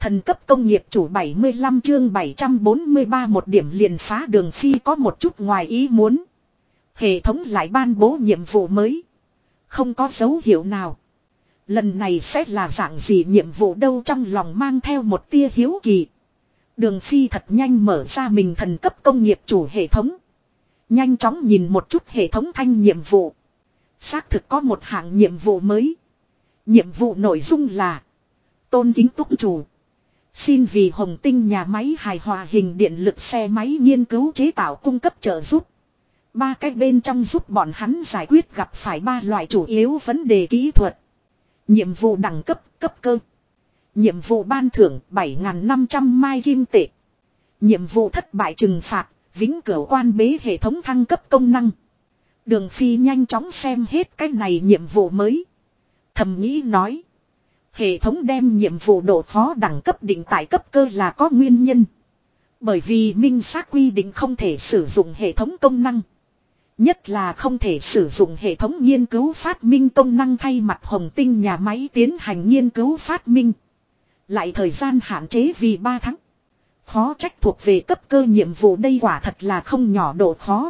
Thần cấp công nghiệp chủ 75 chương 743 một điểm liền phá. Đường Phi có một chút ngoài ý muốn. Hệ thống lại ban bố nhiệm vụ mới. Không có dấu hiệu nào. Lần này sẽ là dạng gì nhiệm vụ đâu, trong lòng mang theo một tia hiếu kỳ. Đường Phi thật nhanh mở ra mình thần cấp công nghiệp chủ hệ thống. Nhanh chóng nhìn một chút hệ thống thanh nhiệm vụ. Xác thực có một hạng nhiệm vụ mới. Nhiệm vụ nội dung là tôn kính túc chủ. Xin vì Hồng Tinh nhà máy hài hòa hình điện lực xe máy nghiên cứu chế tạo cung cấp trợ giúp. 3 cái bên trong giúp bọn hắn giải quyết gặp phải 3 loại chủ yếu vấn đề kỹ thuật. Nhiệm vụ đẳng cấp, cấp cơ. Nhiệm vụ ban thưởng 7.500 mai kim tệ. Nhiệm vụ thất bại trừng phạt, vĩnh cửu quan bế hệ thống thăng cấp công năng. Đường Phi nhanh chóng xem hết cái này nhiệm vụ mới. Thầm nghĩ nói. Hệ thống đem nhiệm vụ độ khó đẳng cấp định tại cấp cơ là có nguyên nhân. Bởi vì minh xác quy định không thể sử dụng hệ thống công năng. Nhất là không thể sử dụng hệ thống nghiên cứu phát minh công năng thay mặt Hồng Tinh nhà máy tiến hành nghiên cứu phát minh. Lại thời gian hạn chế vì 3 tháng. Khó trách thuộc về cấp cơ nhiệm vụ đây quả thật là không nhỏ độ khó.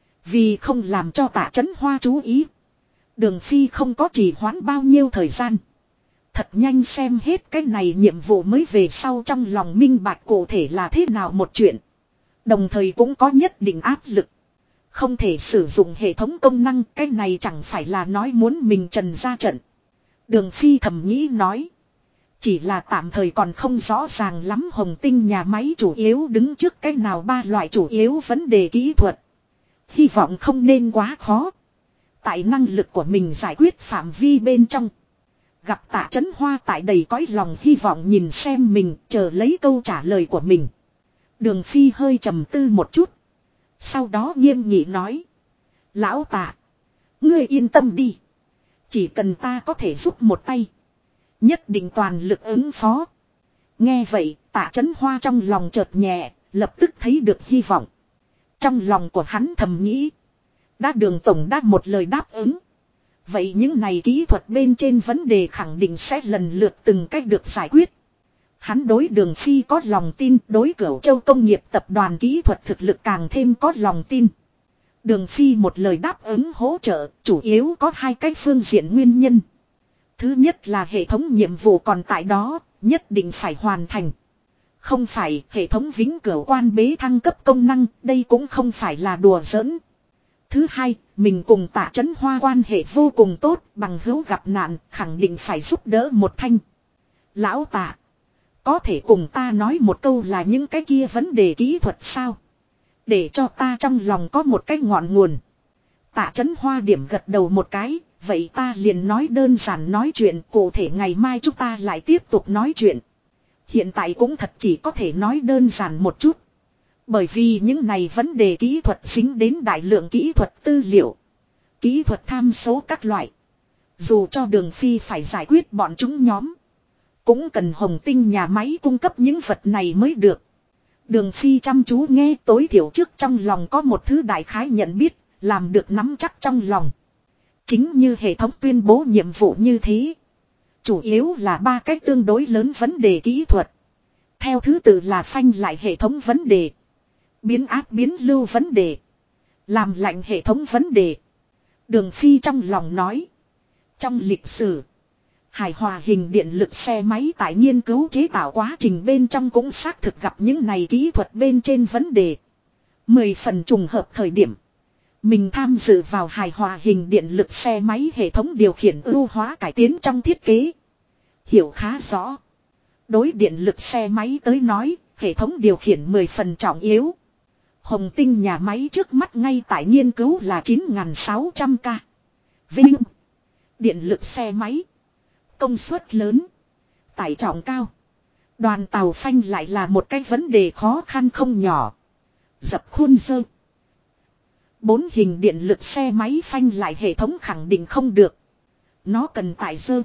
Vì không làm cho Tạ Chấn Hoa chú ý. Đường Phi không có trì hoãn bao nhiêu thời gian. Thật nhanh xem hết cái này nhiệm vụ mới về sau trong lòng minh bạch cụ thể là thế nào một chuyện. Đồng thời cũng có nhất định áp lực. Không thể sử dụng hệ thống công năng, cái này chẳng phải là nói muốn mình trần ra trận. Đường Phi thầm nghĩ nói. Chỉ là tạm thời còn không rõ ràng lắm Hồng Tinh nhà máy chủ yếu đứng trước cái nào 3 loại chủ yếu vấn đề kỹ thuật. Hy vọng không nên quá khó. Tại năng lực của mình giải quyết phạm vi bên trong. Gặp Tạ Chấn Hoa tại đầy cõi lòng hy vọng nhìn xem mình, chờ lấy câu trả lời của mình. Đường Phi hơi trầm tư một chút. Sau đó nghiêm nghị nói. Lão Tạ, ngươi yên tâm đi. Chỉ cần ta có thể giúp một tay. Nhất định toàn lực ứng phó. Nghe vậy, Tạ Chấn Hoa trong lòng chợt nhẹ, lập tức thấy được hy vọng. Trong lòng của hắn thầm nghĩ. Đã Đường tổng đã một lời đáp ứng. Vậy những này kỹ thuật bên trên vấn đề khẳng định sẽ lần lượt từng cách được giải quyết. Hắn đối Đường Phi có lòng tin, đối Cửu Châu công nghiệp tập đoàn kỹ thuật thực lực càng thêm có lòng tin. Đường Phi một lời đáp ứng hỗ trợ, chủ yếu có 2 cái phương diện nguyên nhân. Thứ nhất là hệ thống nhiệm vụ còn tại đó, nhất định phải hoàn thành. Không phải hệ thống vĩnh cửu quan bế thăng cấp công năng, đây cũng không phải là đùa giỡn. Thứ hai, mình cùng Tạ Chấn Hoa quan hệ vô cùng tốt, bằng hữu gặp nạn, khẳng định phải giúp đỡ một thanh. Lão Tạ, có thể cùng ta nói một câu là những cái kia vấn đề kỹ thuật sao? Để cho ta trong lòng có một cái ngọn nguồn. Tạ Chấn Hoa điểm gật đầu một cái, vậy ta liền nói đơn giản nói chuyện, cụ thể ngày mai chúng ta lại tiếp tục nói chuyện. Hiện tại cũng thật chỉ có thể nói đơn giản một chút. Bởi vì những này vấn đề kỹ thuật dính đến đại lượng kỹ thuật tư liệu. Kỹ thuật tham số các loại. Dù cho Đường Phi phải giải quyết bọn chúng nhóm. Cũng cần Hồng Tinh nhà máy cung cấp những vật này mới được. Đường Phi chăm chú nghe, tối thiểu trước trong lòng có một thứ đại khái nhận biết, làm được nắm chắc trong lòng. Chính như hệ thống tuyên bố nhiệm vụ như thế. Chủ yếu là 3 cái tương đối lớn vấn đề kỹ thuật. Theo thứ tự là phanh lại hệ thống vấn đề. Biến áp biến lưu vấn đề. Làm lạnh hệ thống vấn đề. Đường Phi trong lòng nói. Trong lịch sử. Hài hòa hình điện lực xe máy tại nghiên cứu chế tạo quá trình bên trong cũng xác thực gặp những này kỹ thuật bên trên vấn đề. 10 phần trùng hợp thời điểm. Mình tham dự vào hài hòa hình điện lực xe máy hệ thống điều khiển ưu hóa cải tiến trong thiết kế. Hiểu khá rõ. Đối điện lực xe máy tới nói, hệ thống điều khiển 10 phần trọng yếu. Hồng Tinh nhà máy trước mắt ngay tại nghiên cứu là 9.600K. Vinh. Điện lực xe máy. Công suất lớn. Tải trọng cao. Đoàn tàu phanh lại là một cái vấn đề khó khăn không nhỏ. Dập khuôn dơ. 4 hình điện lực xe máy phanh lại hệ thống khẳng định không được. Nó cần tải dơ.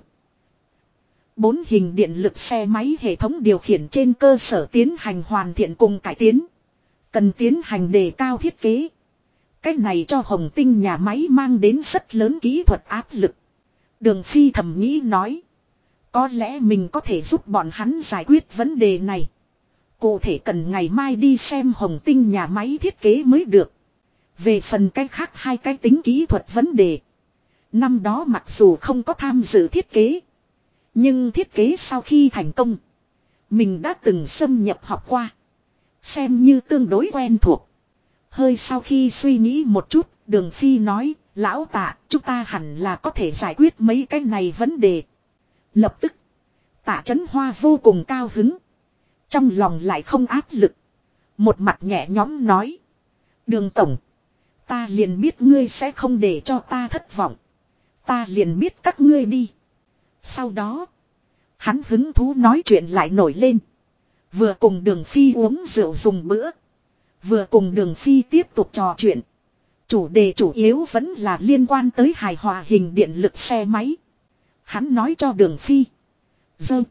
4 hình điện lực xe máy hệ thống điều khiển trên cơ sở tiến hành hoàn thiện cùng cải tiến. Cần tiến hành đề cao thiết kế. Cái này cho Hồng Tinh nhà máy mang đến rất lớn kỹ thuật áp lực. Đường Phi thầm nghĩ nói. Có lẽ mình có thể giúp bọn hắn giải quyết vấn đề này. Cụ thể cần ngày mai đi xem Hồng Tinh nhà máy thiết kế mới được. Về phần cách khác hai cái tính kỹ thuật vấn đề. Năm đó mặc dù không có tham dự thiết kế. Nhưng thiết kế sau khi thành công. Mình đã từng xâm nhập học qua. Xem như tương đối quen thuộc. Hơi sau khi suy nghĩ một chút, Đường Phi nói, lão Tạ, chúng ta hẳn là có thể giải quyết mấy cái này vấn đề. Lập tức, Tạ Chấn Hoa vô cùng cao hứng. Trong lòng lại không áp lực. Một mặt nhẹ nhõm nói. Đường Tổng, ta liền biết ngươi sẽ không để cho ta thất vọng. Ta liền biết các ngươi đi. Sau đó, hắn hứng thú nói chuyện lại nổi lên. Vừa cùng Đường Phi uống rượu dùng bữa. Vừa cùng Đường Phi tiếp tục trò chuyện. Chủ đề chủ yếu vẫn là liên quan tới hài hòa hình điện lực xe máy. Hắn nói cho Đường Phi. Dơ.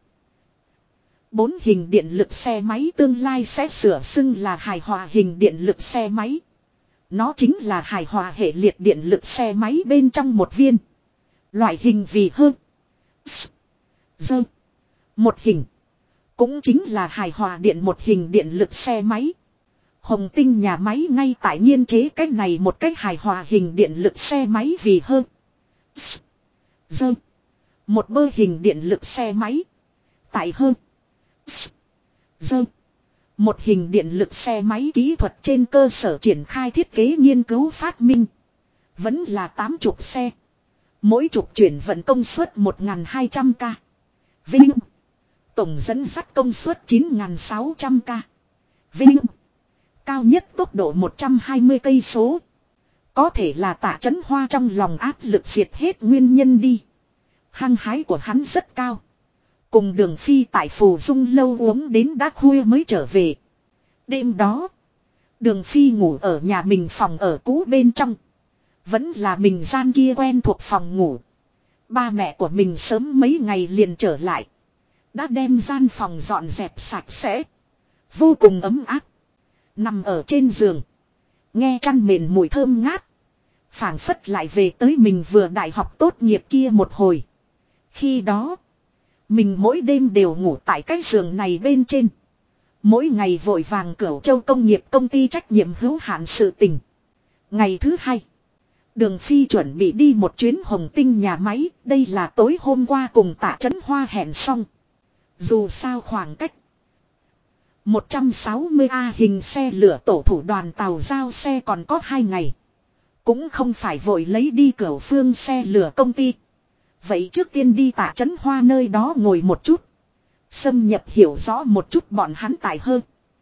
4 hình điện lực xe máy tương lai sẽ sửa xưng là hài hòa hình điện lực xe máy. Nó chính là hài hòa hệ liệt điện lực xe máy bên trong một viên. Loại hình vì hơn. Dơ. Một hình. Cũng chính là hài hòa điện một hình điện lực xe máy. Hồng Tinh nhà máy ngay tại nghiên chế cái này một cái hài hòa hình điện lực xe máy vì hơn. Dơ. Một bơ hình điện lực xe máy. Tại hơn. Dơ. Một hình điện lực xe máy kỹ thuật trên cơ sở triển khai thiết kế nghiên cứu phát minh. Vẫn là 80 xe. Mỗi trục chuyển vận công suất 1200k. Vinh. Tổng dẫn dắt công suất 9600k. Vinh. Cao nhất tốc độ 120 cây số. Có thể là Tạ Chấn Hoa trong lòng áp lực diệt hết nguyên nhân đi. Hăng hái của hắn rất cao. Cùng Đường Phi tại Phù Dung lâu uống đến đã khuya mới trở về. Đêm đó, Đường Phi ngủ ở nhà mình phòng ở cũ bên trong. Vẫn là mình gian kia quen thuộc phòng ngủ. Ba mẹ của mình sớm mấy ngày liền trở lại. Đã đem gian phòng dọn dẹp sạch sẽ. Vô cùng ấm áp. Nằm ở trên giường. Nghe chăn mền mùi thơm ngát. Phảng phất lại về tới mình vừa đại học tốt nghiệp kia một hồi. Khi đó, mình mỗi đêm đều ngủ tại cái giường này bên trên. Mỗi ngày vội vàng Cửu Châu công nghiệp công ty trách nhiệm hữu hạn sự tình. Ngày thứ hai, Đường Phi chuẩn bị đi một chuyến Hồng Tinh nhà máy. Đây là tối hôm qua cùng Tạ Chấn Hoa hẹn xong. Dù sao khoảng cách 160A hình xe lửa tổ thủ đoàn tàu giao xe còn có 2 ngày. Cũng không phải vội lấy đi Cửu Phương xe lửa công ty. Vậy trước tiên đi Tạ Chấn Hoa nơi đó ngồi một chút. Xâm nhập hiểu rõ một chút bọn hắn tại hơn.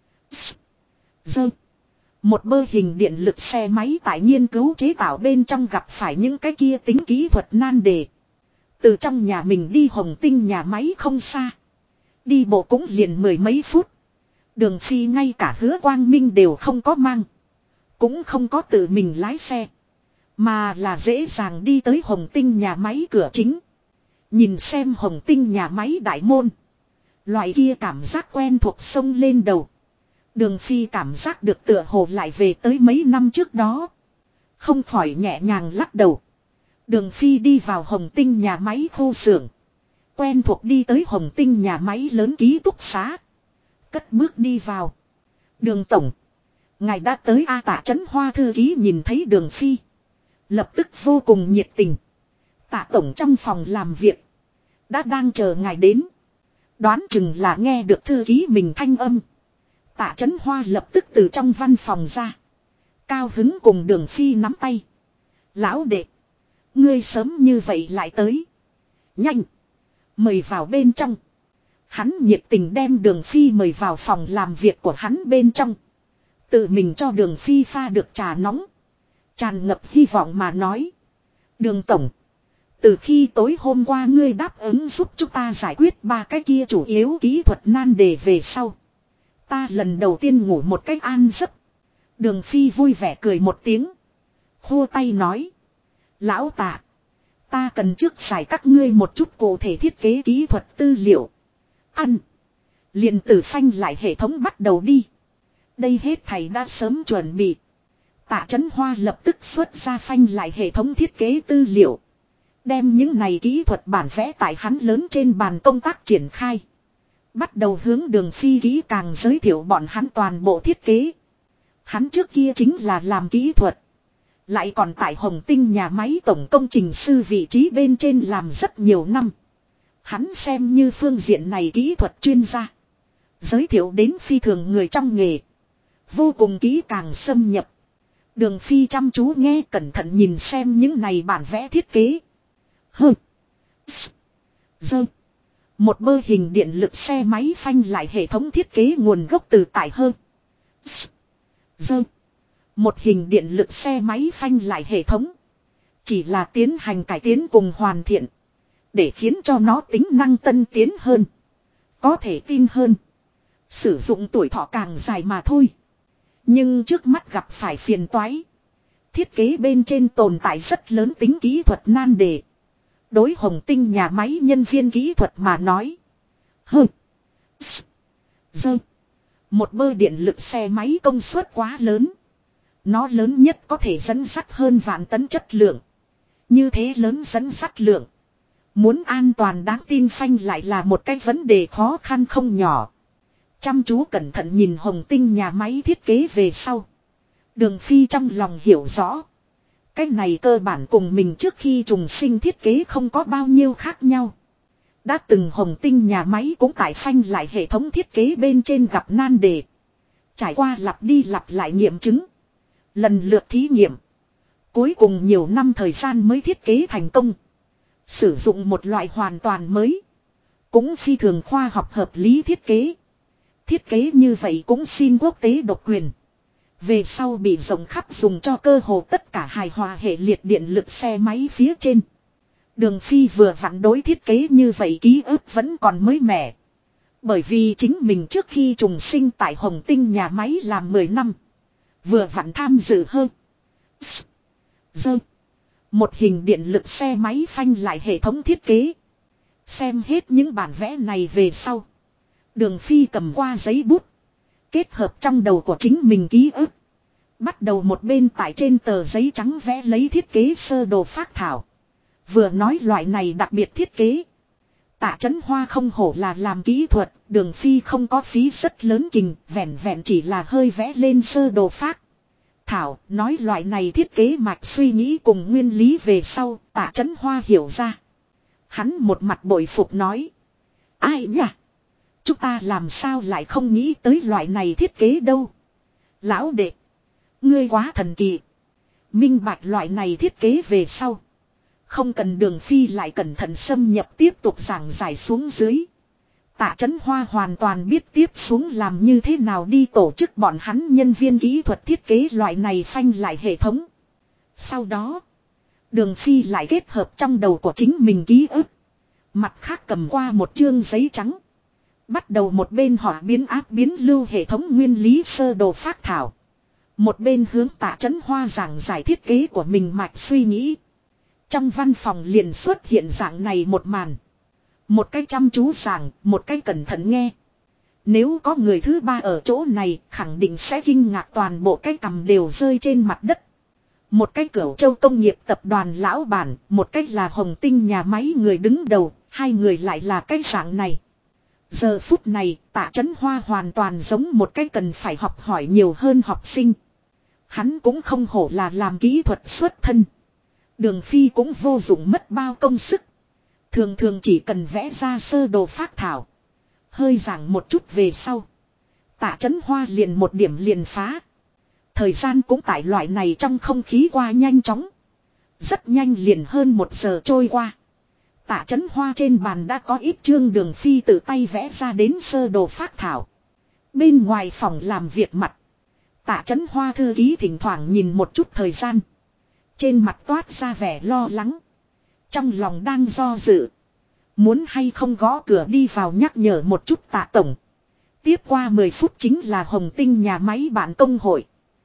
Dơ. Một bơ hình điện lực xe máy tại nghiên cứu chế tạo bên trong gặp phải những cái kia tính kỹ thuật nan đề. Từ trong nhà mình đi Hồng Tinh nhà máy không xa. Đi bộ cũng liền 10 mấy phút. Đường Phi ngay cả Hứa Quang Minh đều không có mang. Cũng không có tự mình lái xe. Mà là dễ dàng đi tới Hồng Tinh nhà máy cửa chính. Nhìn xem Hồng Tinh nhà máy đại môn. Loại kia cảm giác quen thuộc sông lên đầu. Đường Phi cảm giác được tựa hồ lại về tới mấy năm trước đó. Không khỏi nhẹ nhàng lắc đầu. Đường Phi đi vào Hồng Tinh nhà máy khu xưởng. Quen thuộc đi tới Hồng Tinh nhà máy lớn ký túc xá. Cất bước đi vào. Đường Tổng. Ngài đã tới A. Tạ Chấn Hoa thư ký nhìn thấy Đường Phi. Lập tức vô cùng nhiệt tình. Tạ Tổng trong phòng làm việc. Đã đang chờ ngài đến. Đoán chừng là nghe được thư ký mình thanh âm. Tạ Chấn Hoa lập tức từ trong văn phòng ra. Cao hứng cùng Đường Phi nắm tay. Lão đệ. Ngươi sớm như vậy lại tới. Nhanh. Mời vào bên trong. Hắn nhiệt tình đem Đường Phi mời vào phòng làm việc của hắn bên trong. Tự mình cho Đường Phi pha được trà nóng. Tràn ngập hy vọng mà nói. Đường Tổng. Từ khi tối hôm qua ngươi đáp ứng giúp chúng ta giải quyết 3 cái kia chủ yếu kỹ thuật nan đề về sau. Ta lần đầu tiên ngủ một cách an giấc. Đường Phi vui vẻ cười một tiếng. Khua tay nói. Lão Tạ. Ta cần trước giải các ngươi một chút cụ thể thiết kế kỹ thuật tư liệu. Ăn. Liền từ phanh lại hệ thống bắt đầu đi. Đây hết thầy đã sớm chuẩn bị. Tạ Chấn Hoa lập tức xuất ra phanh lại hệ thống thiết kế tư liệu. Đem những này kỹ thuật bản vẽ tại hắn lớn trên bàn công tác triển khai. Bắt đầu hướng Đường Phi kỹ càng giới thiệu bọn hắn toàn bộ thiết kế. Hắn trước kia chính là làm kỹ thuật. Lại còn tại Hồng Tinh nhà máy tổng công trình sư vị trí bên trên làm rất nhiều năm. Hắn xem như phương diện này kỹ thuật chuyên gia. Giới thiệu đến phi thường người trong nghề. Vô cùng kỹ càng xâm nhập. Đường Phi chăm chú nghe cẩn thận nhìn xem những này bản vẽ thiết kế. Hơ. Dơ. Một bơ hình điện lực xe máy phanh lại hệ thống thiết kế nguồn gốc từ tại hơn. Dơ. Một hình điện lực xe máy phanh lại hệ thống. Chỉ là tiến hành cải tiến cùng hoàn thiện. Để khiến cho nó tính năng tân tiến hơn. Có thể tin hơn. Sử dụng tuổi thọ càng dài mà thôi. Nhưng trước mắt gặp phải phiền toái. Thiết kế bên trên tồn tại rất lớn tính kỹ thuật nan đề. Đối Hồng Tinh nhà máy nhân viên kỹ thuật mà nói. Hơ. Dơ. Một bơ điện lực xe máy công suất quá lớn. Nó lớn nhất có thể dẫn dắt hơn vạn tấn chất lượng. Như thế lớn dẫn dắt lượng. Muốn an toàn đáng tin phanh lại là một cái vấn đề khó khăn không nhỏ. Chăm chú cẩn thận nhìn Hồng Tinh nhà máy thiết kế về sau. Đường Phi trong lòng hiểu rõ. Cái này cơ bản cùng mình trước khi trùng sinh thiết kế không có bao nhiêu khác nhau. Đã từng Hồng Tinh nhà máy cũng tại phanh lại hệ thống thiết kế bên trên gặp nan đề. Trải qua lặp đi lặp lại nghiệm chứng. Lần lượt thí nghiệm. Cuối cùng nhiều năm thời gian mới thiết kế thành công. Sử dụng một loại hoàn toàn mới. Cũng phi thường khoa học hợp lý thiết kế. Thiết kế như vậy cũng xin quốc tế độc quyền. Về sau bị rộng khắp dùng cho cơ hồ tất cả hài hòa hệ liệt điện lực xe máy phía trên. Đường Phi vừa vặn đối thiết kế như vậy ký ức vẫn còn mới mẻ. Bởi vì chính mình trước khi trùng sinh tại Hồng Tinh nhà máy làm 10 năm. Vừa vặn tham dự hơn. Dơ. Một hình điện lực xe máy phanh lại hệ thống thiết kế. Xem hết những bản vẽ này về sau. Đường Phi cầm qua giấy bút. Kết hợp trong đầu của chính mình ký ức. Bắt đầu một bên tại trên tờ giấy trắng vẽ lấy thiết kế sơ đồ phác thảo. Vừa nói loại này đặc biệt thiết kế. Tạ Chấn Hoa không hổ là làm kỹ thuật. Đường Phi không có phí rất lớn kình. Vẹn vẹn chỉ là hơi vẽ lên sơ đồ phác thảo. Nói loại này thiết kế mạch suy nghĩ cùng nguyên lý về sau. Tạ Chấn Hoa hiểu ra. Hắn một mặt bội phục nói. Ai nhỉ? Chúng ta làm sao lại không nghĩ tới loại này thiết kế đâu. Lão đệ. Ngươi quá thần kỳ. Minh bạch loại này thiết kế về sau. Không cần Đường Phi lại cẩn thận xâm nhập tiếp tục giảng giải xuống dưới. Tạ Chấn Hoa hoàn toàn biết tiếp xuống làm như thế nào đi tổ chức bọn hắn nhân viên kỹ thuật thiết kế loại này phanh lại hệ thống. Sau đó. Đường Phi lại kết hợp trong đầu của chính mình ký ức. Mặt khác cầm qua một chương giấy trắng. Bắt đầu một bên họa biến áp biến lưu hệ thống nguyên lý sơ đồ phác thảo. Một bên hướng Tạ Chấn Hoa giảng giải thiết kế của mình mạch suy nghĩ. Trong văn phòng liền xuất hiện dạng này một màn. Một cái chăm chú giảng, một cái cẩn thận nghe. Nếu có người thứ ba ở chỗ này, khẳng định sẽ kinh ngạc toàn bộ cái cằm đều rơi trên mặt đất. Một cái Cửu Châu công nghiệp tập đoàn lão bản, một cái là Hồng Tinh nhà máy người đứng đầu, hai người lại là cái dạng này. Giờ phút này, Tạ Chấn Hoa hoàn toàn giống một cái cần phải học hỏi nhiều hơn học sinh. Hắn cũng không hổ là làm kỹ thuật xuất thân. Đường Phi cũng vô dụng mất bao công sức. Thường thường chỉ cần vẽ ra sơ đồ phác thảo. Hơi giảng một chút về sau. Tạ Chấn Hoa liền một điểm liền phá. Thời gian cũng tại loại này trong không khí qua nhanh chóng. Rất nhanh liền hơn 1 giờ trôi qua. Tạ Chấn Hoa trên bàn đã có ít chương Đường Phi tự tay vẽ ra đến sơ đồ phác thảo. Bên ngoài phòng làm việc mặt. Tạ Chấn Hoa thư ký thỉnh thoảng nhìn một chút thời gian. Trên mặt toát ra vẻ lo lắng. Trong lòng đang do dự. Muốn hay không gõ cửa đi vào nhắc nhở một chút Tạ tổng. Tiếp qua 10 phút chính là Hồng Tinh nhà máy bạn công hội.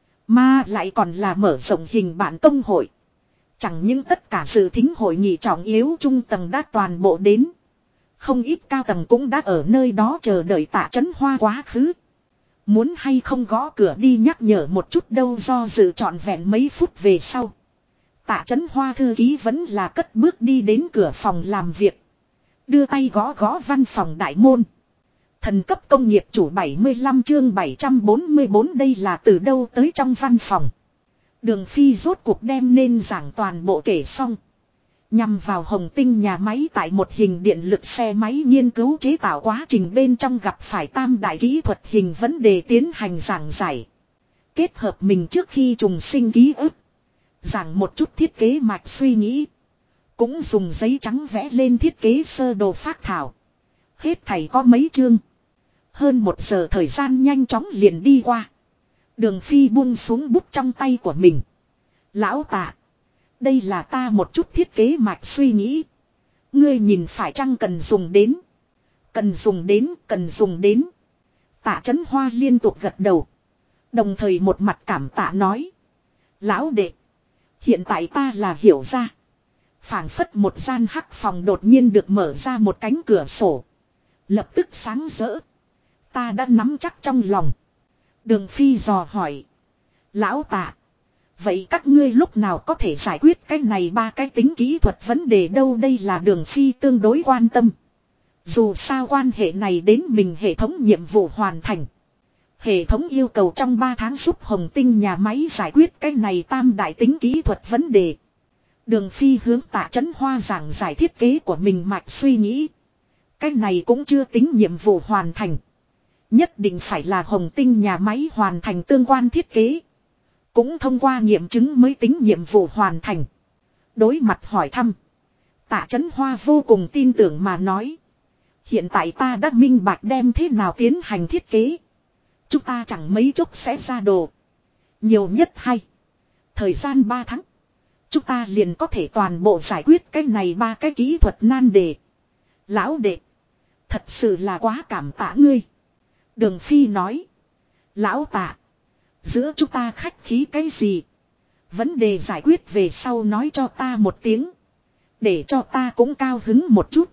Mà lại còn là mở rộng hình bạn công hội. Chẳng những tất cả sự thính hội nghị trọng yếu trung tầng đã toàn bộ đến. Không ít cao tầng cũng đã ở nơi đó chờ đợi Tạ Chấn Hoa quá khứ. Muốn hay không gõ cửa đi nhắc nhở một chút đâu do dự trọn vẹn mấy phút về sau. Tạ Chấn Hoa thư ký vẫn là cất bước đi đến cửa phòng làm việc. Đưa tay gõ gõ văn phòng đại môn. Thần cấp công nghiệp chủ 75 chương 744 đây là từ đâu tới trong văn phòng. Đường Phi rốt cuộc đem nên giảng toàn bộ kể xong. Nhằm vào Hồng Tinh nhà máy tại một hình điện lực xe máy nghiên cứu chế tạo quá trình bên trong gặp phải tam đại kỹ thuật hình vấn đề tiến hành giảng giải. Kết hợp mình trước khi trùng sinh ký ức. Giảng một chút thiết kế mạch suy nghĩ. Cũng dùng giấy trắng vẽ lên thiết kế sơ đồ phác thảo. Hết thảy có mấy chương. Hơn 1 giờ thời gian nhanh chóng liền đi qua. Đường Phi buông xuống bút trong tay của mình. Lão Tạ. Đây là ta một chút thiết kế mạch suy nghĩ. Ngươi nhìn phải chăng cần dùng đến. Cần dùng đến, cần dùng đến. Tạ Chấn Hoa liên tục gật đầu. Đồng thời một mặt cảm tạ nói. Lão đệ. Hiện tại ta là hiểu ra. Phảng phất một gian hắc phòng đột nhiên được mở ra một cánh cửa sổ. Lập tức sáng rỡ. Ta đã nắm chắc trong lòng. Đường Phi dò hỏi. Lão Tạ. Vậy các ngươi lúc nào có thể giải quyết cái này 3 cái tính kỹ thuật vấn đề đâu đây là Đường Phi tương đối quan tâm. Dù sao quan hệ này đến mình hệ thống nhiệm vụ hoàn thành. Hệ thống yêu cầu trong 3 tháng giúp Hồng Tinh nhà máy giải quyết cái này tam đại tính kỹ thuật vấn đề. Đường Phi hướng Tạ Chấn Hoa giảng giải thiết kế của mình mạch suy nghĩ. Cái này cũng chưa tính nhiệm vụ hoàn thành. Nhất định phải là Hồng Tinh nhà máy hoàn thành tương quan thiết kế. Cũng thông qua nghiệm chứng mới tính nhiệm vụ hoàn thành. Đối mặt hỏi thăm. Tạ Chấn Hoa vô cùng tin tưởng mà nói. Hiện tại ta đã minh bạch đem thế nào tiến hành thiết kế. Chúng ta chẳng mấy chốc sẽ ra đồ. Nhiều nhất hay. Thời gian 3 tháng. Chúng ta liền có thể toàn bộ giải quyết cái này 3 cái kỹ thuật nan đề. Lão đệ. Thật sự là quá cảm tạ ngươi. Đường Phi nói. Lão Tạ. Giữa chúng ta khách khí cái gì? Vấn đề giải quyết về sau nói cho ta một tiếng. Để cho ta cũng cao hứng một chút.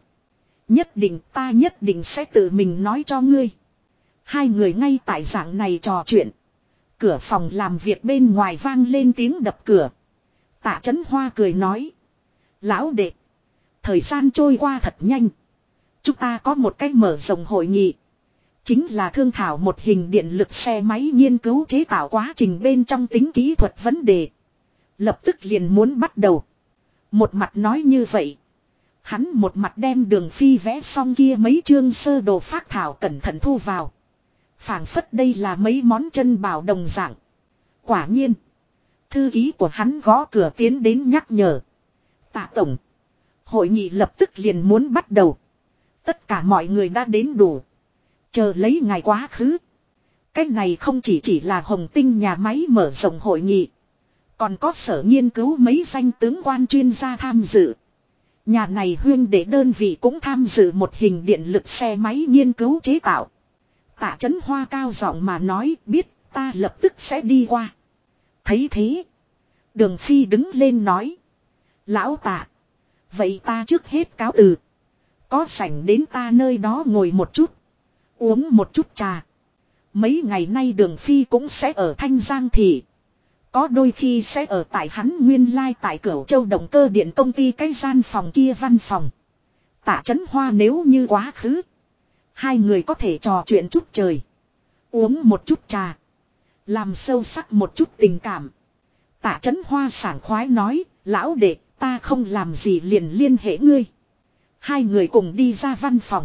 Ta nhất định sẽ tự mình nói cho ngươi. Hai người ngay tại dạng này trò chuyện. Cửa phòng làm việc bên ngoài vang lên tiếng đập cửa. Tạ Chấn Hoa cười nói. Lão đệ. Thời gian trôi qua thật nhanh. Chúng ta có một cách mở rộng hội nghị. Chính là thương thảo một hình điện lực xe máy nghiên cứu chế tạo quá trình bên trong tính kỹ thuật vấn đề. Lập tức liền muốn bắt đầu. Một mặt nói như vậy. Hắn một mặt đem Đường Phi vẽ xong kia mấy chương sơ đồ phác thảo cẩn thận thu vào. Phảng phất đây là mấy món chân bảo đồng dạng. Quả nhiên. Thư ký của hắn gõ cửa tiến đến nhắc nhở. Tạ tổng. Hội nghị lập tức liền muốn bắt đầu. Tất cả mọi người đã đến đủ. Chờ lấy ngày quá khứ. Cái này không chỉ là Hồng Tinh nhà máy mở rộng hội nghị. Còn có sở nghiên cứu mấy danh tướng quan chuyên gia tham dự. Nhà này huyên để đơn vị cũng tham dự một hình điện lực xe máy nghiên cứu chế tạo. Tạ Chấn Hoa cao giọng mà nói biết ta lập tức sẽ đi qua. Thấy thế. Đường Phi đứng lên nói. Lão Tạ. Vậy ta trước hết cáo từ. Có sảnh đến ta nơi đó ngồi một chút. Uống một chút trà. Mấy ngày nay Đường Phi cũng sẽ ở Thanh Giang thị. Có đôi khi sẽ ở tại hắn nguyên lai tại Cửu Châu Động Cơ Điện công ty cái gian phòng kia văn phòng. Tạ Chấn Hoa nếu như quá khứ. Hai người có thể trò chuyện chút trời. Uống một chút trà. Làm sâu sắc một chút tình cảm. Tạ Chấn Hoa sảng khoái nói. Lão đệ ta không làm gì liền liên hệ ngươi. Hai người cùng đi ra văn phòng.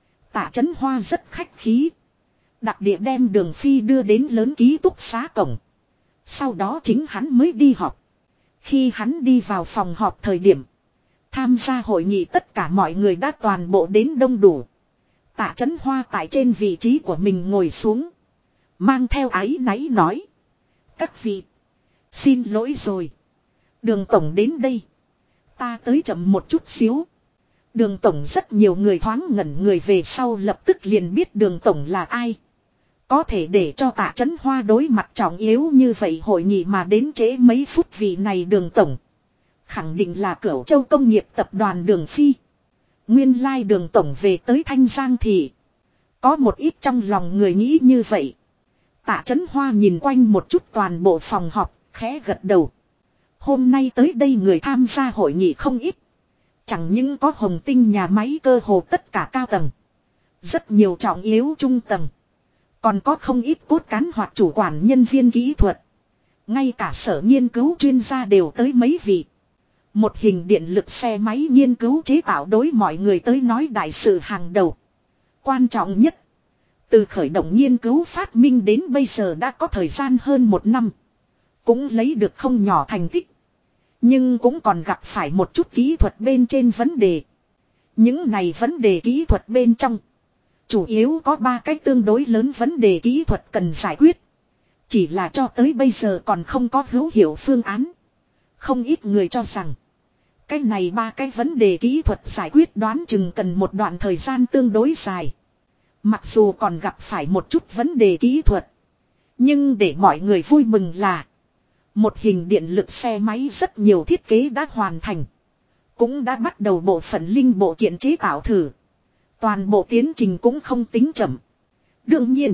Tạ Chấn Hoa rất khách khí. Đặc địa đem Đường Phi đưa đến lớn ký túc xá cổng. Sau đó chính hắn mới đi họp. Khi hắn đi vào phòng họp thời điểm. Tham gia hội nghị tất cả mọi người đã toàn bộ đến đông đủ. Tạ Chấn Hoa tại trên vị trí của mình ngồi xuống. Mang theo áy náy nói. Các vị. Xin lỗi rồi. Đường tổng đến đây. Ta tới chậm một chút xíu. Đường tổng rất nhiều người thoáng ngẩn người về sau lập tức liền biết đường tổng là ai. Có thể để cho Tạ Chấn Hoa đối mặt trọng yếu như vậy hội nghị mà đến trễ mấy phút vì này đường tổng. Khẳng định là Cửu Châu Công nghiệp tập đoàn Đường Phi. Nguyên lai đường tổng về tới Thanh Giang thì. Có một ít trong lòng người nghĩ như vậy. Tạ Chấn Hoa nhìn quanh một chút toàn bộ phòng họp, khẽ gật đầu. Hôm nay tới đây người tham gia hội nghị không ít. Chẳng những có Hồng Tinh nhà máy cơ hồ tất cả cao tầng. Rất nhiều trọng yếu trung tầng. Còn có không ít cốt cán hoặc chủ quản nhân viên kỹ thuật. Ngay cả sở nghiên cứu chuyên gia đều tới mấy vị. Một hình điện lực xe máy nghiên cứu chế tạo đối mọi người tới nói đại sự hàng đầu. Quan trọng nhất. Từ khởi động nghiên cứu phát minh đến bây giờ đã có thời gian hơn 1 năm. Cũng lấy được không nhỏ thành tích. Nhưng cũng còn gặp phải một chút kỹ thuật bên trên vấn đề. Những này vấn đề kỹ thuật bên trong. Chủ yếu có 3 cái tương đối lớn vấn đề kỹ thuật cần giải quyết. Chỉ là cho tới bây giờ còn không có hữu hiệu phương án. Không ít người cho rằng. Cái này 3 cái vấn đề kỹ thuật giải quyết đoán chừng cần một đoạn thời gian tương đối dài. Mặc dù còn gặp phải một chút vấn đề kỹ thuật. Nhưng để mọi người vui mừng là. Một hình điện lực xe máy rất nhiều thiết kế đã hoàn thành. Cũng đã bắt đầu bộ phận linh bộ kiện chế tạo thử. Toàn bộ tiến trình cũng không tính chậm. Đương nhiên.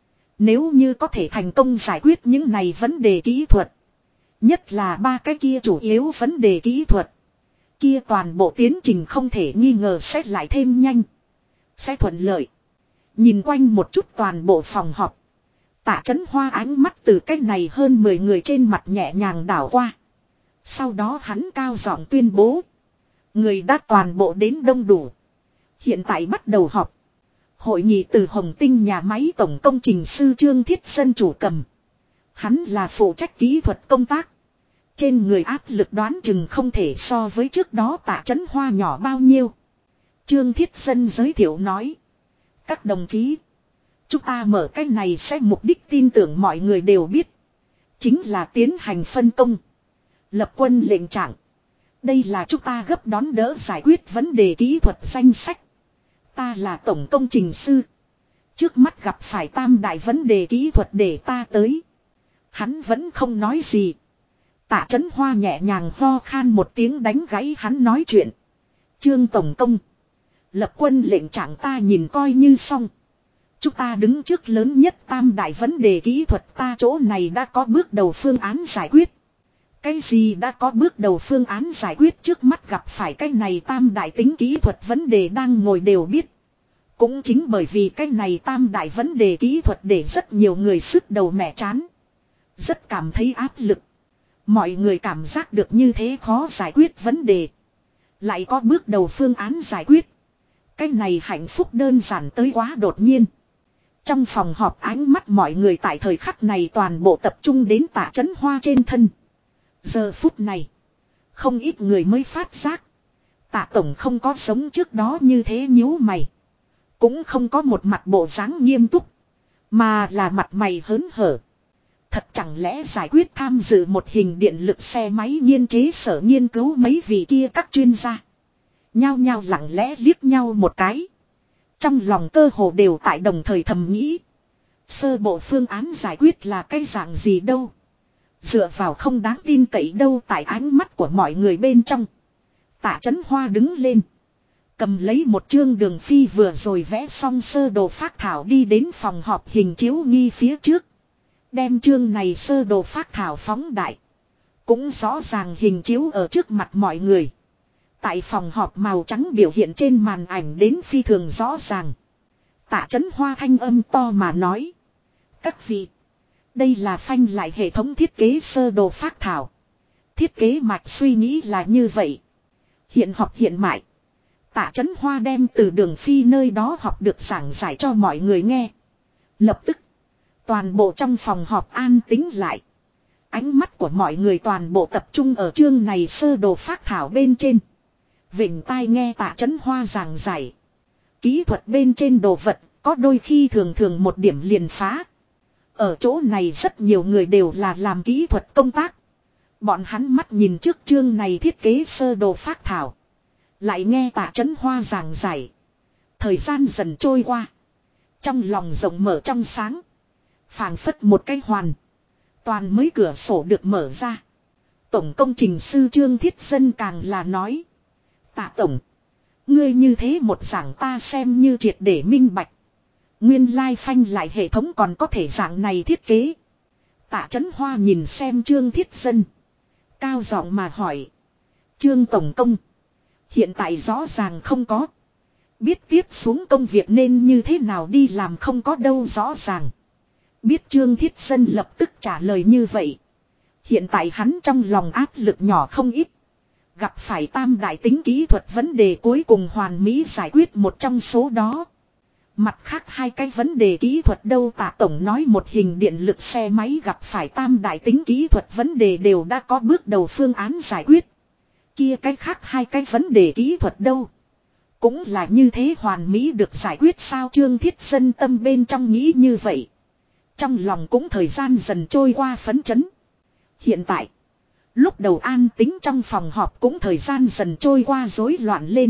Nếu như có thể thành công giải quyết những này vấn đề kỹ thuật. Nhất là 3 cái kia chủ yếu vấn đề kỹ thuật. Kia toàn bộ tiến trình không thể nghi ngờ sẽ lại thêm nhanh. Sẽ thuận lợi. Nhìn quanh một chút toàn bộ phòng họp. Tạ Chấn Hoa ánh mắt từ cái này hơn 10 người trên mặt nhẹ nhàng đảo qua. Sau đó hắn cao giọng tuyên bố. Người đã toàn bộ đến đông đủ. Hiện tại bắt đầu họp. Hội nghị từ Hồng Tinh nhà máy tổng công trình sư Trương Thiết Dân chủ cầm. Hắn là phụ trách kỹ thuật công tác. Trên người áp lực đoán chừng không thể so với trước đó Tạ Chấn Hoa nhỏ bao nhiêu. Trương Thiết Dân giới thiệu nói. Các đồng chí. Chúng ta mở cái này sẽ mục đích tin tưởng mọi người đều biết. Chính là tiến hành phân công. Lập quân lệnh trạng. Đây là chúng ta gấp đón đỡ giải quyết vấn đề kỹ thuật danh sách. Ta là tổng công trình sư. Trước mắt gặp phải tam đại vấn đề kỹ thuật để ta tới. Hắn vẫn không nói gì. Tạ Chấn Hoa nhẹ nhàng ho khan một tiếng đánh gãy hắn nói chuyện. Trương tổng công. Lập quân lệnh trạng ta nhìn coi như xong. Chúng ta đứng trước lớn nhất tam đại vấn đề kỹ thuật ta chỗ này đã có bước đầu phương án giải quyết. Cái gì đã có bước đầu phương án giải quyết trước mắt gặp phải cái này tam đại tính kỹ thuật vấn đề đang ngồi đều biết. Cũng chính bởi vì cái này tam đại vấn đề kỹ thuật để rất nhiều người sức đầu mẻ chán. Rất cảm thấy áp lực. Mọi người cảm giác được như thế khó giải quyết vấn đề. Lại có bước đầu phương án giải quyết. Cái này hạnh phúc đơn giản tới quá đột nhiên. Trong phòng họp ánh mắt mọi người tại thời khắc này toàn bộ tập trung đến Tạ Chấn Hoa trên thân. Giờ phút này. Không ít người mới phát giác. Tạ Tổng không có sống trước đó như thế nhíu mày. Cũng không có một mặt bộ dáng nghiêm túc. Mà là mặt mày hớn hở. Thật chẳng lẽ giải quyết tham dự một hình điện lực xe máy nghiên chế sở nghiên cứu mấy vị kia các chuyên gia. Nhao nhao lặng lẽ liếc nhau một cái. Trong lòng cơ hồ đều tại đồng thời thầm nghĩ. Sơ bộ phương án giải quyết là cái dạng gì đâu. Dựa vào không đáng tin cậy đâu tại ánh mắt của mọi người bên trong. Tạ Chấn Hoa đứng lên. Cầm lấy một chương Đường Phi vừa rồi vẽ xong sơ đồ phác thảo đi đến phòng họp hình chiếu nghi phía trước. Đem chương này sơ đồ phác thảo phóng đại. Cũng rõ ràng hình chiếu ở trước mặt mọi người. Tại phòng họp màu trắng biểu hiện trên màn ảnh đến phi thường rõ ràng. Tạ Chấn Hoa thanh âm to mà nói. Các vị. Đây là phanh lại hệ thống thiết kế sơ đồ phác thảo. Thiết kế mạch suy nghĩ là như vậy. Hiện học hiện mại. Tạ Chấn Hoa đem từ Đường Phi nơi đó học được giảng giải cho mọi người nghe. Lập tức. Toàn bộ trong phòng họp an tĩnh lại. Ánh mắt của mọi người toàn bộ tập trung ở chương này sơ đồ phác thảo bên trên. Vịnh tai nghe Tạ Chấn Hoa giảng giải. Kỹ thuật bên trên đồ vật có đôi khi thường thường một điểm liền phá. Ở chỗ này rất nhiều người đều là làm kỹ thuật công tác. Bọn hắn mắt nhìn trước chương này thiết kế sơ đồ phác thảo. Lại nghe Tạ Chấn Hoa giảng giải. Thời gian dần trôi qua. Trong lòng rộng mở trong sáng. Phảng phất một cái hoàn. Toàn mới cửa sổ được mở ra. Tổng công trình sư Trương Thiết Dân càng là nói. Tạ Tổng. Ngươi như thế một giảng ta xem như triệt để minh bạch. Nguyên lai phanh lại hệ thống còn có thể dạng này thiết kế. Tạ Chấn Hoa nhìn xem Trương Thiết Dân. Cao giọng mà hỏi. Trương Tổng Công. Hiện tại rõ ràng không có. Biết tiếp xuống công việc nên như thế nào đi làm không có đâu rõ ràng. Biết Trương Thiết Dân lập tức trả lời như vậy. Hiện tại hắn trong lòng áp lực nhỏ không ít. Gặp phải tam đại tính kỹ thuật vấn đề cuối cùng hoàn mỹ giải quyết một trong số đó. Mặt khác hai cái vấn đề kỹ thuật đâu Tạ Tổng nói một hình điện lực xe máy gặp phải tam đại tính kỹ thuật vấn đề đều đã có bước đầu phương án giải quyết. Kia cái khác hai cái vấn đề kỹ thuật đâu. Cũng là như thế hoàn mỹ được giải quyết sao Trương Thiết Dân tâm bên trong nghĩ như vậy. Trong lòng cũng thời gian dần trôi qua phấn chấn. Hiện tại. Lúc đầu an tính trong phòng họp cũng thời gian dần trôi qua rối loạn lên.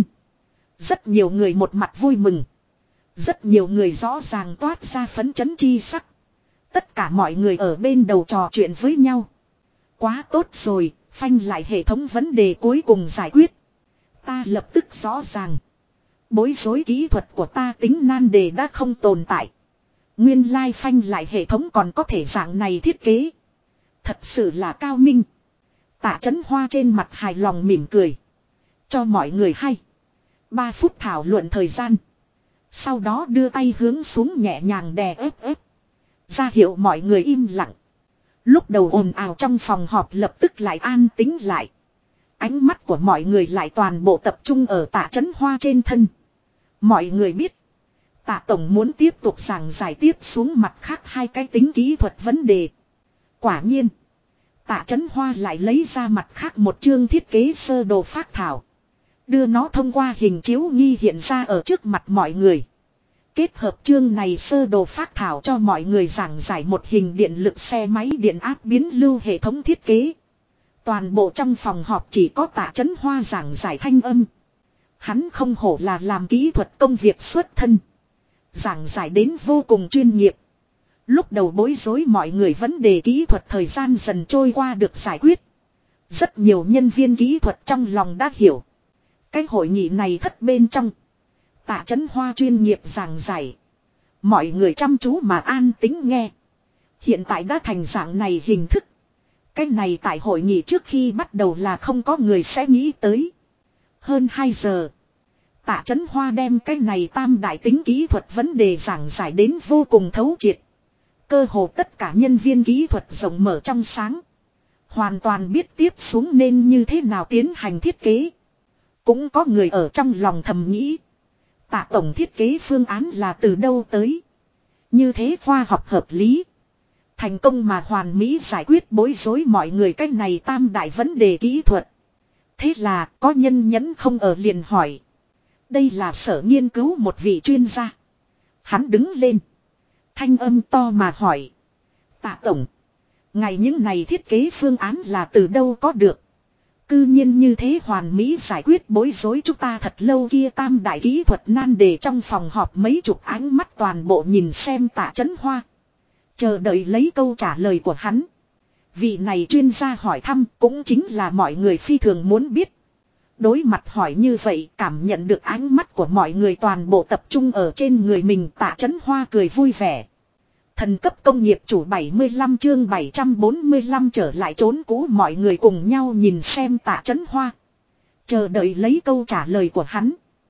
Rất nhiều người một mặt vui mừng. Rất nhiều người rõ ràng toát ra phấn chấn chi sắc. Tất cả mọi người ở bên đầu trò chuyện với nhau. Quá tốt rồi, phanh lại hệ thống vấn đề cuối cùng giải quyết. Ta lập tức rõ ràng. Bối rối kỹ thuật của ta tính nan đề đã không tồn tại. Nguyên lai phanh lại hệ thống còn có thể dạng này thiết kế. Thật sự là cao minh. Tạ Chấn Hoa trên mặt hài lòng mỉm cười. Cho mọi người hay. 3 phút thảo luận thời gian. Sau đó đưa tay hướng xuống nhẹ nhàng đè ép. Ra hiệu mọi người im lặng. Lúc đầu ồn ào trong phòng họp lập tức lại an tĩnh lại. Ánh mắt của mọi người lại toàn bộ tập trung ở Tạ Chấn Hoa trên thân. Mọi người biết. Tạ Tổng muốn tiếp tục giảng giải tiếp xuống mặt khác hai cái tính kỹ thuật vấn đề. Quả nhiên. Tạ Chấn Hoa lại lấy ra mặt khác một chương thiết kế sơ đồ phác thảo. Đưa nó thông qua hình chiếu nghi hiện ra ở trước mặt mọi người. Kết hợp chương này sơ đồ phác thảo cho mọi người giảng giải một hình điện lực xe máy điện áp biến lưu hệ thống thiết kế. Toàn bộ trong phòng họp chỉ có Tạ Chấn Hoa giảng giải thanh âm. Hắn không hổ là làm kỹ thuật công việc xuất thân. Giảng giải đến vô cùng chuyên nghiệp. Lúc đầu bối rối mọi người vấn đề kỹ thuật thời gian dần trôi qua được giải quyết. Rất nhiều nhân viên kỹ thuật trong lòng đã hiểu. Cái hội nghị này thất bên trong. Tạ Chấn Hoa chuyên nghiệp giảng giải. Mọi người chăm chú mà an tĩnh nghe. Hiện tại đã thành dạng này hình thức. Cái này tại hội nghị trước khi bắt đầu là không có người sẽ nghĩ tới. Hơn 2 giờ. Tạ Chấn Hoa đem cái này tam đại tính kỹ thuật vấn đề giảng giải đến vô cùng thấu triệt. Cơ hồ tất cả nhân viên kỹ thuật rộng mở trong sáng. Hoàn toàn biết tiếp xuống nên như thế nào tiến hành thiết kế. Cũng có người ở trong lòng thầm nghĩ. Tạ Tổng thiết kế phương án là từ đâu tới. Như thế khoa học hợp lý. Thành công mà hoàn mỹ giải quyết bối rối mọi người cách này tam đại vấn đề kỹ thuật. Thế là có nhân nhẫn không ở liền hỏi. Đây là sở nghiên cứu một vị chuyên gia. Hắn đứng lên. Thanh âm to mà hỏi. Tạ Tổng. Ngày những này thiết kế phương án là từ đâu có được. Cư nhiên như thế hoàn mỹ giải quyết bối rối chúng ta thật lâu kia tam đại kỹ thuật nan đề trong phòng họp mấy chục ánh mắt toàn bộ nhìn xem Tạ Chấn Hoa. Chờ đợi lấy câu trả lời của hắn. Vị này chuyên gia hỏi thăm cũng chính là mọi người phi thường muốn biết. Đối mặt hỏi như vậy cảm nhận được ánh mắt của mọi người toàn bộ tập trung ở trên người mình Tạ Chấn Hoa cười vui vẻ. Thần cấp công nghiệp chủ 75 chương 745 trở lại trốn cũ mọi người cùng nhau nhìn xem Tạ Chấn Hoa. Chờ đợi lấy câu trả lời của hắn.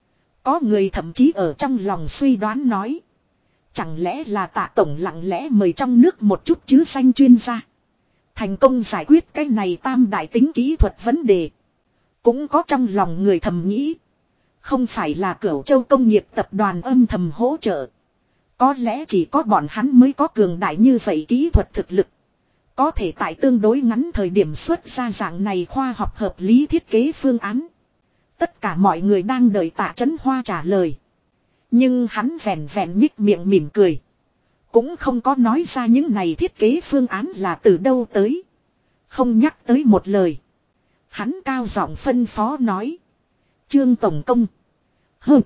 Có người thậm chí ở trong lòng suy đoán nói. Chẳng lẽ là Tạ Tổng lặng lẽ mời trong nước một chút chứ danh chuyên gia. Thành công giải quyết cái này tam đại tính kỹ thuật vấn đề. Cũng có trong lòng người thầm nghĩ. Không phải là Cửu Châu công nghiệp tập đoàn âm thầm hỗ trợ. Có lẽ chỉ có bọn hắn mới có cường đại như vậy kỹ thuật thực lực. Có thể tại tương đối ngắn thời điểm xuất ra dạng này khoa học hợp lý thiết kế phương án. Tất cả mọi người đang đợi Tạ Chấn Hoa trả lời. Nhưng hắn vẹn vẹn nhích miệng mỉm cười. Cũng không có nói ra những này thiết kế phương án là từ đâu tới. Không nhắc tới một lời. Hắn cao giọng phân phó nói. Trương Tổng Công. Hơ.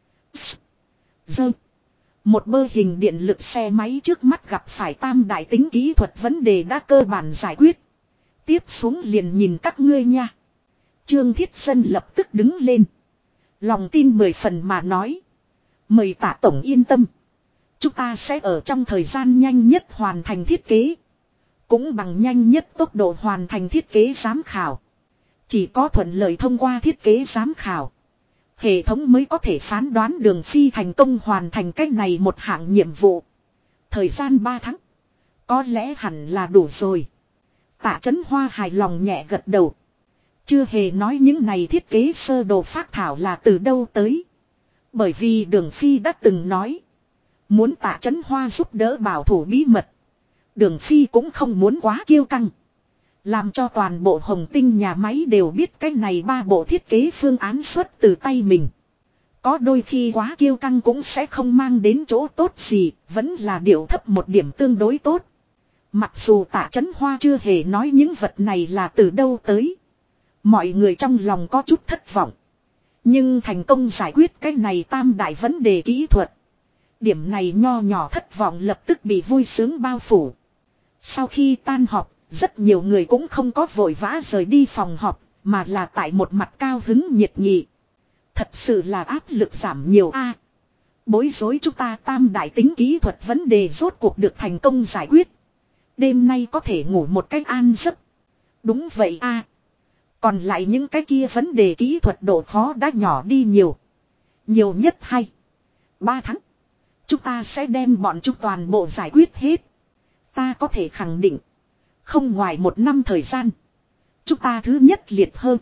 Dơ. Một bơ hình điện lực xe máy trước mắt gặp phải tam đại tính kỹ thuật vấn đề đã cơ bản giải quyết. Tiếp xuống liền nhìn các ngươi nha. Trương Thiết Dân lập tức đứng lên. Lòng tin 10 phần mà nói. Mời Tạ Tổng yên tâm. Chúng ta sẽ ở trong thời gian nhanh nhất hoàn thành thiết kế. cũng bằng nhanh nhất tốc độ hoàn thành thiết kế giám khảo. Chỉ có thuận lợi thông qua thiết kế giám khảo, hệ thống mới có thể phán đoán Đường Phi thành công hoàn thành cách này một hạng nhiệm vụ. Thời gian 3 tháng. Có lẽ hẳn là đủ rồi. Tạ Chấn Hoa hài lòng nhẹ gật đầu. Chưa hề nói những này thiết kế sơ đồ phác thảo là từ đâu tới. Bởi vì Đường Phi đã từng nói, muốn Tạ Chấn Hoa giúp đỡ bảo thủ bí mật. Đường Phi cũng không muốn quá kiêu căng, làm cho toàn bộ Hồng Tinh nhà máy đều biết cái này 3 bộ thiết kế phương án xuất từ tay mình. Có đôi khi quá kiêu căng cũng sẽ không mang đến chỗ tốt gì, vẫn là điệu thấp một điểm tương đối tốt. Mặc dù Tạ Chấn Hoa chưa hề nói những vật này là từ đâu tới, mọi người trong lòng có chút thất vọng. Nhưng thành công giải quyết cái này tam đại vấn đề kỹ thuật. Điểm này nho nhỏ thất vọng lập tức bị vui sướng bao phủ. Sau khi tan họp, rất nhiều người cũng không có vội vã rời đi phòng họp, mà là tại một mặt cao hứng nhiệt nghị. Thật sự là áp lực giảm nhiều a. Bối rối chúng ta tam đại tính kỹ thuật vấn đề rốt cuộc được thành công giải quyết. Đêm nay có thể ngủ một cách an giấc. Đúng vậy a. Còn lại những cái kia vấn đề kỹ thuật độ khó đã nhỏ đi nhiều. Nhiều nhất 2-3 tháng. Chúng ta sẽ đem bọn chúng toàn bộ giải quyết hết. Ta có thể khẳng định, không ngoài 1 năm thời gian, chúng ta thứ nhất liệt hơn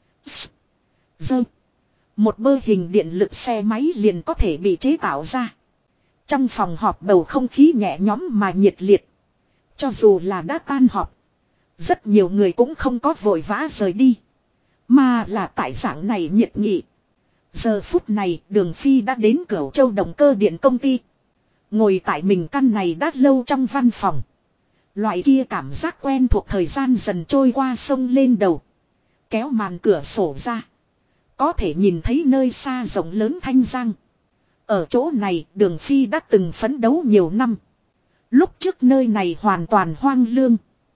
một bơ hình điện lực xe máy liền có thể bị chế tạo ra. Trong phòng họp bầu không khí nhẹ nhõm mà nhiệt liệt. Cho dù là đã tan họp, rất nhiều người cũng không có vội vã rời đi, mà là tại dạng này nhiệt nghị. Giờ phút này Đường Phi đã đến Cửu Châu Động Cơ Điện công ty. Ngồi tại mình căn này đã lâu trong văn phòng. Loại kia cảm giác quen thuộc thời gian dần trôi qua sông lên đầu. Kéo màn cửa sổ ra, có thể nhìn thấy nơi xa rộng lớn Thanh Giang. Ở chỗ này Đường Phi đã từng phấn đấu nhiều năm. Lúc trước nơi này hoàn toàn hoang lương.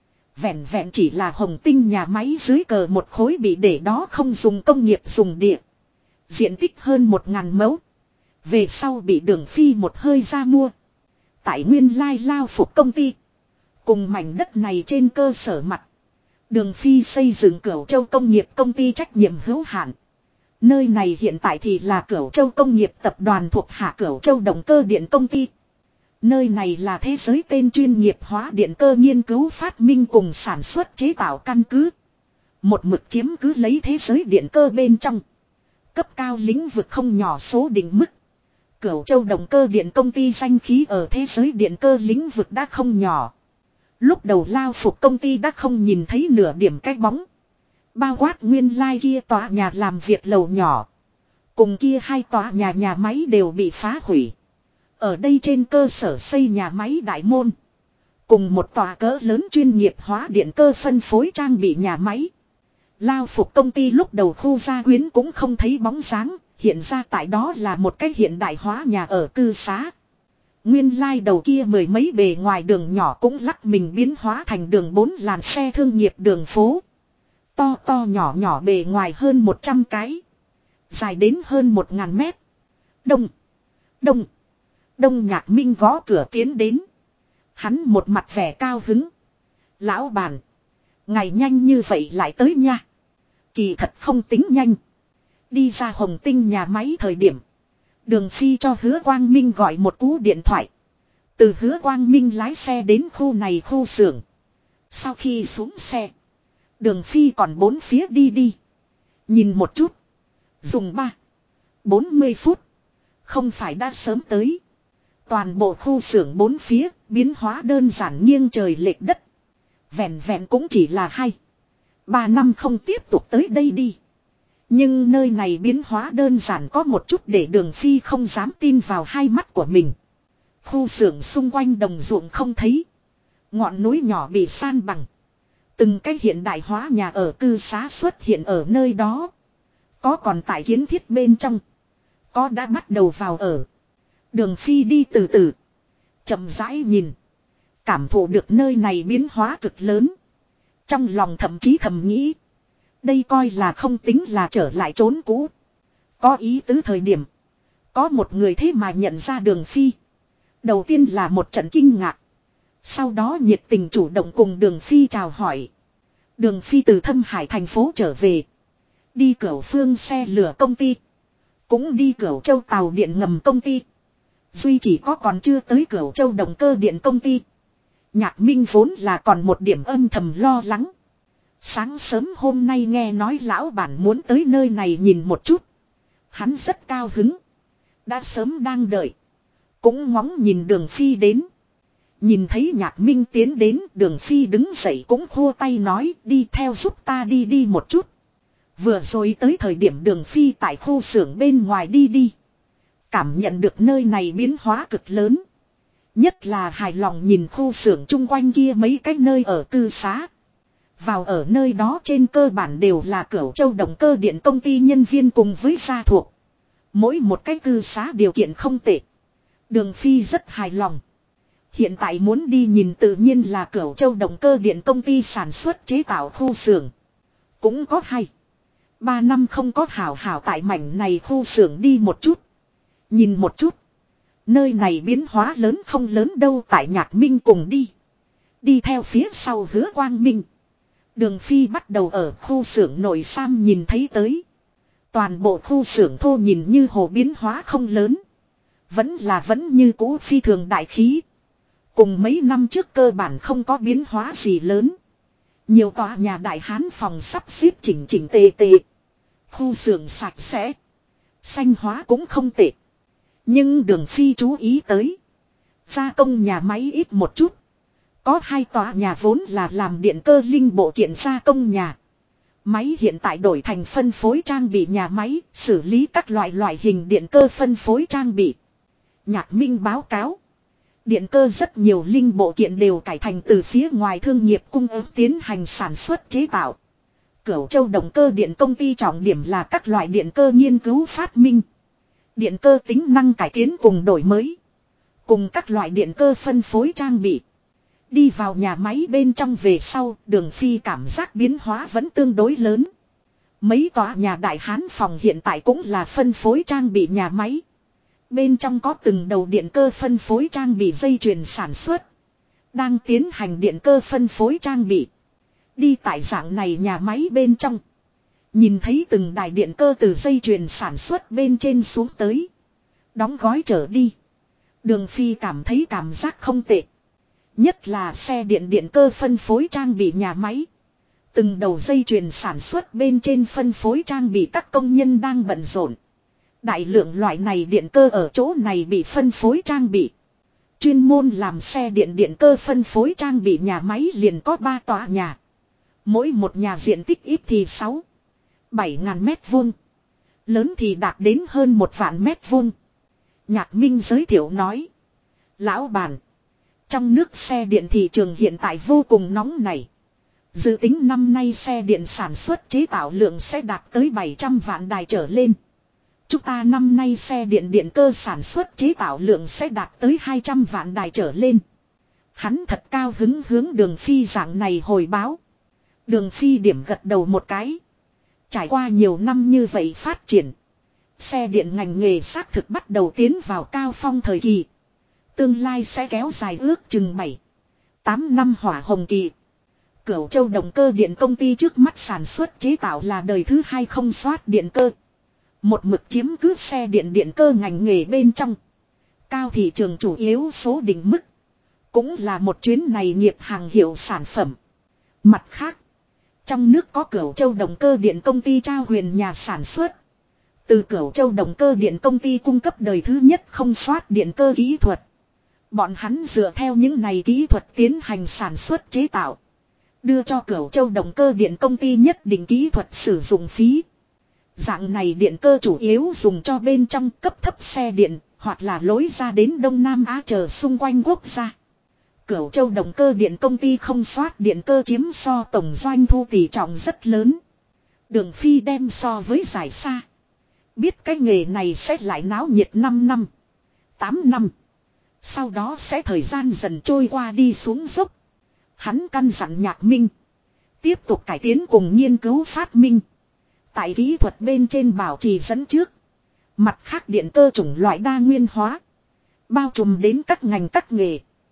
Vẹn vẹn chỉ là Hồng Tinh nhà máy dưới cờ một khối bị để đó không dùng công nghiệp dùng địa. Diện tích hơn 1000 mẫu. Về sau bị Đường Phi một hơi ra mua. Tại nguyên lai Lao Phục công ty. Cùng mảnh đất này trên cơ sở mặt, Đường Phi xây dựng Cửu Châu Công nghiệp công ty trách nhiệm hữu hạn. Nơi này hiện tại thì là Cửu Châu Công nghiệp tập đoàn thuộc hạ Cửu Châu Động Cơ Điện công ty. Nơi này là thế giới tên chuyên nghiệp hóa điện cơ nghiên cứu phát minh cùng sản xuất chế tạo căn cứ. Một mực chiếm cứ lấy thế giới điện cơ bên trong. Cấp cao lĩnh vực không nhỏ số định mức. Cửu Châu Động Cơ Điện công ty danh khí ở thế giới điện cơ lĩnh vực đã không nhỏ. Lúc đầu Lao Phục công ty đã không nhìn thấy nửa điểm cái bóng. Bao quát nguyên lai kia tòa nhà làm việc lầu nhỏ. Cùng kia 2 tòa nhà máy đều bị phá hủy. Ở đây trên cơ sở xây nhà máy đại môn. Cùng một tòa cỡ lớn chuyên nghiệp hóa điện cơ phân phối trang bị nhà máy. Lao Phục công ty lúc đầu khu gia quyến cũng không thấy bóng dáng. Hiện ra tại đó là một cái hiện đại hóa nhà ở cư xá. Nguyên lai đầu kia 10 mấy bề ngoài đường nhỏ cũng lắc mình biến hóa thành đường 4 làn xe thương nghiệp đường phố. To to nhỏ nhỏ bề ngoài hơn 100 cái. Dài đến hơn 1000 mét. Đông Nhạc Minh gõ cửa tiến đến. Hắn một mặt vẻ cao hứng. Lão bản, ngày nhanh như vậy lại tới nha. Kỳ thật không tính nhanh. Đi ra Hồng Tinh nhà máy thời điểm, Đường Phi cho Hứa Quang Minh gọi một cú điện thoại. Từ Hứa Quang Minh lái xe đến khu này khu xưởng. Sau khi xuống xe, Đường Phi còn 4 phía đi. Nhìn một chút. Dùng 40 phút. Không phải đã sớm tới. Toàn bộ khu xưởng 4 phía biến hóa đơn giản nghiêng trời lệch đất. Vẹn vẹn cũng chỉ là 2-3 năm không tiếp tục tới đây đi. Nhưng nơi này biến hóa đơn giản có một chút để Đường Phi không dám tin vào hai mắt của mình. Khu xưởng xung quanh đồng ruộng không thấy. Ngọn núi nhỏ bị san bằng. Từng cái hiện đại hóa nhà ở cư xá xuất hiện ở nơi đó. Có còn tại kiến thiết bên trong. Có đã bắt đầu vào ở. Đường Phi đi từ từ. Chậm rãi nhìn. Cảm thụ được nơi này biến hóa cực lớn. Trong lòng thậm chí thầm nghĩ. Đây coi là không tính là trở lại trốn cũ. Có ý tứ thời điểm. Có một người thế mà nhận ra Đường Phi. Đầu tiên là một trận kinh ngạc. Sau đó nhiệt tình chủ động cùng Đường Phi chào hỏi. Đường Phi từ Thâm Hải thành phố trở về. Đi Cửu Phương xe lửa công ty. Cũng đi Cửu Châu tàu điện ngầm công ty. Duy chỉ có còn chưa tới Cửu Châu động cơ điện công ty. Nhạc Minh vốn là còn một điểm âm thầm lo lắng. Sáng sớm hôm nay nghe nói lão bản muốn tới nơi này nhìn một chút. Hắn rất cao hứng. Đã sớm đang đợi. Cũng ngóng nhìn Đường Phi đến. Nhìn thấy Nhạc Minh tiến đến, Đường Phi đứng dậy cũng khua tay nói đi theo giúp ta đi một chút. Vừa rồi tới thời điểm Đường Phi tại khu xưởng bên ngoài đi. Cảm nhận được nơi này biến hóa cực lớn. Nhất là hài lòng nhìn khu xưởng chung quanh kia mấy cái nơi ở cư xá. Vào ở nơi đó trên cơ bản đều là Cửu Châu động cơ điện công ty nhân viên cùng với gia thuộc. Mỗi một cái cư xá điều kiện không tệ. Đường Phi rất hài lòng. Hiện tại muốn đi nhìn tự nhiên là Cửu Châu động cơ điện công ty sản xuất chế tạo khu xưởng. Cũng có 3 năm không có hảo tại mảnh này khu xưởng đi một chút. Nhìn một chút. Nơi này biến hóa lớn không lớn đâu tại Nhạc Minh cùng đi. Đi theo phía sau Hứa Quang Minh. Đường Phi bắt đầu ở khu xưởng nội Sam nhìn thấy tới. Toàn bộ khu xưởng thô nhìn như hồ biến hóa không lớn. Vẫn như cũ phi thường đại khí. Cùng mấy năm trước cơ bản không có biến hóa gì lớn. Nhiều tòa nhà đại hán phòng sắp xếp chỉnh tề. Khu xưởng sạch sẽ. Xanh hóa cũng không tệ. Nhưng Đường Phi chú ý tới. Gia công nhà máy ít một chút. Có 2 tòa nhà vốn là làm điện cơ linh bộ kiện gia công nhà. Máy hiện tại đổi thành phân phối trang bị nhà máy, xử lý các loại hình điện cơ phân phối trang bị. Nhạc Minh báo cáo. Điện cơ rất nhiều linh bộ kiện đều cải thành từ phía ngoài thương nghiệp cung ứng tiến hành sản xuất chế tạo. Cửu Châu động cơ điện công ty trọng điểm là các loại điện cơ nghiên cứu phát minh. Điện cơ tính năng cải tiến cùng đổi mới. Cùng các loại điện cơ phân phối trang bị. Đi vào nhà máy bên trong về sau, Đường Phi cảm giác biến hóa vẫn tương đối lớn. Mấy tòa nhà đại hán phòng hiện tại cũng là phân phối trang bị nhà máy. Bên trong có từng đầu điện cơ phân phối trang bị dây chuyền sản xuất. Đang tiến hành điện cơ phân phối trang bị. Đi tại dạng này nhà máy bên trong. Nhìn thấy từng đài điện cơ từ dây chuyền sản xuất bên trên xuống tới. Đóng gói trở đi. Đường Phi cảm thấy cảm giác không tệ. Nhất là xe điện cơ phân phối trang bị nhà máy. Từng đầu dây chuyền sản xuất bên trên phân phối trang bị các công nhân đang bận rộn. Đại lượng loại này điện cơ ở chỗ này bị phân phối trang bị. Chuyên môn làm xe điện cơ phân phối trang bị nhà máy liền có 3 tòa nhà. Mỗi một nhà diện tích ít thì 7 ngàn mét vuông. Lớn thì đạt đến hơn 1 vạn mét vuông. Nhạc Minh giới thiệu nói. Lão bản. Trong nước xe điện thị trường hiện tại vô cùng nóng nảy. Dự tính năm nay xe điện sản xuất chế tạo lượng sẽ đạt tới 700 vạn đài trở lên. Chúng ta năm nay xe điện cơ sản xuất chế tạo lượng sẽ đạt tới 200 vạn đài trở lên. Hắn thật cao hứng hướng Đường Phi dạng này hồi báo. Đường Phi điểm gật đầu một cái. Trải qua nhiều năm như vậy phát triển. Xe điện ngành nghề xác thực bắt đầu tiến vào cao phong thời kỳ. Tương lai sẽ kéo dài ước chừng 7-8 năm hỏa hồng kỳ. Cửu Châu động cơ điện công ty trước mắt sản xuất chế tạo là đời thứ 2 không soát điện cơ. Một mực chiếm cứ xe điện cơ ngành nghề bên trong. Cao thị trường chủ yếu số định mức. Cũng là một chuyến này nghiệp hàng hiệu sản phẩm. Mặt khác. Trong nước có Cửu Châu động cơ điện công ty trao quyền nhà sản xuất. Từ Cửu Châu động cơ điện công ty cung cấp đời thứ nhất không soát điện cơ kỹ thuật. Bọn hắn dựa theo những này kỹ thuật tiến hành sản xuất chế tạo. Đưa cho Cửu Châu động cơ điện công ty nhất định kỹ thuật sử dụng phí. Dạng này điện cơ chủ yếu dùng cho bên trong cấp thấp xe điện, hoặc là lối ra đến Đông Nam Á chờ xung quanh quốc gia. Cửu Châu động cơ điện công ty không soát điện cơ chiếm so tổng doanh thu tỷ trọng rất lớn. Đường Phi đem so với giải xa. Biết cái nghề này sẽ lại náo nhiệt 5 năm, 8 năm. Sau đó sẽ thời gian dần trôi qua đi xuống dốc. Hắn căn dặn Nhạc Minh. Tiếp tục cải tiến cùng nghiên cứu phát minh. Tại kỹ thuật bên trên bảo trì dẫn trước. Mặt khác điện cơ chủng loại đa nguyên hóa. Bao trùm đến các ngành các nghề.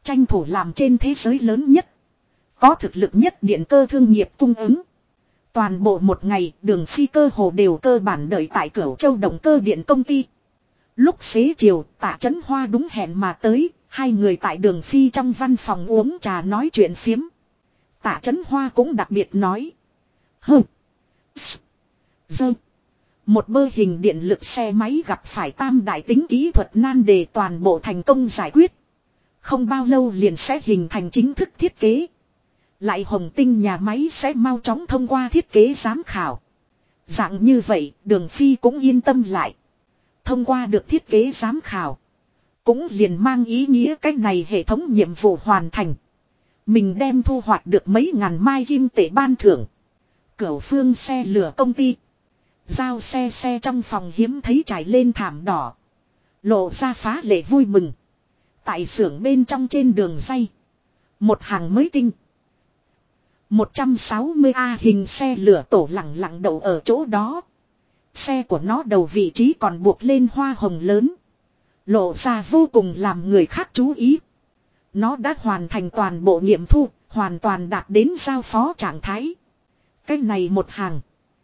Tranh thủ làm trên thế giới lớn nhất. Có thực lực nhất điện cơ thương nghiệp cung ứng. Toàn bộ một ngày Đường Phi cơ hồ đều cơ bản đợi tại Cửu Châu động cơ điện công ty. Lúc xế chiều Tạ Chấn Hoa đúng hẹn mà tới. Hai người tại Đường Phi trong văn phòng uống trà nói chuyện phiếm. Tạ Chấn Hoa cũng đặc biệt nói. Hừ. Dơ. Một bơ hình điện lực xe máy gặp phải tam đại tính kỹ thuật nan đề toàn bộ thành công giải quyết. Không bao lâu liền sẽ hình thành chính thức thiết kế. Lại Hồng Tinh nhà máy sẽ mau chóng thông qua thiết kế giám khảo. Dạng như vậy Đường Phi cũng yên tâm lại. Thông qua được thiết kế giám khảo. Cũng liền mang ý nghĩa cách này hệ thống nhiệm vụ hoàn thành. Mình đem thu hoạch được mấy ngàn mai kim tệ ban thưởng. Cửu Phương xe lửa công ty. Giao xe trong phòng hiếm thấy trải lên thảm đỏ. Lộ ra phá lệ vui mừng. Tại xưởng bên trong trên đường dây. Một hàng mới tinh. 160A hình xe lửa tổ lẳng lặng đậu ở chỗ đó. Xe của nó đầu vị trí còn buộc lên hoa hồng lớn. Lộ ra vô cùng làm người khác chú ý. Nó đã hoàn thành toàn bộ nghiệm thu, hoàn toàn đạt đến giao phó trạng thái. Cái này một hàng.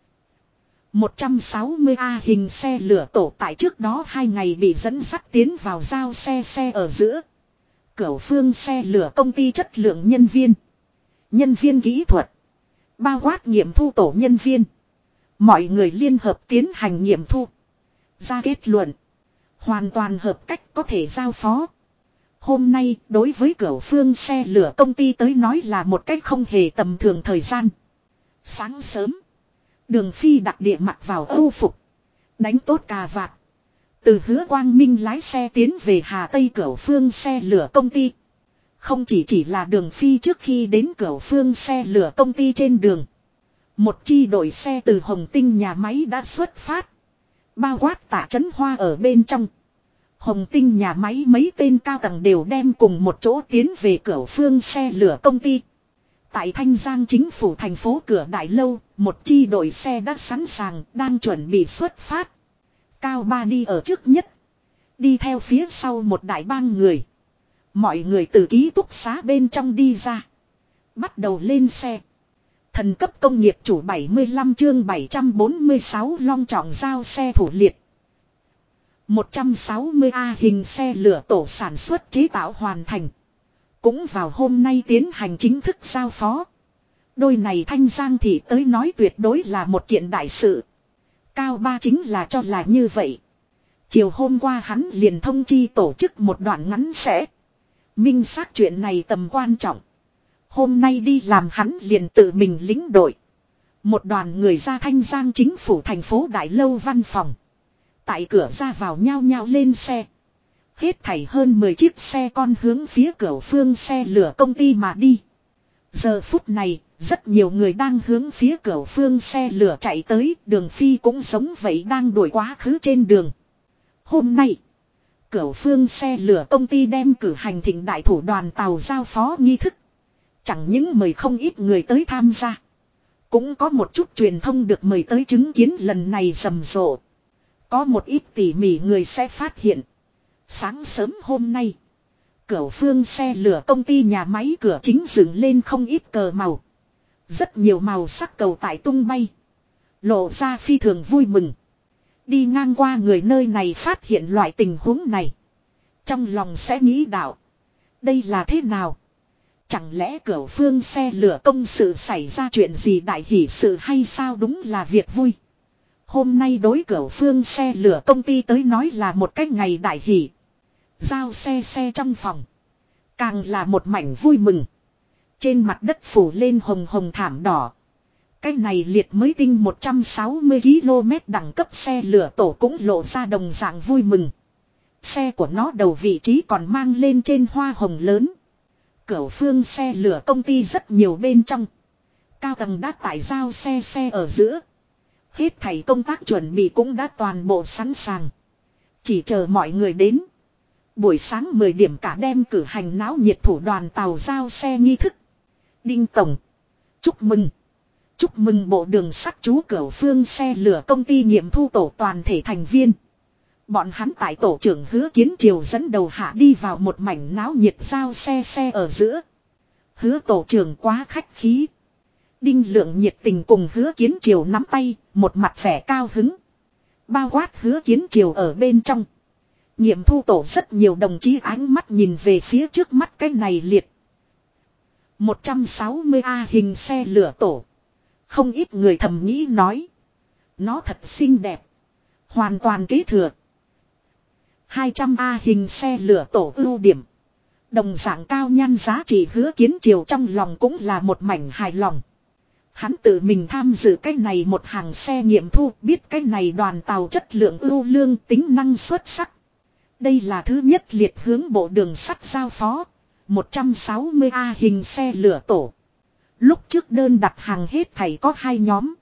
160A hình xe lửa tổ tại trước đó 2 ngày bị dẫn dắt tiến vào giao xe ở giữa. Cửu Phương xe lửa công ty chất lượng nhân viên. Nhân viên kỹ thuật. Bao quát nghiệm thu tổ nhân viên. Mọi người liên hợp tiến hành nghiệm thu. Ra kết luận. Hoàn toàn hợp cách có thể giao phó. Hôm nay đối với Cửu Phương xe lửa công ty tới nói là một cách không hề tầm thường thời gian. Sáng sớm. Đường Phi đặc địa mặc vào âu phục. Đánh tốt cà vạt. Từ Hứa Quang Minh lái xe tiến về Hà Tây Cửu Phương xe lửa công ty. Không chỉ là Đường Phi trước khi đến Cửu Phương xe lửa công ty trên đường. Một chi đội xe từ Hồng Tinh nhà máy đã xuất phát. Bao quát Tạ Chấn Hoa ở bên trong. Hồng Tinh nhà máy mấy tên cao tầng đều đem cùng một chỗ tiến về Cửu Phương xe lửa công ty. Tại Thanh Giang chính phủ thành phố cửa đại lâu, một chi đội xe đã sẵn sàng, đang chuẩn bị xuất phát. Cao Ba đi ở trước nhất. Đi theo phía sau một đại bang người. Mọi người từ ký túc xá bên trong đi ra. Bắt đầu lên xe. Thần cấp công nghiệp chủ 75 chương 746 long trọng giao xe thủ liệt. 160A hình xe lửa tổ sản xuất chế tạo hoàn thành. Cũng vào hôm nay tiến hành chính thức giao phó. Đôi này Thanh Giang thì tới nói tuyệt đối là một kiện đại sự. Cao Ba chính là cho là như vậy. Chiều hôm qua hắn liền thông chi tổ chức một đoạn ngắn sẽ. Minh xác chuyện này tầm quan trọng. Hôm nay đi làm hắn liền tự mình lĩnh đội. Một đoàn người ra Thanh Giang chính phủ thành phố Đại Lâu văn phòng. Tại cửa ra vào nhao nhao lên xe. Hết thảy hơn 10 chiếc xe con hướng phía Cửu Phương xe lửa công ty mà đi. Giờ phút này, rất nhiều người đang hướng phía Cửu Phương xe lửa chạy tới, Đường Phi cũng giống vậy đang đuổi quá khứ trên đường. Hôm nay, Cửu Phương xe lửa công ty đem cử hành thịnh đại thủ đoàn tàu giao phó nghi thức. Chẳng những mời không ít người tới tham gia. Cũng có một chút truyền thông được mời tới chứng kiến lần này rầm rộ. Có một ít tỉ mỉ người sẽ phát hiện. Sáng sớm hôm nay, Cửu Phương xe lửa công ty nhà máy cửa chính dựng lên không ít cờ màu. Rất nhiều màu sắc cầu tại tung bay. Lộ ra phi thường vui mừng. Đi ngang qua người nơi này phát hiện loại tình huống này. Trong lòng sẽ nghĩ đạo. Đây là thế nào? Chẳng lẽ Cửu Phương xe lửa công sự xảy ra chuyện gì đại hỷ sự hay sao? Đúng là việc vui. Hôm nay đối Cửu Phương xe lửa công ty tới nói là một cái ngày đại hỷ. Giao xe trong phòng. Càng là một mảnh vui mừng. Trên mặt đất phủ lên hồng hồng thảm đỏ. Cái này liệt mới tinh 160 km đẳng cấp xe lửa tổ cũng lộ ra đồng dạng vui mừng. Xe của nó đầu vị trí còn mang lên trên hoa hồng lớn. Cửu Phương xe lửa công ty rất nhiều bên trong. Cao tầng đã tải giao xe ở giữa. Hết thảy công tác chuẩn bị cũng đã toàn bộ sẵn sàng. Chỉ chờ mọi người đến. Buổi sáng 10 điểm cả đem cử hành náo nhiệt thủ đoàn tàu giao xe nghi thức. Đinh Tổng. Chúc mừng. Chúc mừng bộ đường sắt chú Cửu Phương xe lửa công ty nghiệm thu tổ toàn thể thành viên. Bọn hắn tại tổ trưởng Hứa Kiến Triều dẫn đầu hạ đi vào một mảnh náo nhiệt giao xe ở giữa. Hứa tổ trưởng quá khách khí. Đinh Lượng nhiệt tình cùng Hứa Kiến Triều nắm tay, một mặt vẻ cao hứng. Bao quát Hứa Kiến Triều ở bên trong. Nghiệm thu tổ rất nhiều đồng chí ánh mắt nhìn về phía trước mắt cái này liệt. 160A hình xe lửa tổ. Không ít người thầm nghĩ nói. Nó thật xinh đẹp. Hoàn toàn kế thừa. 200A hình xe lửa tổ ưu điểm. Đồng dạng cao nhan giá trị Hứa Kiến Triều trong lòng cũng là một mảnh hài lòng. Hắn tự mình tham dự cái này một hàng xe nghiệm thu, biết cái này đoàn tàu chất lượng ưu lương, tính năng xuất sắc. Đây là thứ nhất liệt hướng bộ đường sắt giao phó. 160A hình xe lửa tổ. Lúc trước đơn đặt hàng hết thảy có 2 nhóm.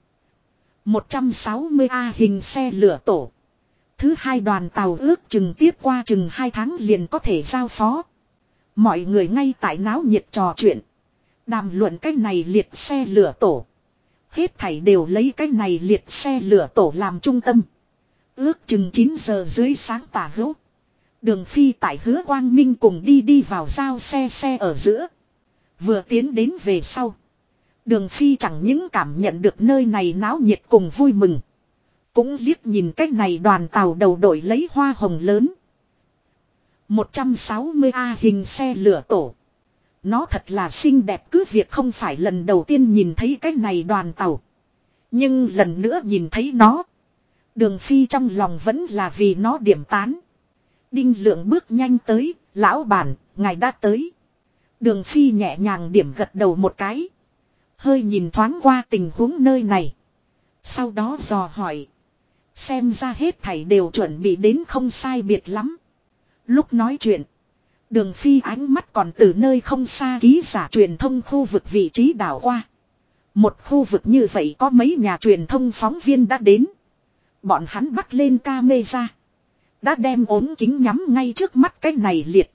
160A hình xe lửa tổ. Thứ hai đoàn tàu ước chừng tiếp qua chừng 2 tháng liền có thể giao phó. Mọi người ngay tại náo nhiệt trò chuyện. Đàm luận cái này liệt xe lửa tổ. Hết thảy đều lấy cái này liệt xe lửa tổ làm trung tâm. Ước chừng 9 giờ dưới sáng tả hữu. Đường Phi tại Hứa Quang Minh cùng đi vào giao xe ở giữa. Vừa tiến đến về sau. Đường Phi chẳng những cảm nhận được nơi này náo nhiệt cùng vui mừng. Cũng liếc nhìn cái này đoàn tàu đầu đội lấy hoa hồng lớn. 160A hình xe lửa tổ. Nó thật là xinh đẹp, cứ việc không phải lần đầu tiên nhìn thấy cái này đoàn tàu. Nhưng lần nữa nhìn thấy nó. Đường Phi trong lòng vẫn là vì nó điểm tán. Đinh Lượng bước nhanh tới, lão bản, ngài đã tới. Đường Phi nhẹ nhàng điểm gật đầu một cái. Hơi nhìn thoáng qua tình huống nơi này. Sau đó dò hỏi. Xem ra hết thảy đều chuẩn bị đến không sai biệt lắm. Lúc nói chuyện. Đường Phi ánh mắt còn từ nơi không xa ký giả truyền thông khu vực vị trí đảo qua. Một khu vực như vậy có mấy nhà truyền thông phóng viên đã đến. Bọn hắn bắt lên camera. Đã đem ốm kính nhắm ngay trước mắt cái này liệt.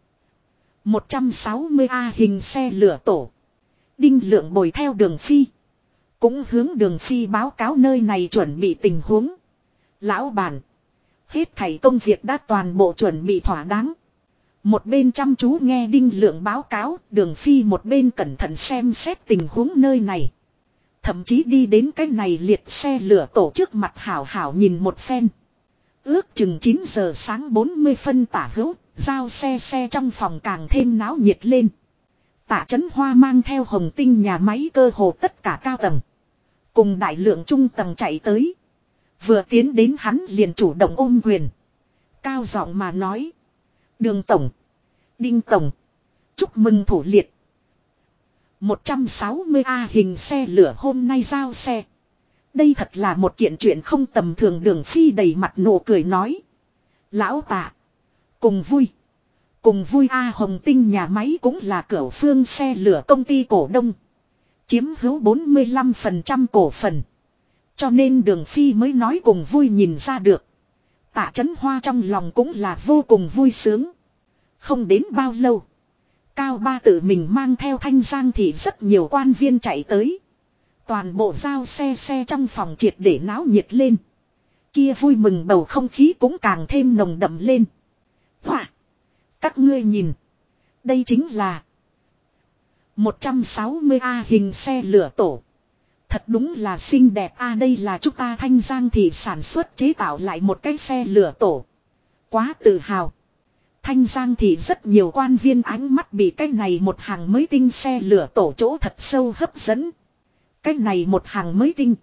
160A hình xe lửa tổ. Đinh Lượng bồi theo Đường Phi. Cũng hướng Đường Phi báo cáo nơi này chuẩn bị tình huống. Lão bản. Hết thảy công việc đã toàn bộ chuẩn bị thỏa đáng. Một bên chăm chú nghe Đinh Lượng báo cáo, Đường Phi một bên cẩn thận xem xét tình huống nơi này. Thậm chí đi đến cái này liệt xe lửa tổ trước mặt hảo hảo nhìn một phen. Ước chừng 9 giờ sáng 40 phân tả hữu, giao xe trong phòng càng thêm náo nhiệt lên. Tạ Chấn Hoa mang theo Hồng Tinh nhà máy cơ hồ tất cả cao tầng. Cùng đại lượng trung tầng chạy tới. Vừa tiến đến hắn liền chủ động ôm quyền. Cao giọng mà nói. Đường Tổng. Đinh Tổng. Chúc mừng thủ liệt. 160A hình xe lửa hôm nay giao xe. Đây thật là một kiện chuyện không tầm thường. Đường Phi đầy mặt nụ cười nói. Lão Tạ. Cùng vui. Cùng vui A Hồng Tinh nhà máy cũng là Cửu Phương xe lửa công ty cổ đông. Chiếm hữu 45% cổ phần. Cho nên Đường Phi mới nói cùng vui nhìn ra được. Tạ Chấn Hoa trong lòng cũng là vô cùng vui sướng. Không đến bao lâu. Cao Ba tự mình mang theo Thanh Giang thì rất nhiều quan viên chạy tới. Toàn bộ giao xe trong phòng triệt để náo nhiệt lên. Kia vui mừng bầu không khí cũng càng thêm nồng đậm lên. Hoa! Các ngươi nhìn. Đây chính là 160A hình xe lửa tổ. Thật đúng là xinh đẹp a, đây là chúng ta Thanh Giang thì sản xuất chế tạo lại một cái xe lửa tổ. Quá tự hào. Thanh Giang thì rất nhiều quan viên ánh mắt bị cái này một hàng mới tinh xe lửa tổ chỗ thật sâu hấp dẫn. Cái này một hàng mới tinh.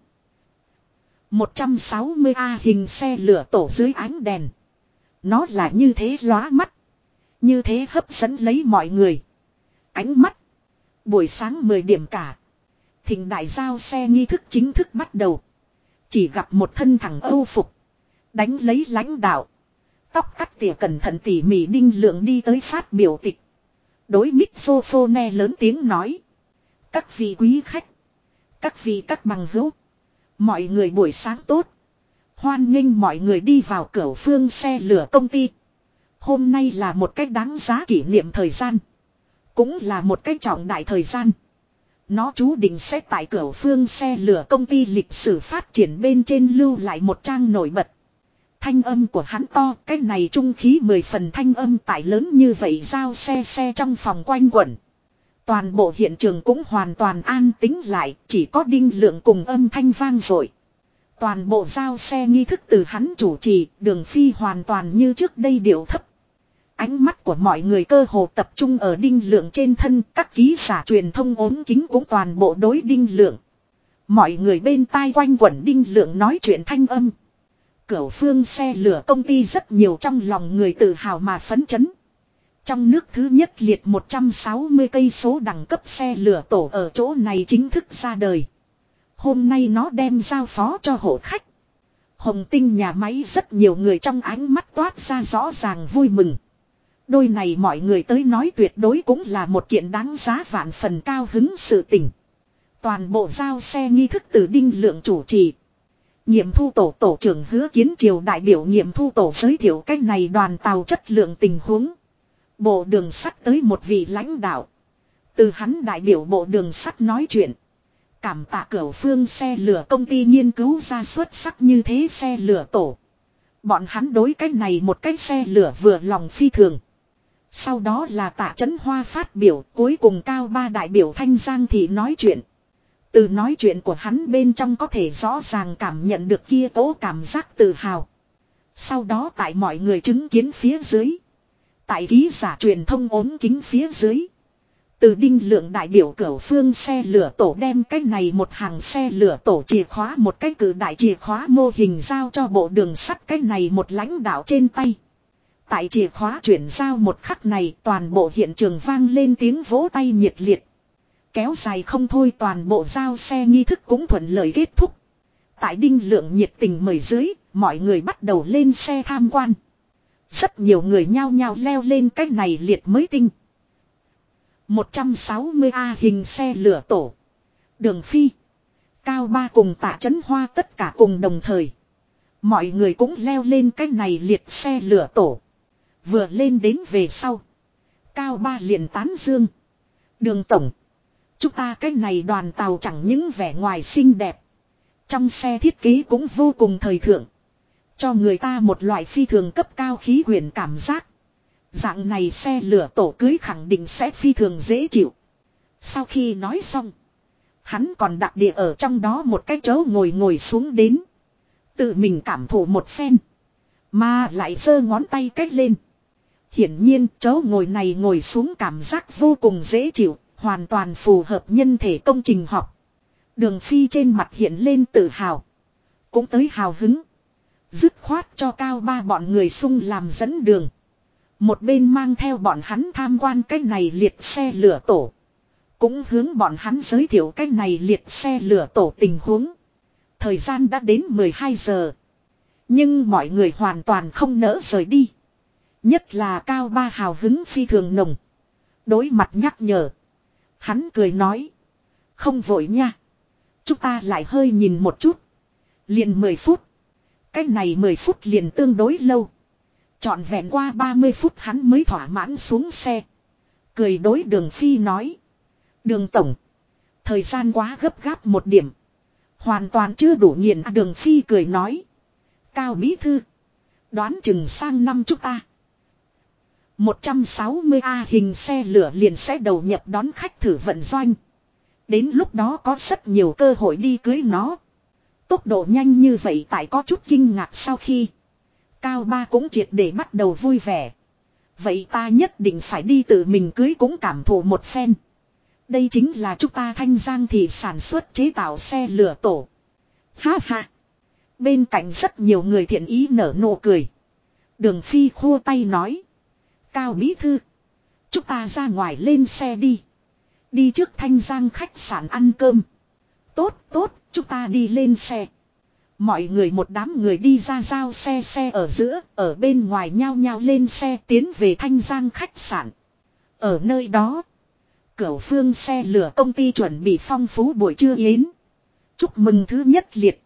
160A hình xe lửa tổ dưới ánh đèn. Nó là như thế lóa mắt. Như thế hấp dẫn lấy mọi người. Ánh mắt. Buổi sáng 10 điểm cả. Thịnh đại giao xe nghi thức chính thức bắt đầu. Chỉ gặp một thân thẳng Âu phục. Đánh lấy lãnh đạo. Tóc cắt tỉa cẩn thận tỉ mỉ Đinh Lượng đi tới phát biểu tịch. Đối mixophone lớn tiếng nói. Các vị quý khách. Các vị các bằng hữu. Mọi người buổi sáng tốt. Hoan nghênh mọi người đi vào Cửu Phương xe lửa công ty. Hôm nay là một cách đáng giá kỷ niệm thời gian. Cũng là một cách trọng đại thời gian. Nó chú định sẽ tại Cửu Phương xe lửa công ty lịch sử phát triển bên trên lưu lại một trang nổi bật. Thanh âm của hắn to, cái này trung khí 10 phần thanh âm tải lớn như vậy giao xe trong phòng quanh quẩn. Toàn bộ hiện trường cũng hoàn toàn an tĩnh lại, chỉ có Đinh Lượng cùng âm thanh vang dội. Toàn bộ giao xe nghi thức từ hắn chủ trì, Đường Phi hoàn toàn như trước đây điệu thấp. Ánh mắt của mọi người cơ hồ tập trung ở Đinh Lượng trên thân, các ký giả truyền thông ốm kính cũng toàn bộ đối Đinh Lượng. Mọi người bên tai quanh quẩn Đinh Lượng nói chuyện thanh âm. Cửu Phương xe lửa công ty rất nhiều trong lòng người tự hào mà phấn chấn. Trong nước thứ nhất liệt 160 cây số đẳng cấp xe lửa tổ ở chỗ này chính thức ra đời. Hôm nay nó đem giao phó cho hộ khách. Hồng Tinh nhà máy rất nhiều người trong ánh mắt toát ra rõ ràng vui mừng. Đôi này mọi người tới nói tuyệt đối cũng là một kiện đáng giá vạn phần cao hứng sự tình. Toàn bộ giao xe nghi thức từ Đinh Lượng chủ trì. Nghiệm thu tổ trưởng Hứa Kiến Triều đại biểu nghiệm thu tổ giới thiệu cách này đoàn tàu chất lượng tình huống. Bộ đường sắt tới một vị lãnh đạo. Từ hắn đại biểu bộ đường sắt nói chuyện. Cảm tạ Cửu Phương xe lửa công ty nghiên cứu ra xuất sắc như thế xe lửa tổ. Bọn hắn đối cách này một cái xe lửa vừa lòng phi thường. Sau đó là Tạ Chấn Hoa phát biểu, cuối cùng Cao Ba đại biểu Thanh Giang thì nói chuyện. Từ nói chuyện của hắn bên trong có thể rõ ràng cảm nhận được kia tố cảm giác tự hào. Sau đó tại mọi người chứng kiến phía dưới. Tại ký giả truyền thông ốm kính phía dưới. Từ Đinh Lượng đại biểu Cửu Phương xe lửa tổ đem cái này một hàng xe lửa tổ chìa khóa một cái cử đại chìa khóa mô hình giao cho bộ đường sắt cái này một lãnh đạo trên tay. Tại chìa khóa chuyển giao một khắc này toàn bộ hiện trường vang lên tiếng vỗ tay nhiệt liệt. Kéo dài không thôi toàn bộ giao xe nghi thức cũng thuận lợi kết thúc. Tại Đinh Lượng nhiệt tình mời dưới, mọi người bắt đầu lên xe tham quan. Rất nhiều người nhao nhao leo lên cái này liệt mới tinh. 160A hình xe lửa tổ. Đường Phi. Cao Ba cùng Tạ Chấn Hoa tất cả cùng đồng thời. Mọi người cũng leo lên cái này liệt xe lửa tổ. Vừa lên đến về sau. Cao Ba liền tán dương. Đường tổng. Chúng ta cái này đoàn tàu chẳng những vẻ ngoài xinh đẹp. Trong xe thiết kế cũng vô cùng thời thượng. Cho người ta một loại phi thường cấp cao khí quyển cảm giác. Dạng này xe lửa tổ cưới khẳng định sẽ phi thường dễ chịu. Sau khi nói xong. Hắn còn đặc địa ở trong đó một cái chỗ ngồi xuống đến. Tự mình cảm thụ một phen. Mà lại giơ ngón tay cách lên. Hiển nhiên chỗ ngồi này ngồi xuống cảm giác vô cùng dễ chịu. Hoàn toàn phù hợp nhân thể công trình học. Đường Phi trên mặt hiện lên tự hào. Cũng tới hào hứng. Dứt khoát cho Cao Ba bọn người sung làm dẫn đường. Một bên mang theo bọn hắn tham quan cái này liệt xe lửa tổ. Cũng hướng bọn hắn giới thiệu cái này liệt xe lửa tổ tình huống. Thời gian đã đến 12 giờ. Nhưng mọi người hoàn toàn không nỡ rời đi. Nhất là Cao Ba hào hứng phi thường nồng. Đối mặt nhắc nhở. Hắn cười nói. Không vội nha. Chúng ta lại hơi nhìn một chút. Liền 10 phút. Cái này 10 phút liền tương đối lâu. Trọn vẹn qua 30 phút hắn mới thỏa mãn xuống xe. Cười đối Đường Phi nói. Đường tổng. Thời gian quá gấp gáp một điểm. Hoàn toàn chưa đủ nghiền. Đường Phi cười nói. Cao bí thư. Đoán chừng sang năm chúng ta. 160A hình xe lửa liền sẽ đầu nhập đón khách thử vận doanh. Đến lúc đó có rất nhiều cơ hội đi cưới nó. Tốc độ nhanh như vậy tại có chút kinh ngạc sau khi. Cao Ba cũng triệt để bắt đầu vui vẻ. Vậy ta nhất định phải đi tự mình cưới cũng cảm thụ một phen. Đây chính là chúng ta Thanh Giang thị sản xuất chế tạo xe lửa tổ. Ha ha. Bên cạnh rất nhiều người thiện ý nở nụ cười. Đường Phi khua tay nói. Cao bí thư. Chúng ta ra ngoài lên xe đi. Đi trước Thanh Giang khách sạn ăn cơm. Tốt, chúng ta đi lên xe. Mọi người một đám người đi ra giao xe ở giữa, ở bên ngoài nhao nhao lên xe tiến về Thanh Giang khách sạn. Ở nơi đó, Cửu Phương xe lửa công ty chuẩn bị phong phú buổi trưa yến. Chúc mừng thứ nhất liệt.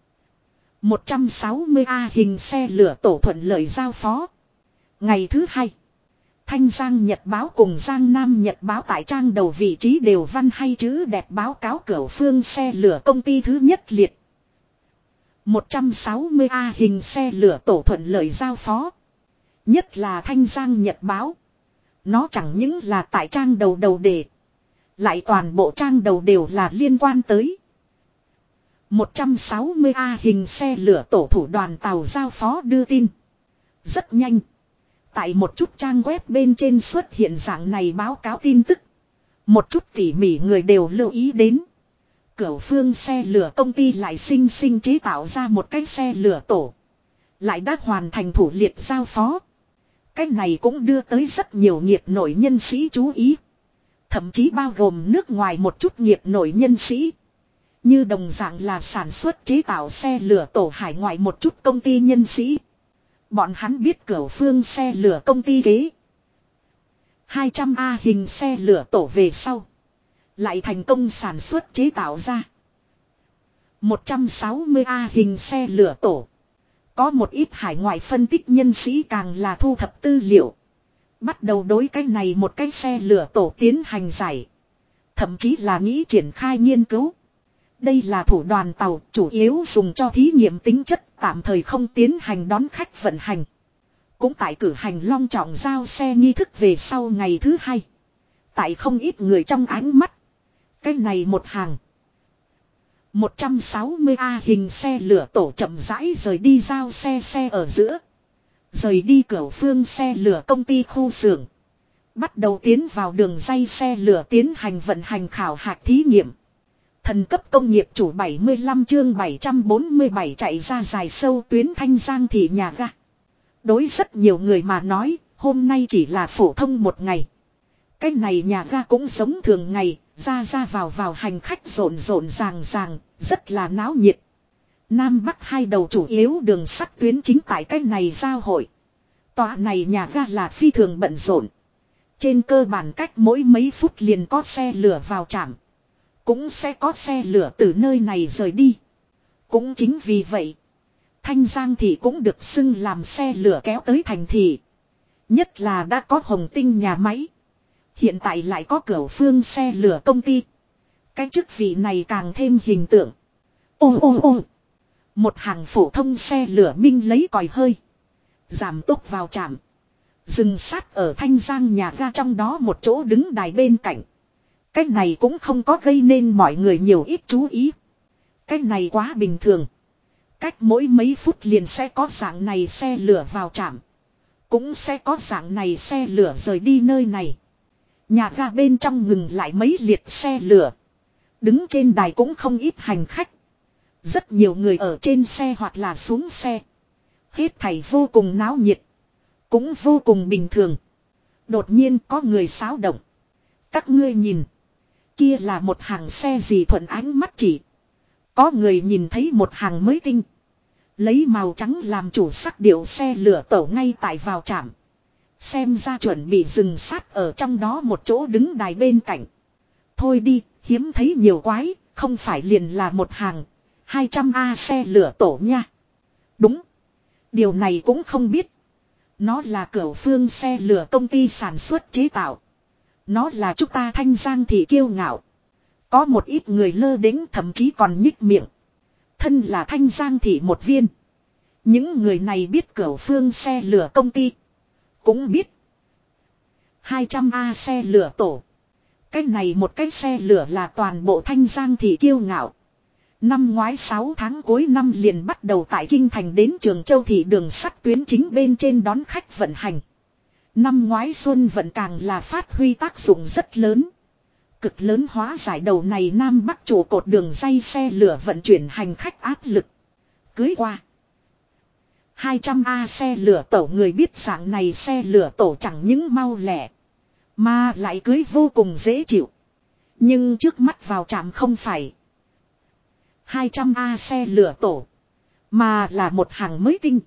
160A hình xe lửa tổ thuận lợi giao phó. Ngày thứ hai. Thanh Giang Nhật Báo cùng Giang Nam Nhật Báo tại trang đầu vị trí đều văn hay chữ đẹp báo cáo Cửu Phương xe lửa công ty thứ nhất liệt. 160A hình xe lửa tổ thuận lợi giao phó. Nhất là Thanh Giang Nhật Báo. Nó chẳng những là tại trang đầu đề. Lại toàn bộ trang đầu đều là liên quan tới. 160A hình xe lửa tổ thủ đoàn tàu giao phó đưa tin. Rất nhanh. Tại một chút trang web bên trên xuất hiện dạng này báo cáo tin tức. Một chút tỉ mỉ người đều lưu ý đến. Cửu Phương xe lửa công ty lại sinh chế tạo ra một cái xe lửa tổ. Lại đã hoàn thành thủ liệt giao phó. Cái này cũng đưa tới rất nhiều nghiệp nội nhân sĩ chú ý. Thậm chí bao gồm nước ngoài một chút nghiệp nội nhân sĩ. Như đồng dạng là sản xuất chế tạo xe lửa tổ hải ngoại một chút công ty nhân sĩ. Bọn hắn biết Cửu Phương xe lửa công ty kế. 200A hình xe lửa tổ về sau. Lại thành công sản xuất chế tạo ra 160A hình xe lửa tổ. Có một ít hải ngoại phân tích nhân sĩ càng là thu thập tư liệu. Bắt đầu đối cái này một cái xe lửa tổ tiến hành giải. Thậm chí là nghĩ triển khai nghiên cứu. Đây là thủ đoàn tàu chủ yếu dùng cho thí nghiệm tính chất tạm thời không tiến hành đón khách vận hành. Cũng tại cử hành long trọng giao xe nghi thức về sau ngày thứ hai. Tại không ít người trong ánh mắt. Cái này một hàng 160A hình xe lửa tổ chậm rãi rời đi giao xe ở giữa. Rời đi Cửu Phương xe lửa công ty khu xưởng. Bắt đầu tiến vào đường dây xe lửa tiến hành vận hành khảo hạch thí nghiệm. Thần cấp công nghiệp chủ 75 chương 747 chạy ra dài sâu tuyến Thanh Giang thị nhà ga. Đối rất nhiều người mà nói, hôm nay chỉ là phổ thông một ngày. Cái này nhà ga cũng giống thường ngày, ra vào hành khách rộn ràng, rất là náo nhiệt. Nam Bắc hai đầu chủ yếu đường sắt tuyến chính tại cái này giao hội. Tòa này nhà ga là phi thường bận rộn. Trên cơ bản cách mỗi mấy phút liền có xe lửa vào trạm. Cũng sẽ có xe lửa từ nơi này rời đi. Cũng chính vì vậy, Thanh Giang thị cũng được xưng làm xe lửa kéo tới thành thị. Nhất là đã có Hồng Tinh nhà máy. Hiện tại lại có Cửu Phương xe lửa công ty. Cái chức vị này càng thêm hình tượng. Ô. Một hàng phổ thông xe lửa minh lấy còi hơi. Giảm tốc vào trạm. Dừng sát ở Thanh Giang nhà ga trong đó một chỗ đứng đài bên cạnh. Cái này cũng không có gây nên mọi người nhiều ít chú ý. Cái này quá bình thường. Cách mỗi mấy phút liền sẽ có dạng này xe lửa vào trạm. Cũng sẽ có dạng này xe lửa rời đi nơi này. Nhà ga bên trong ngừng lại mấy liệt xe lửa. Đứng trên đài cũng không ít hành khách. Rất nhiều người ở trên xe hoặc là xuống xe. Hết thảy vô cùng náo nhiệt. Cũng vô cùng bình thường. Đột nhiên có người xáo động. Các ngươi nhìn. Kia là một hàng xe gì thuận ánh mắt chỉ. Có người nhìn thấy một hàng mới tinh. Lấy màu trắng làm chủ sắc điệu xe lửa tổ ngay tại vào trạm. Xem ra chuẩn bị dừng sát ở trong đó một chỗ đứng đài bên cạnh. Thôi đi, hiếm thấy nhiều quái, không phải liền là một hàng 200A xe lửa tổ nha. Đúng. Điều này cũng không biết. Nó là Cửu Phương xe lửa công ty sản xuất chế tạo. Nó là chúng ta Thanh Giang thị kiêu ngạo. Có một ít người lơ đễnh thậm chí còn nhích miệng. Thân là Thanh Giang thị một viên. Những người này biết Cửu Phương xe lửa công ty. Cũng biết 200A xe lửa tổ. Cái này một cái xe lửa là toàn bộ Thanh Giang thị kiêu ngạo. Năm ngoái 6 tháng cuối năm liền bắt đầu tại Kinh Thành đến Trường Châu thị đường sắt tuyến chính bên trên đón khách vận hành. Năm ngoái xuân vận càng là phát huy tác dụng rất lớn. Cực lớn hóa giải đầu này Nam Bắc trụ cột đường dây xe lửa vận chuyển hành khách áp lực. Cưới qua 200A xe lửa tổ, người biết dạng này xe lửa tổ chẳng những mau lẹ, mà lại cưới vô cùng dễ chịu. Nhưng trước mắt vào trạm không phải 200A xe lửa tổ, mà là một hàng mới tinh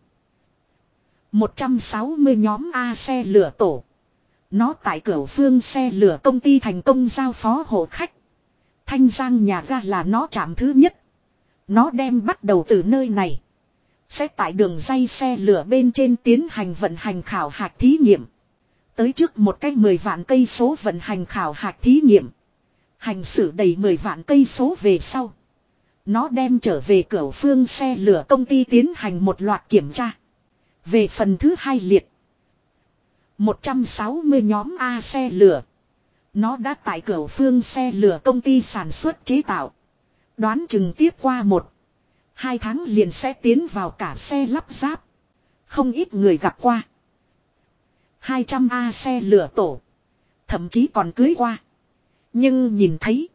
160 nhóm A xe lửa tổ. Nó tại Cửu Phương xe lửa công ty thành công giao phó hộ khách. Thanh Giang nhà ga là nó trạm thứ nhất. Nó đem bắt đầu từ nơi này. Sẽ tại đường dây xe lửa bên trên tiến hành vận hành khảo hạch thí nghiệm. Tới trước một cái 10 vạn cây số vận hành khảo hạch thí nghiệm. Hành xử đầy 10 vạn cây số về sau. Nó đem trở về Cửu Phương xe lửa công ty tiến hành một loạt kiểm tra. Về phần thứ hai liệt. 160 nhóm A xe lửa. Nó đã tại Cửu Phương xe lửa công ty sản xuất chế tạo. Đoán chừng tiếp qua 1-2 tháng liền sẽ tiến vào cả xe lắp ráp. Không ít người gặp qua. 200 A xe lửa tổ. Thậm chí còn cưới qua. Nhưng nhìn thấy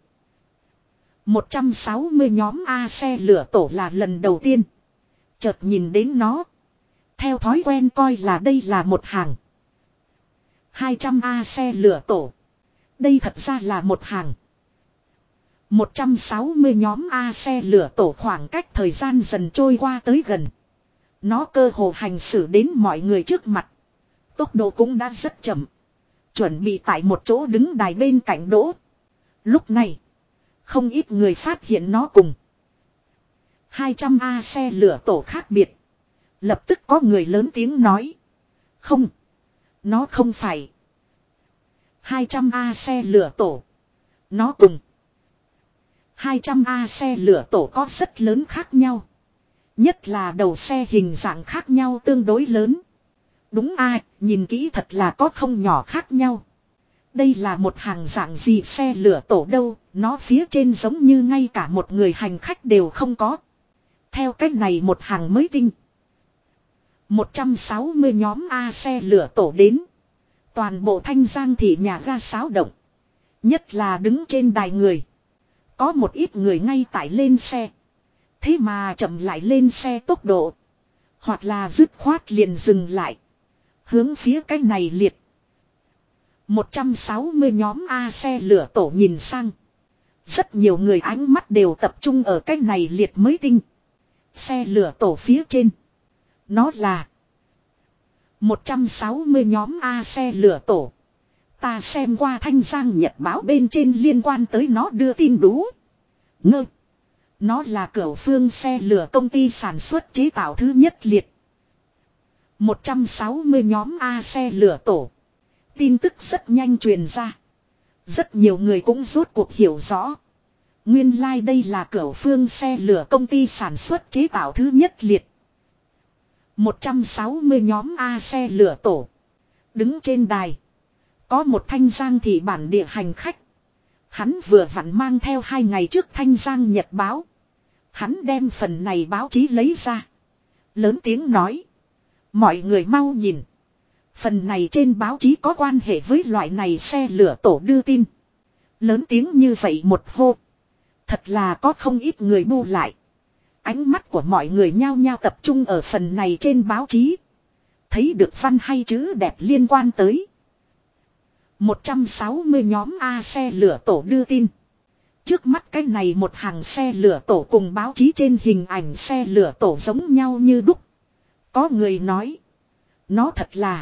160 nhóm A xe lửa tổ là lần đầu tiên. Chợt nhìn đến nó. Theo thói quen coi là đây là một hàng. 200 A xe lửa tổ. Đây thật ra là một hàng. 160 nhóm A xe lửa tổ khoảng cách thời gian dần trôi qua tới gần. Nó cơ hồ hành xử đến mọi người trước mặt. Tốc độ cũng đã rất chậm. Chuẩn bị tại một chỗ đứng đài bên cạnh đỗ. Lúc này. Không ít người phát hiện nó cùng 200 A xe lửa tổ khác biệt. Lập tức có người lớn tiếng nói. Không. Nó không phải 200 A xe lửa tổ. Nó cùng 200 A xe lửa tổ có rất lớn khác nhau. Nhất là đầu xe hình dạng khác nhau tương đối lớn. Đúng nhìn kỹ thật là có không nhỏ khác nhau. Đây là một hàng dạng gì xe lửa tổ đâu, nó phía trên giống như ngay cả một người hành khách đều không có. Theo cách này một hàng mới tinh. 160 nhóm A xe lửa tổ đến. Toàn bộ Thanh Giang thị nhà ga xáo động. Nhất là đứng trên đài người. Có một ít người ngay tại lên xe. Thế mà chậm lại lên xe tốc độ. Hoặc là dứt khoát liền dừng lại. Hướng phía cái này liệt. 160 nhóm A xe lửa tổ nhìn sang. Rất nhiều người ánh mắt đều tập trung ở cái này liệt mới tinh. Xe lửa tổ phía trên. Nó là 160 nhóm A xe lửa tổ. Ta xem qua Thanh Giang Nhật báo bên trên liên quan tới nó đưa tin đú. Ngơ. Nó là Cửu Phương xe lửa công ty sản xuất chế tạo thứ nhất liệt. 160 nhóm A xe lửa tổ. Tin tức rất nhanh truyền ra. Rất nhiều người cũng rốt cuộc hiểu rõ. Nguyên lai đây là Cửu Phương xe lửa công ty sản xuất chế tạo thứ nhất liệt. 160 nhóm A xe lửa tổ. Đứng trên đài. Có một Thanh Giang thị bản địa hành khách. Hắn vừa vặn mang theo 2 ngày trước Thanh Giang Nhật báo. Hắn đem phần này báo chí lấy ra. Lớn tiếng nói. Mọi người mau nhìn. Phần này trên báo chí có quan hệ với loại này xe lửa tổ đưa tin. Lớn tiếng như vậy một hô. Thật là có không ít người bu lại. Ánh mắt của mọi người nhao nhao tập trung ở phần này trên báo chí. Thấy được văn hay chữ đẹp liên quan tới 160 nhóm A xe lửa tổ đưa tin. Trước mắt cái này một hàng xe lửa tổ cùng báo chí trên hình ảnh xe lửa tổ giống nhau như đúc. Có người nói. Nó thật là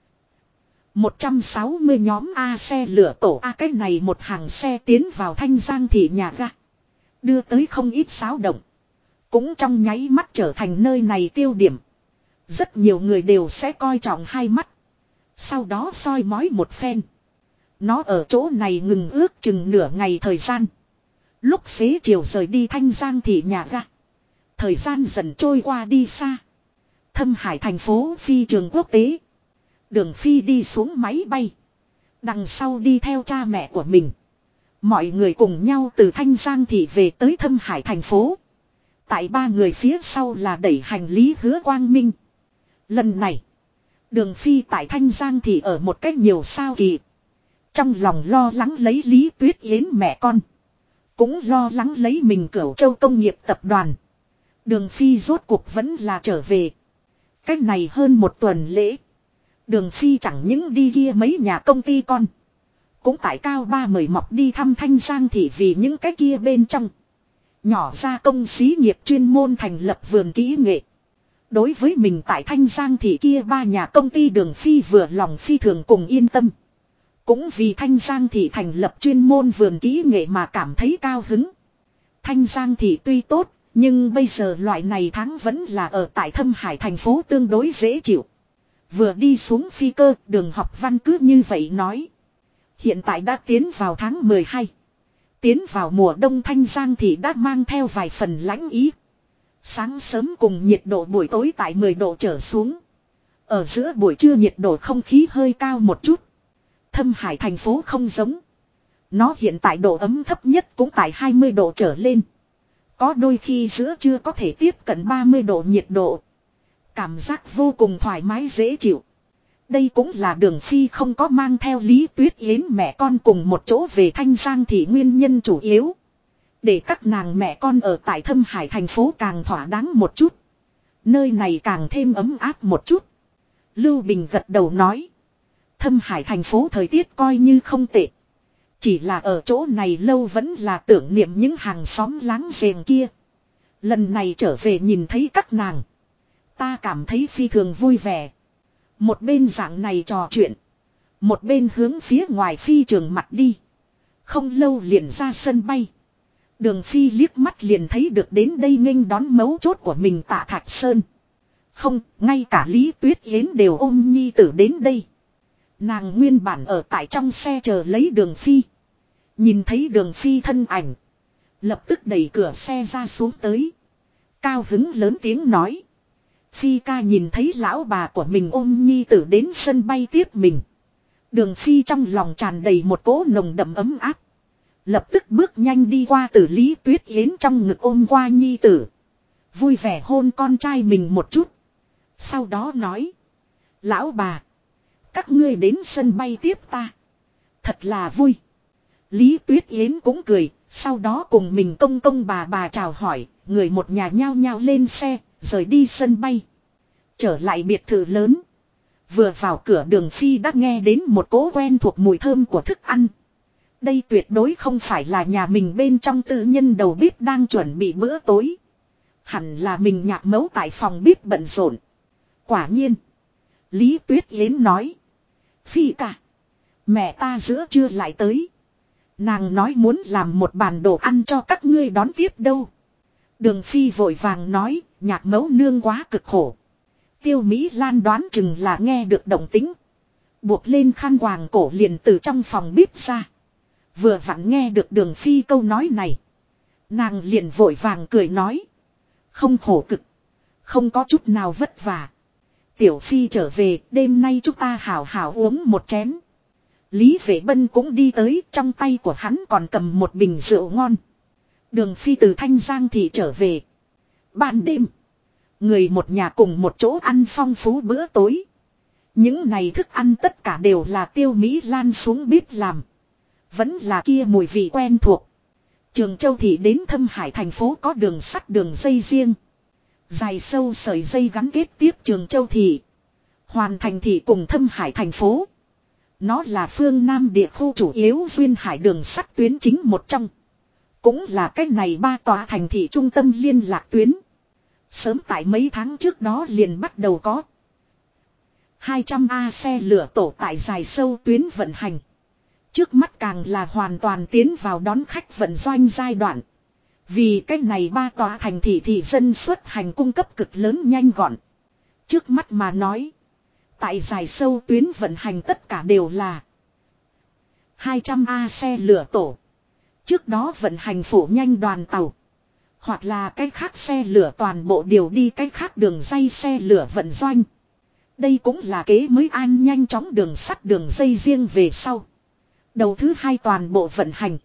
160 nhóm A xe lửa tổ cái này một hàng xe tiến vào Thanh Giang thị nhà ga. Đưa tới không ít xáo động. Cũng trong nháy mắt trở thành nơi này tiêu điểm. Rất nhiều người đều sẽ coi trọng hai mắt. Sau đó soi mói một phen. Nó ở chỗ này ngừng ước chừng nửa ngày thời gian. Lúc xế chiều rời đi Thanh Giang thị nhà ga. Thời gian dần trôi qua đi xa. Thâm Hải thành phố phi trường quốc tế. Đường Phi đi xuống máy bay. Đằng sau đi theo cha mẹ của mình. Mọi người cùng nhau từ Thanh Giang thị về tới Thâm Hải thành phố. Tại 3 người phía sau là đẩy hành lý Hứa Quang Minh. Lần này. Đường Phi tại Thanh Giang thị ở một cách nhiều sao kỳ. Trong lòng lo lắng lấy Lý Tuyết Yến mẹ con. Cũng lo lắng lấy mình Cửu Châu công nghiệp tập đoàn. Đường Phi rốt cuộc vẫn là trở về. Cách này hơn một tuần lễ. Đường Phi chẳng những đi kia mấy nhà công ty con. Cũng tại Cao Ba mời mọc đi thăm Thanh Giang thị vì những cái kia bên trong. Nhỏ ra công xí nghiệp chuyên môn thành lập vườn kỹ nghệ. Đối với mình tại Thanh Giang thị kia 3 nhà công ty Đường Phi vừa lòng phi thường cùng yên tâm. Cũng vì Thanh Giang thị thành lập chuyên môn vườn kỹ nghệ mà cảm thấy cao hứng. Thanh Giang thị tuy tốt, nhưng bây giờ loại này tháng vẫn là ở tại Thâm Hải thành phố tương đối dễ chịu. Vừa đi xuống phi cơ, Đường Học Văn cứ như vậy nói. Hiện tại đã tiến vào tháng 12. Tiến vào mùa đông Thanh Giang thì đã mang theo vài phần lãnh ý. Sáng sớm cùng nhiệt độ buổi tối tại 10 độ trở xuống. Ở giữa buổi trưa nhiệt độ không khí hơi cao một chút. Thâm Hải thành phố không giống. Nó hiện tại độ ấm thấp nhất cũng tại 20 độ trở lên. Có đôi khi giữa trưa có thể tiếp cận 30 độ nhiệt độ. Cảm giác vô cùng thoải mái dễ chịu. Đây cũng là Đường Phi không có mang theo Lý Tuyết Yến mẹ con cùng một chỗ về Thanh Giang thị nguyên nhân chủ yếu. Để các nàng mẹ con ở tại Thâm Hải thành phố càng thỏa đáng một chút. Nơi này càng thêm ấm áp một chút. Lưu Bình gật đầu nói. Thâm Hải thành phố thời tiết coi như không tệ. Chỉ là ở chỗ này lâu vẫn là tưởng niệm những hàng xóm láng giềng kia. Lần này trở về nhìn thấy các nàng. Ta cảm thấy phi thường vui vẻ. Một bên dạng này trò chuyện. Một bên hướng phía ngoài phi trường mặt đi. Không lâu liền ra sân bay. Đường Phi liếc mắt liền thấy được đến đây nghênh đón mấu chốt của mình Tạ Thạch Sơn. Không, ngay cả Lý Tuyết Yến đều ôm nhi tử đến đây. Nàng nguyên bản ở tại trong xe chờ lấy Đường Phi. Nhìn thấy Đường Phi thân ảnh. Lập tức đẩy cửa xe ra xuống tới. Cao hứng lớn tiếng nói. Phi ca nhìn thấy lão bà của mình ôm nhi tử đến sân bay tiếp mình. Đường Phi trong lòng tràn đầy một cỗ nồng đậm ấm áp. Lập tức bước nhanh đi qua từ Lý Tuyết Yến trong ngực ôm qua nhi tử. Vui vẻ hôn con trai mình một chút. Sau đó nói. Lão bà. Các ngươi đến sân bay tiếp ta. Thật là vui. Lý Tuyết Yến cũng cười. Sau đó cùng mình công công bà chào hỏi. Người một nhà nhao nhao lên xe. Rời đi sân bay. Trở lại biệt thự lớn. Vừa vào cửa Đường Phi đã nghe đến một cỗ quen thuộc mùi thơm của thức ăn. Đây tuyệt đối không phải là nhà mình bên trong tư nhân đầu bếp đang chuẩn bị bữa tối. Hẳn là mình nhạc mẫu tại phòng bếp bận rộn. Quả nhiên. Lý Tuyết Yến nói. Phi cả. Mẹ ta giữa trưa lại tới. Nàng nói muốn làm một bàn đồ ăn cho các ngươi đón tiếp đâu. Đường Phi vội vàng nói. Nhạc mẫu nương quá cực khổ. Tiêu Mỹ Lan đoán chừng là nghe được động tính. Buộc lên khăn quàng cổ liền từ trong phòng bếp ra. Vừa vặn nghe được Đường Phi câu nói này. Nàng liền vội vàng cười nói. Không khổ cực. Không có chút nào vất vả. Tiểu Phi trở về đêm nay chúng ta hảo hảo uống một chén. Lý Vệ Bân cũng đi tới trong tay của hắn còn cầm một bình rượu ngon. Đường Phi từ Thanh Giang thị trở về. Ban đêm. Người một nhà cùng một chỗ ăn phong phú bữa tối. Những này thức ăn tất cả đều là Tiêu Mỹ Lan xuống bếp làm. Vẫn là kia mùi vị quen thuộc. Trường Châu thị đến Thâm Hải thành phố có đường sắt đường dây riêng. Dài sâu sợi dây gắn kết tiếp Trường Châu thị. Hoàn Thành thị cùng Thâm Hải thành phố. Nó là phương Nam địa khu chủ yếu duyên hải đường sắt tuyến chính một trong. Cũng là cách này ba tòa thành thị trung tâm liên lạc tuyến. Sớm tại mấy tháng trước đó liền bắt đầu có 200A xe lửa tổ tại dài sâu tuyến vận hành. Trước mắt càng là hoàn toàn tiến vào đón khách vận doanh giai đoạn. Vì cách này ba tòa thành thị dân xuất hành cung cấp cực lớn nhanh gọn. Trước mắt mà nói. Tại dài sâu tuyến vận hành tất cả đều là 200A xe lửa tổ. Trước đó vận hành phổ nhanh đoàn tàu. Hoặc là cách khác xe lửa toàn bộ điều đi cách khác đường dây xe lửa vận doanh. Đây cũng là kế mới an nhanh chóng đường sắt đường dây riêng về sau. Đầu thứ hai toàn bộ vận hành.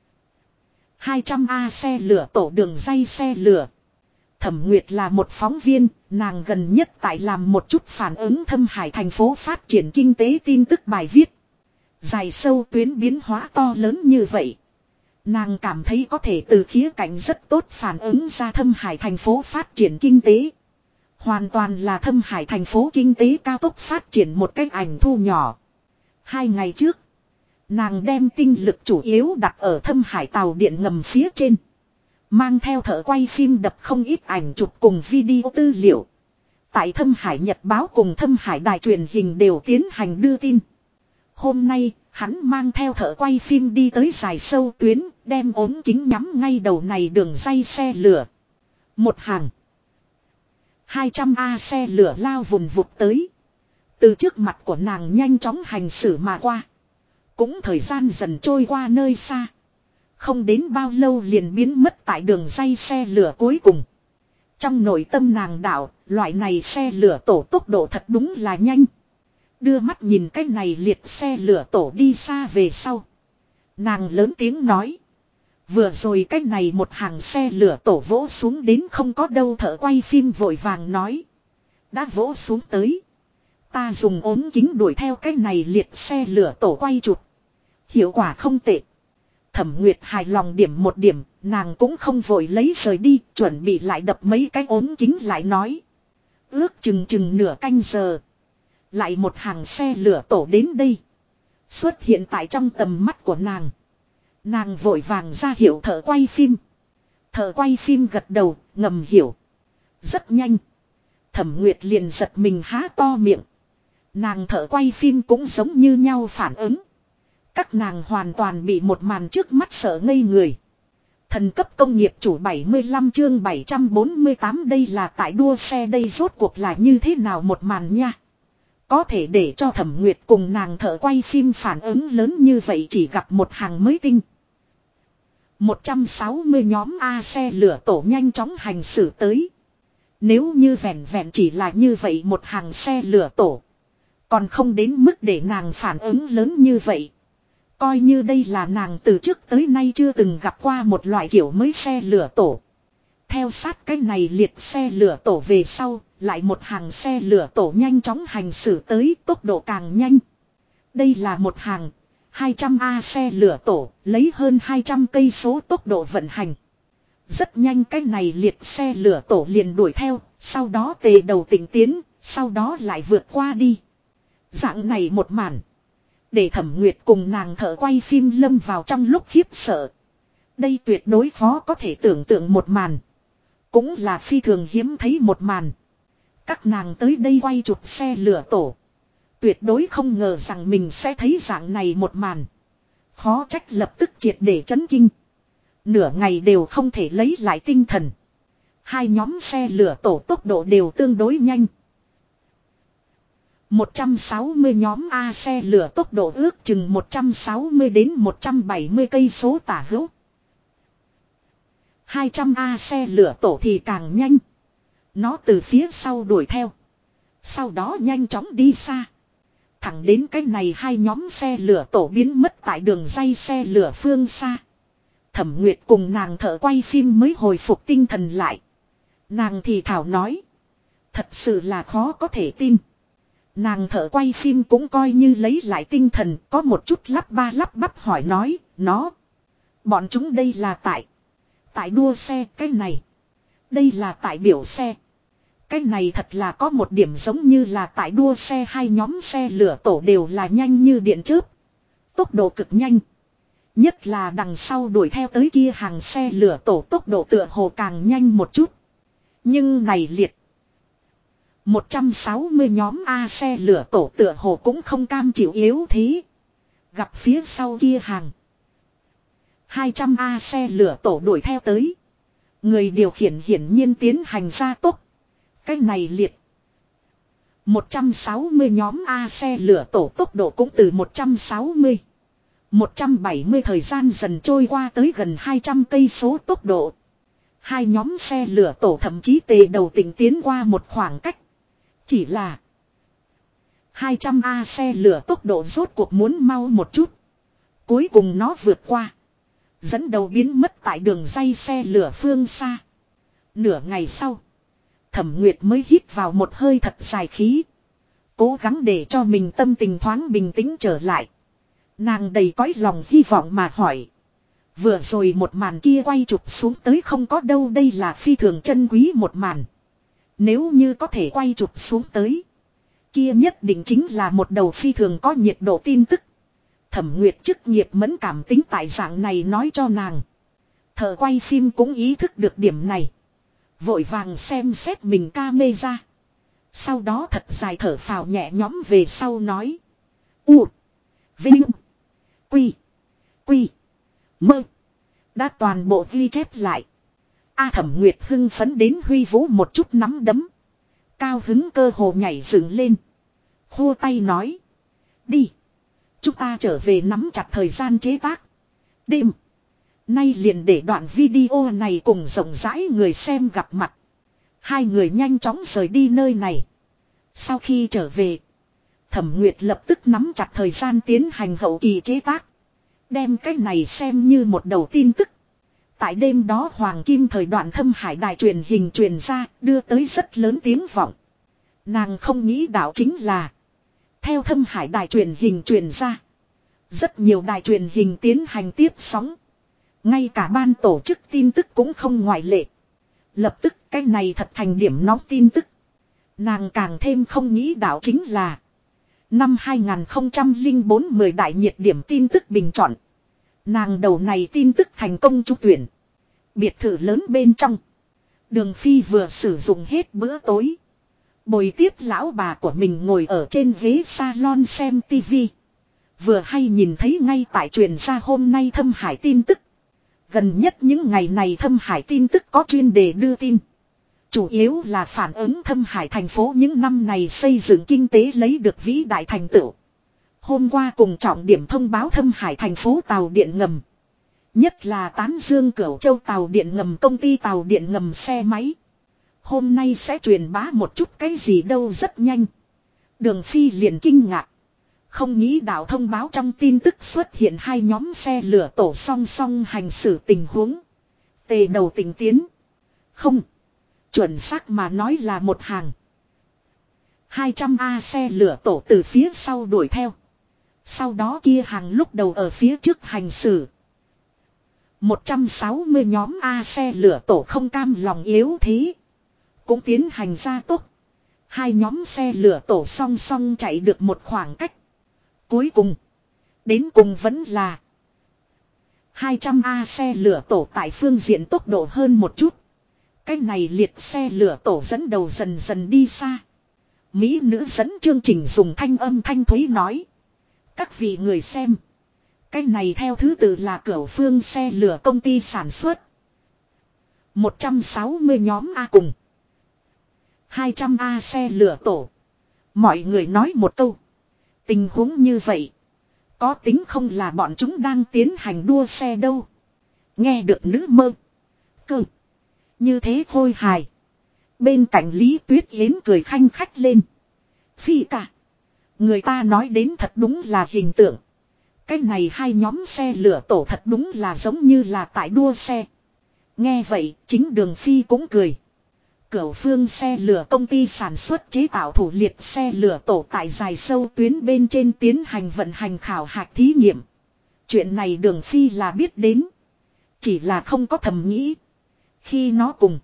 200A xe lửa tổ đường dây xe lửa. Thẩm Nguyệt là một phóng viên, nàng gần nhất tại làm một chút phản ứng Thâm Hải thành phố phát triển kinh tế tin tức bài viết. Dài sâu tuyến biến hóa to lớn như vậy. Nàng cảm thấy có thể từ khía cạnh rất tốt phản ứng ra Thâm Hải thành phố phát triển kinh tế. Hoàn toàn là Thâm Hải thành phố kinh tế cao tốc phát triển một cách ảnh thu nhỏ. 2 ngày trước, nàng đem tinh lực chủ yếu đặt ở Thâm Hải tàu điện ngầm phía trên. Mang theo thợ quay phim đập không ít ảnh chụp cùng video tư liệu. Tại Thâm Hải Nhật báo cùng Thâm Hải đài truyền hình đều tiến hành đưa tin. Hôm nay, hắn mang theo thợ quay phim đi tới dài sâu tuyến, đem ốm kính nhắm ngay đầu này đường dây xe lửa. Một hàng 200A xe lửa lao vùn vụt tới. Từ trước mặt của nàng nhanh chóng hành xử mà qua. Cũng thời gian dần trôi qua nơi xa. Không đến bao lâu liền biến mất tại đường ray xe lửa cuối cùng. Trong nội tâm nàng đạo, loại này xe lửa tổ tốc độ thật đúng là nhanh. Đưa mắt nhìn cái này liệt xe lửa tổ đi xa về sau. Nàng lớn tiếng nói. Vừa rồi cái này một hàng xe lửa tổ vỗ xuống đến không có đâu, thợ quay phim vội vàng nói. Đã vỗ xuống tới. Ta dùng ốm kính đuổi theo cái này liệt xe lửa tổ quay chụp. Hiệu quả không tệ. Thẩm Nguyệt hài lòng điểm một điểm, nàng cũng không vội lấy rời đi, chuẩn bị lại đập mấy cái ốm kính lại nói. Ước chừng nửa canh giờ. Lại một hàng xe lửa tổ đến đây. Xuất hiện tại trong tầm mắt của nàng. Nàng vội vàng ra hiệu thợ quay phim. Thợ quay phim gật đầu, ngầm hiểu. Rất nhanh. Thẩm Nguyệt liền giật mình há to miệng. Nàng thợ quay phim cũng giống như nhau phản ứng. Các nàng hoàn toàn bị một màn trước mắt sợ ngây người. Thần cấp công nghiệp chủ 75 chương 748 đây là tại đua xe đây rốt cuộc là như thế nào một màn nha. Có thể để cho Thẩm Nguyệt cùng nàng thợ quay phim phản ứng lớn như vậy chỉ gặp một hàng mới tinh. 160 nhóm A xe lửa tổ nhanh chóng hành xử tới. Nếu như vẹn vẹn chỉ là như vậy một hàng xe lửa tổ. Còn không đến mức để nàng phản ứng lớn như vậy. Coi như đây là nàng từ trước tới nay chưa từng gặp qua một loại kiểu mới xe lửa tổ. Theo sát cái này liệt xe lửa tổ về sau, lại một hàng xe lửa tổ nhanh chóng hành xử tới, tốc độ càng nhanh. Đây là một hàng 200A xe lửa tổ, lấy hơn 200 cây số tốc độ vận hành. Rất nhanh cái này liệt xe lửa tổ liền đuổi theo, sau đó tề đầu tỉnh tiến, sau đó lại vượt qua đi. Dạng này một màn. Để Thẩm Nguyệt cùng nàng thợ quay phim lâm vào trong lúc khiếp sợ. Đây tuyệt đối khó có thể tưởng tượng một màn. Cũng là phi thường hiếm thấy một màn. Các nàng tới đây quay chụp xe lửa tổ. Tuyệt đối không ngờ rằng mình sẽ thấy dạng này một màn. Khó trách lập tức triệt để chấn kinh. Nửa ngày đều không thể lấy lại tinh thần. Hai nhóm xe lửa tổ tốc độ đều tương đối nhanh. 160 nhóm A xe lửa tốc độ ước chừng 160 đến 170 cây số tả hữu. 200A xe lửa tổ thì càng nhanh. Nó từ phía sau đuổi theo. Sau đó nhanh chóng đi xa. Thẳng đến cái này hai nhóm xe lửa tổ biến mất tại đường ray xe lửa phương xa. Thẩm Nguyệt cùng nàng thợ quay phim mới hồi phục tinh thần lại. Nàng thì thảo nói. Thật sự là khó có thể tin. Nàng thợ quay phim cũng coi như lấy lại tinh thần, có một chút lắp ba lắp bắp hỏi nói, bọn chúng đây là tại đua xe cái này. Đây là tại biểu xe. Cái này thật là có một điểm giống như là tại đua xe, hai nhóm xe lửa tổ đều là nhanh như điện chớp. Tốc độ cực nhanh. Nhất là đằng sau đuổi theo tới kia hàng xe lửa tổ tốc độ tựa hồ càng nhanh một chút. Nhưng này liệt. 160 nhóm A xe lửa tổ tựa hồ cũng không cam chịu yếu thế. Gặp phía sau kia hàng 200 A xe lửa tổ đuổi theo tới. Người điều khiển hiển nhiên tiến hành gia tốc. Cái này liệt. 160 nhóm A xe lửa tổ tốc độ cũng từ 160. 170 thời gian dần trôi qua tới gần 200 cây số tốc độ. Hai nhóm xe lửa tổ thậm chí tề đầu tỉnh tiến qua một khoảng cách. Chỉ là 200A xe lửa tốc độ rốt cuộc muốn mau một chút. Cuối cùng nó vượt qua. Dẫn đầu biến mất tại đường ray xe lửa phương xa. Nửa ngày sau. Thẩm Nguyệt mới hít vào một hơi thật dài khí. Cố gắng để cho mình tâm tình thoáng bình tĩnh trở lại. Nàng đầy cõi lòng hy vọng mà hỏi. Vừa rồi một màn kia quay chụp xuống tới không có đâu, đây là phi thường chân quý một màn. Nếu như có thể quay chụp xuống tới. Kia nhất định chính là một đầu phi thường có nhiệt độ tin tức. Thẩm Nguyệt chức nghiệp mẫn cảm tính tại dạng này nói cho nàng. Thợ quay phim cũng ý thức được điểm này. Vội vàng xem xét mình camera. Sau đó thật dài thở phào nhẹ nhõm về sau nói. U. Vinh. Quy. Quy. Mơ. Đã toàn bộ ghi chép lại. Thẩm Nguyệt hưng phấn đến huy vũ một chút nắm đấm. Cao hứng cơ hồ nhảy dựng lên. Khua tay nói. Đi. Chúng ta trở về nắm chặt thời gian chế tác. Đêm. Nay liền để đoạn video này cùng rộng rãi người xem gặp mặt. Hai người nhanh chóng rời đi nơi này. Sau khi trở về, Thẩm Nguyệt lập tức nắm chặt thời gian tiến hành hậu kỳ chế tác. Đem cái này xem như một đầu tin tức. Tại đêm đó Hoàng Kim thời đoạn Thâm Hải đài truyền hình truyền ra, đưa tới rất lớn tiếng vọng. Nàng không nghĩ đạo chính là, theo Thâm Hải đài truyền hình truyền ra, rất nhiều đài truyền hình tiến hành tiếp sóng. Ngay cả ban tổ chức tin tức cũng không ngoại lệ. Lập tức cái này thật thành điểm nóng tin tức. Nàng càng thêm không nghĩ đạo chính là, năm 2004 10 đại nhiệt điểm tin tức bình chọn. Nàng đầu này tin tức thành công trúng tuyển. Biệt thự lớn bên trong, Đường Phi vừa sử dụng hết bữa tối, bồi tiếp lão bà của mình ngồi ở trên ghế salon xem tivi. Vừa hay nhìn thấy ngay tại truyền ra hôm nay Thâm Hải tin tức. Gần nhất những ngày này Thâm Hải tin tức có chuyên đề đưa tin. Chủ yếu là phản ứng Thâm Hải thành phố những năm này xây dựng kinh tế lấy được vĩ đại thành tựu. Hôm qua cùng trọng điểm thông báo Thâm Hải thành phố tàu điện ngầm. Nhất là tán dương Cửu Châu tàu điện ngầm công ty tàu điện ngầm xe máy. Hôm nay sẽ truyền bá một chút cái gì đâu rất nhanh. Đường Phi liền kinh ngạc. Không nghĩ đạo thông báo trong tin tức xuất hiện hai nhóm xe lửa tổ song song hành xử tình huống. Tề đầu tình tiến. Không. Chuẩn xác mà nói là một hàng. 200A xe lửa tổ từ phía sau đuổi theo. Sau đó kia hàng lúc đầu ở phía trước hành xử. 160 nhóm A xe lửa tổ không cam lòng yếu thế, cũng tiến hành gia tốc. Hai nhóm xe lửa tổ song song chạy được một khoảng cách. Cuối cùng, đến cùng vẫn là 200A xe lửa tổ tại phương diện tốc độ hơn một chút. Cái này liệt xe lửa tổ dẫn đầu dần dần đi xa. Mỹ nữ dẫn chương trình dùng thanh âm thanh thúy nói. Các vị người xem, cái này theo thứ tự là Cửu Phương xe lửa công ty sản xuất. 160 nhóm A cùng 200A xe lửa tổ. Mọi người nói một câu. Tình huống như vậy, có tính không là bọn chúng đang tiến hành đua xe đâu. Nghe được nữ mơ cơ như thế khôi hài. Bên cạnh Lý Tuyết Yến cười khanh khách lên. Phi cả, người ta nói đến thật đúng là hình tượng. Cái này hai nhóm xe lửa tổ thật đúng là giống như là tại đua xe. Nghe vậy chính Đường Phi cũng cười. Cửu Phương xe lửa công ty sản xuất chế tạo thủ liệt xe lửa tổ tại dài sâu tuyến bên trên tiến hành vận hành khảo hạch thí nghiệm. Chuyện này Đường Phi là biết đến. Chỉ là không có thầm nghĩ. Khi nó cùng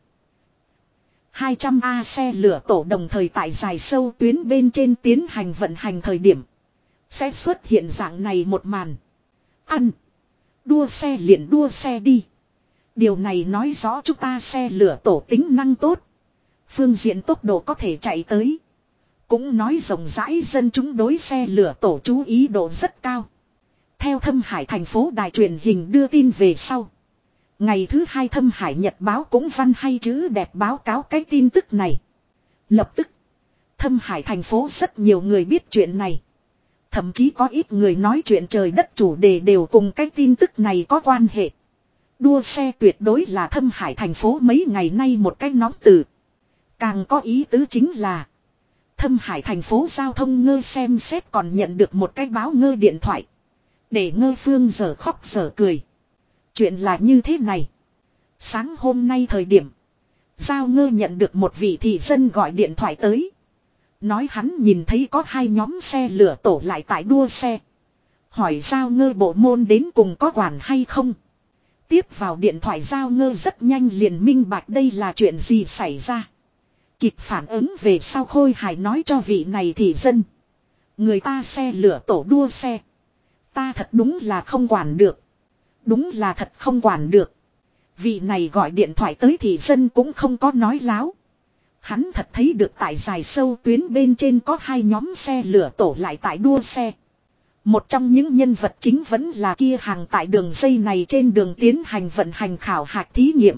200A xe lửa tổ đồng thời tại dài sâu tuyến bên trên tiến hành vận hành thời điểm, sẽ xuất hiện dạng này một màn. Ăn. Đua xe liền đua xe đi. Điều này nói rõ chúng ta xe lửa tổ tính năng tốt. Phương diện tốc độ có thể chạy tới. Cũng nói rộng rãi dân chúng đối xe lửa tổ chú ý độ rất cao. Theo Thâm Hải thành phố đài truyền hình đưa tin về sau, ngày thứ hai Thâm Hải Nhật báo cũng văn hay chữ đẹp báo cáo cái tin tức này. Lập tức, Thâm Hải thành phố rất nhiều người biết chuyện này. Thậm chí có ít người nói chuyện trời đất chủ đề đều cùng cái tin tức này có quan hệ. Đua xe tuyệt đối là Thâm Hải thành phố mấy ngày nay một cái nóng từ. Càng có ý tứ chính là Thâm Hải thành phố giao thông ngơ xem xét còn nhận được một cái báo ngơ điện thoại. Để ngơ phương giờ khóc giờ cười. Chuyện là như thế này. Sáng hôm nay thời điểm, Giao ngơ nhận được một vị thị dân gọi điện thoại tới. Nói hắn nhìn thấy có hai nhóm xe lửa tổ lại tại đua xe. Hỏi Giao ngơ bộ môn đến cùng có quản hay không. Tiếp vào điện thoại Giao ngơ rất nhanh liền minh bạch đây là chuyện gì xảy ra. Kịp phản ứng về sau khôi hài nói cho vị này thị dân. Người ta xe lửa tổ đua xe. Ta thật đúng là không quản được. Đúng là thật không quản được. Vị này gọi điện thoại tới thị dân cũng không có nói láo. Hắn thật thấy được tại dài sâu tuyến bên trên có hai nhóm xe lửa tổ lại tại đua xe. Một trong những nhân vật chính vẫn là kia hàng tại đường dây này trên đường tiến hành vận hành khảo hạch thí nghiệm.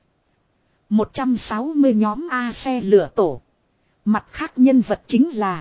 160 nhóm A xe lửa tổ. Mặt khác nhân vật chính là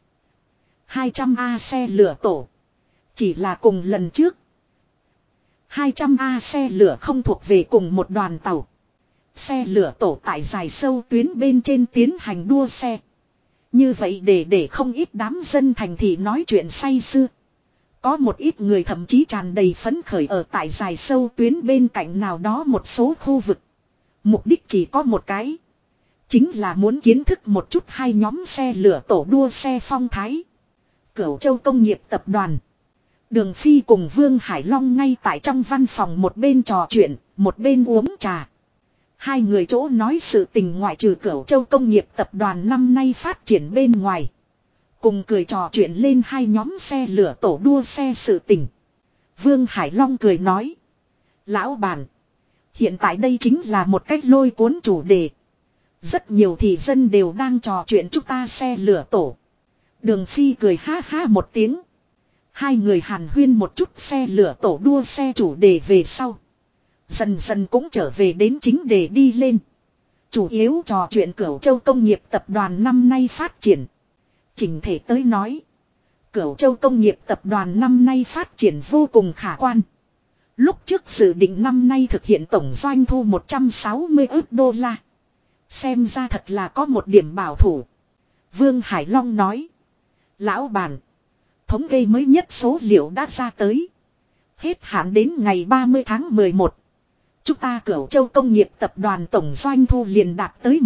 200A xe lửa tổ. Chỉ là cùng lần trước 200A xe lửa không thuộc về cùng một đoàn tàu. Xe lửa tổ tại dài sâu tuyến bên trên tiến hành đua xe. Như vậy để không ít đám dân thành thị nói chuyện say sưa. Có một ít người thậm chí tràn đầy phấn khởi ở tại dài sâu tuyến bên cạnh nào đó một số khu vực. Mục đích chỉ có một cái. Chính là muốn kiến thức một chút hai nhóm xe lửa tổ đua xe phong thái. Cửu Châu Công nghiệp tập đoàn. Đường Phi cùng Vương Hải Long ngay tại trong văn phòng một bên trò chuyện, một bên uống trà. Hai người chỗ nói sự tình ngoại trừ Cửu Châu Công nghiệp tập đoàn năm nay phát triển bên ngoài. Cùng cười trò chuyện lên hai nhóm xe lửa tổ đua xe sự tình. Vương Hải Long cười nói. Lão bản. Hiện tại đây chính là một cách lôi cuốn chủ đề. Rất nhiều thị dân đều đang trò chuyện chúng ta xe lửa tổ. Đường Phi cười ha ha một tiếng. Hai người hàn huyên một chút xe lửa tổ đua xe chủ đề về sau. Dần dần cũng trở về đến chính đề đi lên. Chủ yếu trò chuyện Cửu Châu Công nghiệp tập đoàn năm nay phát triển. Chỉnh thể tới nói. Cửu Châu Công nghiệp tập đoàn năm nay phát triển vô cùng khả quan. Lúc trước dự định năm nay thực hiện tổng doanh thu 160 ức đô la. Xem ra thật là có một điểm bảo thủ. Vương Hải Long nói. Lão bản. Thống kê mới nhất số liệu đã ra tới. Hết hạn đến ngày 30 tháng 11. Chúng ta Cửu Châu Công nghiệp tập đoàn tổng doanh thu liền đạt tới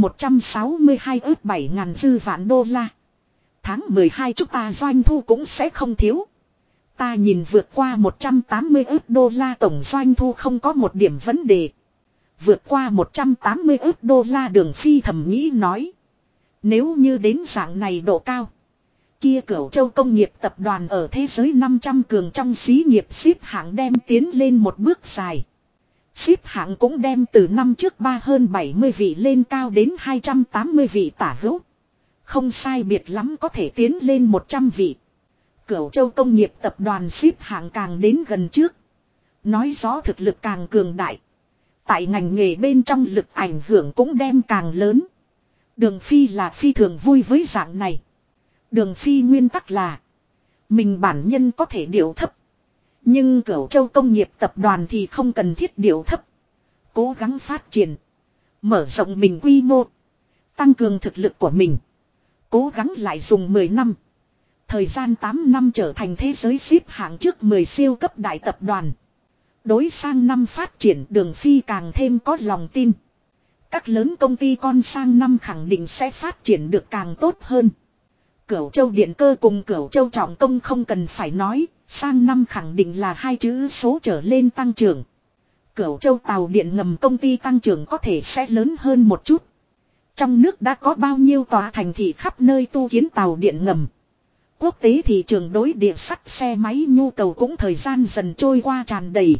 162 ức 7 ngàn dư vạn đô la. Tháng 12 chúng ta doanh thu cũng sẽ không thiếu. Ta nhìn vượt qua 180 ức đô la tổng doanh thu không có một điểm vấn đề. Vượt qua 180 ức đô la Đường Phi thầm nghĩ nói. Nếu như đến dạng này độ cao. Kia Cửu Châu Công nghiệp tập đoàn ở thế giới 500 cường trong xí nghiệp xếp hạng đem tiến lên một bước dài. Xếp hạng cũng đem từ năm trước hơn 70 vị lên cao đến 280 vị tả hữu. Không sai biệt lắm có thể tiến lên 100 vị. Cửu Châu Công nghiệp tập đoàn xếp hạng càng đến gần trước. Nói rõ thực lực càng cường đại. Tại ngành nghề bên trong lực ảnh hưởng cũng đem càng lớn. Đường Phi là phi thường vui với dạng này. Đường Phi nguyên tắc là. Mình bản nhân có thể điệu thấp. Nhưng Cửu Châu Công nghiệp tập đoàn thì không cần thiết điệu thấp. Cố gắng phát triển. Mở rộng mình quy mô. Tăng cường thực lực của mình. Cố gắng lại dùng 10 năm. Thời gian 8 năm trở thành thế giới xếp hạng trước 10 siêu cấp đại tập đoàn. Đối sang năm phát triển Đường Phi càng thêm có lòng tin. Các lớn công ty con sang năm khẳng định sẽ phát triển được càng tốt hơn. Cửu Châu Điện Cơ cùng Cửu Châu Trọng Công không cần phải nói, sang năm khẳng định là hai chữ số trở lên tăng trưởng. Cửu Châu Tàu Điện Ngầm công ty tăng trưởng có thể sẽ lớn hơn một chút. Trong nước đã có bao nhiêu tòa thành thị khắp nơi tu kiến tàu điện ngầm. Quốc tế thị trường đối địa sắt xe máy nhu cầu cũng thời gian dần trôi qua tràn đầy.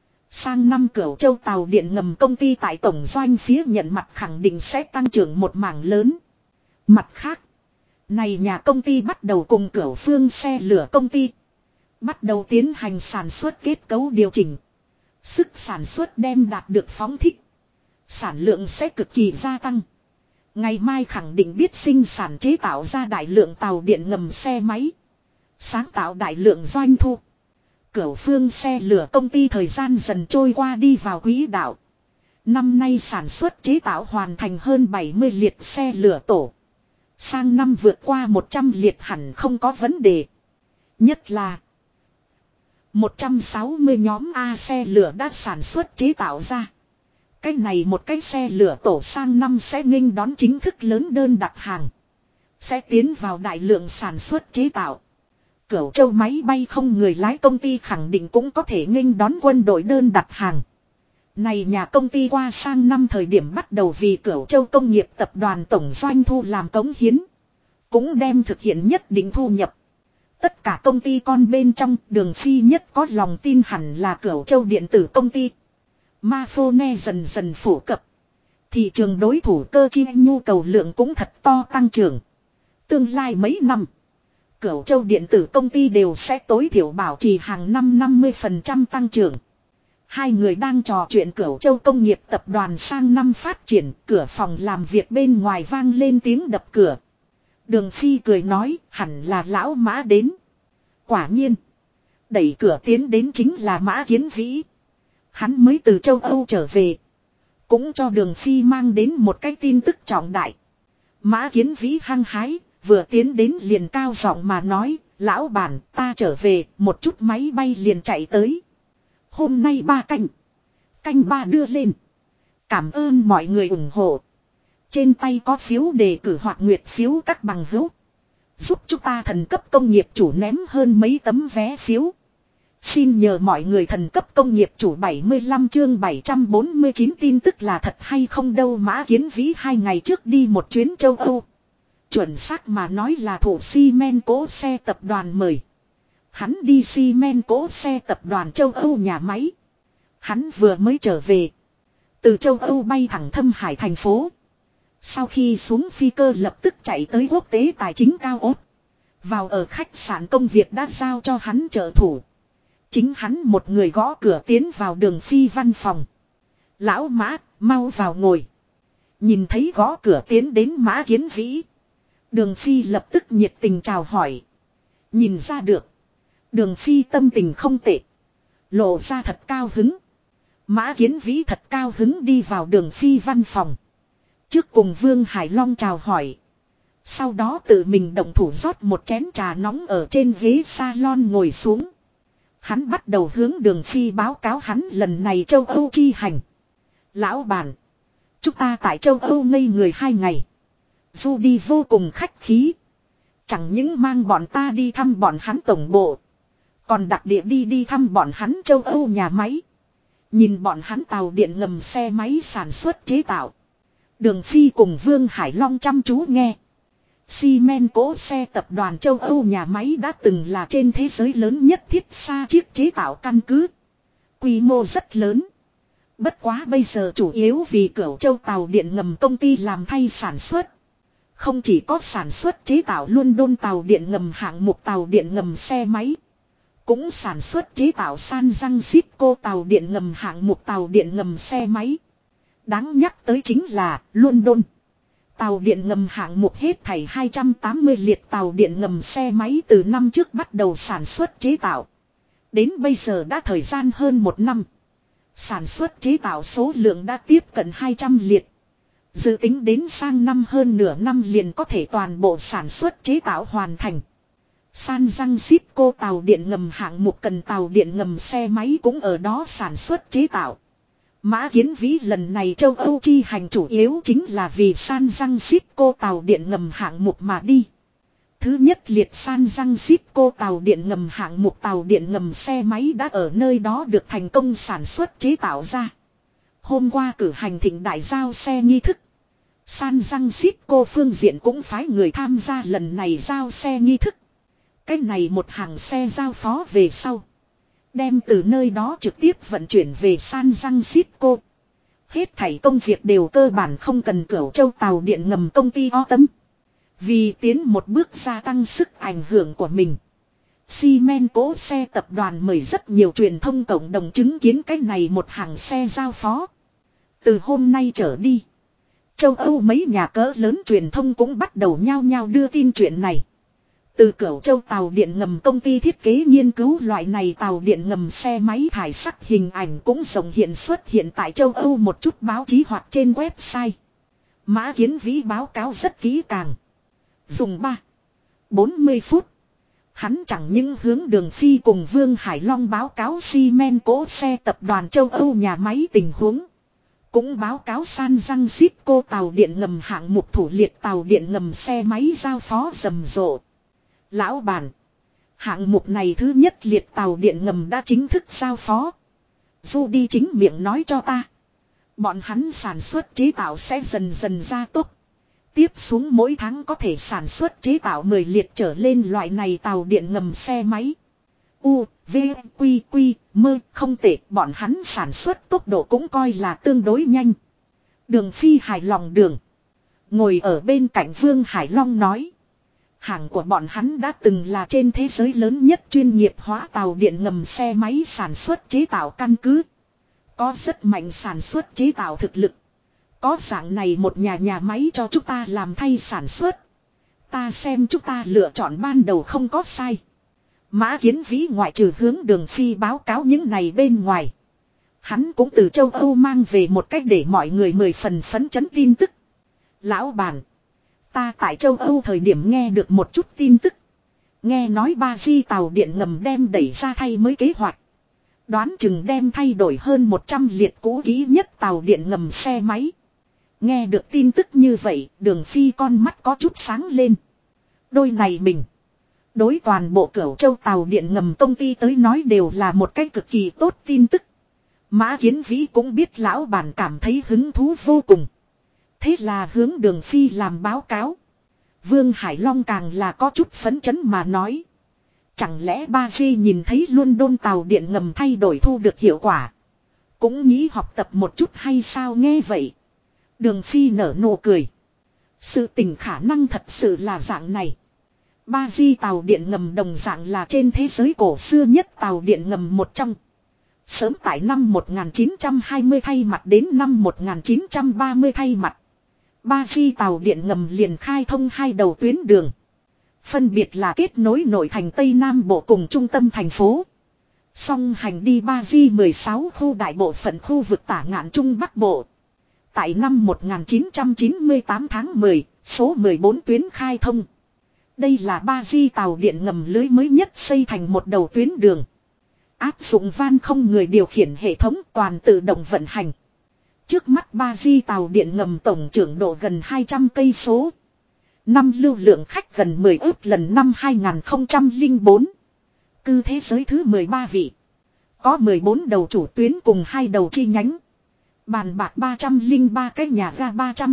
Sang năm Cửu Châu Tàu Điện Ngầm công ty tại tổng doanh phía nhận mặt khẳng định sẽ tăng trưởng một mảng lớn. Mặt khác, này nhà công ty bắt đầu cùng Cửu Phương xe lửa công ty. Bắt đầu tiến hành sản xuất kết cấu điều chỉnh. Sức sản xuất đem đạt được phóng thích. Sản lượng sẽ cực kỳ gia tăng. Ngày mai khẳng định biết sinh sản chế tạo ra đại lượng tàu điện ngầm xe máy. Sáng tạo đại lượng doanh thu. Cửu Phương xe lửa công ty thời gian dần trôi qua đi vào quỹ đạo. Năm nay sản xuất chế tạo hoàn thành hơn 70 liệt xe lửa tổ. Sang năm vượt qua 100 liệt hẳn không có vấn đề. Nhất là 160 nhóm A xe lửa đã sản xuất chế tạo ra. Cái này một cái xe lửa tổ sang năm sẽ nghênh đón chính thức lớn đơn đặt hàng. Sẽ tiến vào đại lượng sản xuất chế tạo. Cửu Châu máy bay không người lái công ty khẳng định cũng có thể nghênh đón quân đội đơn đặt hàng. Này nhà công ty qua sang năm thời điểm bắt đầu vì Cửu Châu Công nghiệp tập đoàn tổng doanh thu làm cống hiến. Cũng đem thực hiện nhất định thu nhập. Tất cả công ty con bên trong Đường Phi nhất có lòng tin hẳn là Cửu Châu điện tử công ty. Mafone dần dần phổ cập. Thị trường đối thủ cơ chi nhu cầu lượng cũng thật to tăng trưởng. Tương lai mấy năm, Cửu Châu điện tử công ty đều sẽ tối thiểu bảo trì hàng năm 50% tăng trưởng. Hai người đang trò chuyện Cửu Châu Công nghiệp tập đoàn sang năm phát triển, cửa phòng làm việc bên ngoài vang lên tiếng đập cửa. Đường Phi cười nói, hẳn là lão Mã đến. Quả nhiên, đẩy cửa tiến đến chính là Mã Kiến Vĩ. Hắn mới từ châu Âu trở về. Cũng cho Đường Phi mang đến một cái tin tức trọng đại. Mã Kiến Vĩ hăng hái, vừa tiến đến liền cao giọng mà nói, lão bản ta trở về, một chút máy bay liền chạy tới. Hôm nay 3 canh. Canh 3 đưa lên. Cảm ơn mọi người ủng hộ. Trên tay có phiếu đề cử hoặc nguyệt phiếu các bằng hữu. Giúp chúng ta thần cấp công nghiệp chủ ném hơn mấy tấm vé phiếu. Xin nhờ mọi người thần cấp công nghiệp chủ 75 chương 749 tin tức là thật hay không đâu. Mã Kiến Vĩ 2 ngày trước đi một chuyến châu Âu. Chuẩn xác mà nói là thủ Siemens Cỗ Xe tập đoàn mời. Hắn đi Siemens Cỗ Xe tập đoàn châu Âu nhà máy. Hắn vừa mới trở về. Từ châu Âu bay thẳng Thâm Hải thành phố. Sau khi xuống phi cơ lập tức chạy tới quốc tế tài chính cao ốt. Vào ở khách sạn công việc đã giao cho hắn trợ thủ. Chính hắn một người gõ cửa tiến vào Đường Phi văn phòng. Lão Mã, mau vào ngồi. Nhìn thấy gõ cửa tiến đến Mã Kiến Vĩ. Đường Phi lập tức nhiệt tình chào hỏi. Nhìn ra được. Đường Phi tâm tình không tệ. Lộ ra thật cao hứng. Mã Kiến Vĩ thật cao hứng đi vào Đường Phi văn phòng. Trước cùng Vương Hải Long chào hỏi. Sau đó tự mình động thủ rót một chén trà nóng ở trên ghế salon ngồi xuống. Hắn bắt đầu hướng Đường Phi báo cáo hắn lần này châu Âu chi hành. Lão bản. Chúng ta tại châu Âu ngây người 2 ngày. Du đi vô cùng khách khí. Chẳng những mang bọn ta đi thăm bọn hắn tổng bộ. Còn đặc địa đi thăm bọn hắn châu Âu nhà máy. Nhìn bọn hắn tàu điện ngầm xe máy sản xuất chế tạo. Đường Phi cùng Vương Hải Long chăm chú nghe. Siemens Cỗ Xe tập đoàn châu Âu nhà máy đã từng là trên thế giới lớn nhất thiết xa chiếc chế tạo căn cứ. Quy mô rất lớn. Bất quá bây giờ chủ yếu vì Cửu Châu tàu điện ngầm công ty làm thay sản xuất. Không chỉ có sản xuất chế tạo London tàu điện ngầm hạng mục tàu điện ngầm xe máy. Cũng sản xuất chế tạo San Francisco tàu điện ngầm hạng mục tàu điện ngầm xe máy. Đáng nhắc tới chính là London. Tàu điện ngầm hạng mục hết thảy 280 liệt tàu điện ngầm xe máy từ năm trước bắt đầu sản xuất chế tạo. Đến bây giờ đã thời gian hơn 1 năm. Sản xuất chế tạo số lượng đã tiếp cận 200 liệt. Dự tính đến sang năm hơn nửa năm liền có thể toàn bộ sản xuất chế tạo hoàn thành. San Francisco tàu điện ngầm hạng mục cần tàu điện ngầm xe máy cũng ở đó sản xuất chế tạo. Mã Kiến Vĩ lần này châu Âu chi hành chủ yếu chính là vì San Francisco tàu điện ngầm hạng mục mà đi. Thứ nhất liệt San Francisco tàu điện ngầm hạng mục tàu điện ngầm xe máy đã ở nơi đó được thành công sản xuất chế tạo ra. Hôm qua cử hành thịnh đại giao xe nghi thức. San Francisco phương diện cũng phái người tham gia lần này giao xe nghi thức. Cái này một hàng xe giao phó về sau. Đem từ nơi đó trực tiếp vận chuyển về San Francisco. Hết thảy công việc đều cơ bản không cần Cửu Châu tàu điện ngầm công ty o tâm. Vì tiến một bước gia tăng sức ảnh hưởng của mình. Siemens Cỗ Xe tập đoàn mời rất nhiều truyền thông cộng đồng chứng kiến cái này một hàng xe giao phó. Từ hôm nay trở đi. Châu Âu mấy nhà cỡ lớn truyền thông cũng bắt đầu nhao nhao đưa tin chuyện này. Từ Cửu Châu tàu điện ngầm công ty thiết kế nghiên cứu loại này tàu điện ngầm xe máy thải sắc hình ảnh cũng rộng hiện xuất hiện tại châu Âu một chút báo chí hoặc trên website. Mã Kiến Vĩ báo cáo rất kỹ càng. Dùng 40 phút. Hắn chẳng những hướng Đường Phi cùng Vương Hải Long báo cáo Siemens Cỗ Xe tập đoàn châu Âu nhà máy tình huống. Cũng báo cáo San Francisco tàu điện ngầm hạng mục thủ liệt tàu điện ngầm xe máy giao phó rầm rộ. Lão bản. Hạng mục này thứ nhất liệt tàu điện ngầm đã chính thức giao phó. Du đi chính miệng nói cho ta. Bọn hắn sản xuất chế tạo sẽ dần dần gia tốc. Tiếp xuống mỗi tháng có thể sản xuất chế tạo 10 liệt trở lên loại này tàu điện ngầm xe máy. U, V, Quy, Quy, Mơ, không tệ, bọn hắn sản xuất tốc độ cũng coi là tương đối nhanh. Đường Phi hài lòng đường. Ngồi ở bên cạnh Vương Hải Long nói. Hàng của bọn hắn đã từng là trên thế giới lớn nhất chuyên nghiệp hóa tàu điện ngầm xe máy sản xuất chế tạo căn cứ. Có rất mạnh sản xuất chế tạo thực lực. Có dạng này một nhà máy cho chúng ta làm thay sản xuất. Ta xem chúng ta lựa chọn ban đầu không có sai. Mã Kiến Vĩ ngoại trừ hướng Đường Phi báo cáo những này bên ngoài. Hắn cũng từ châu Âu mang về một cách để mọi người mười phần phấn chấn tin tức. Lão bản. Ta tại châu Âu thời điểm nghe được một chút tin tức. Nghe nói ba di tàu điện ngầm đem đẩy ra thay mới kế hoạch. Đoán chừng đem thay đổi hơn 100 liệt cũ kỹ nhất tàu điện ngầm xe máy. Nghe được tin tức như vậy, Đường Phi con mắt có chút sáng lên. Đôi này mình. Đối toàn bộ Cửu Châu tàu điện ngầm công ty tới nói đều là một cái cực kỳ tốt tin tức. Mã Kiến Vĩ cũng biết lão bản cảm thấy hứng thú vô cùng. Thế là hướng Đường Phi làm báo cáo. Vương Hải Long càng là có chút phấn chấn mà nói. Chẳng lẽ ba Di nhìn thấy London tàu điện ngầm thay đổi thu được hiệu quả. Cũng nghĩ học tập một chút hay sao nghe vậy. Đường Phi nở nụ cười. Sự tình khả năng thật sự là dạng này. Ba Di tàu điện ngầm đồng dạng là trên thế giới cổ xưa nhất tàu điện ngầm một trong. Sớm tại năm 1920 thay mặt đến năm 1930 thay mặt. Ba Di tàu điện ngầm liền khai thông hai đầu tuyến đường. Phân biệt là kết nối nội thành Tây Nam Bộ cùng trung tâm thành phố. Song hành đi Ba Di 16 khu đại bộ phận khu vực tả ngạn Trung Bắc Bộ. Tại năm 1998 tháng 10, số 14 tuyến khai thông. Đây là Ba Di tàu điện ngầm lưới mới nhất xây thành một đầu tuyến đường. Áp dụng van không người điều khiển hệ thống toàn tự động vận hành. Trước mắt Ba Di tàu điện ngầm tổng trưởng độ gần 200 cây số. Năm lưu lượng khách gần 10 ước lần năm 2004. Cư thế giới thứ 13 vị. Có 14 đầu chủ tuyến cùng 2 đầu chi nhánh. Bàn bạc 303 cái nhà ga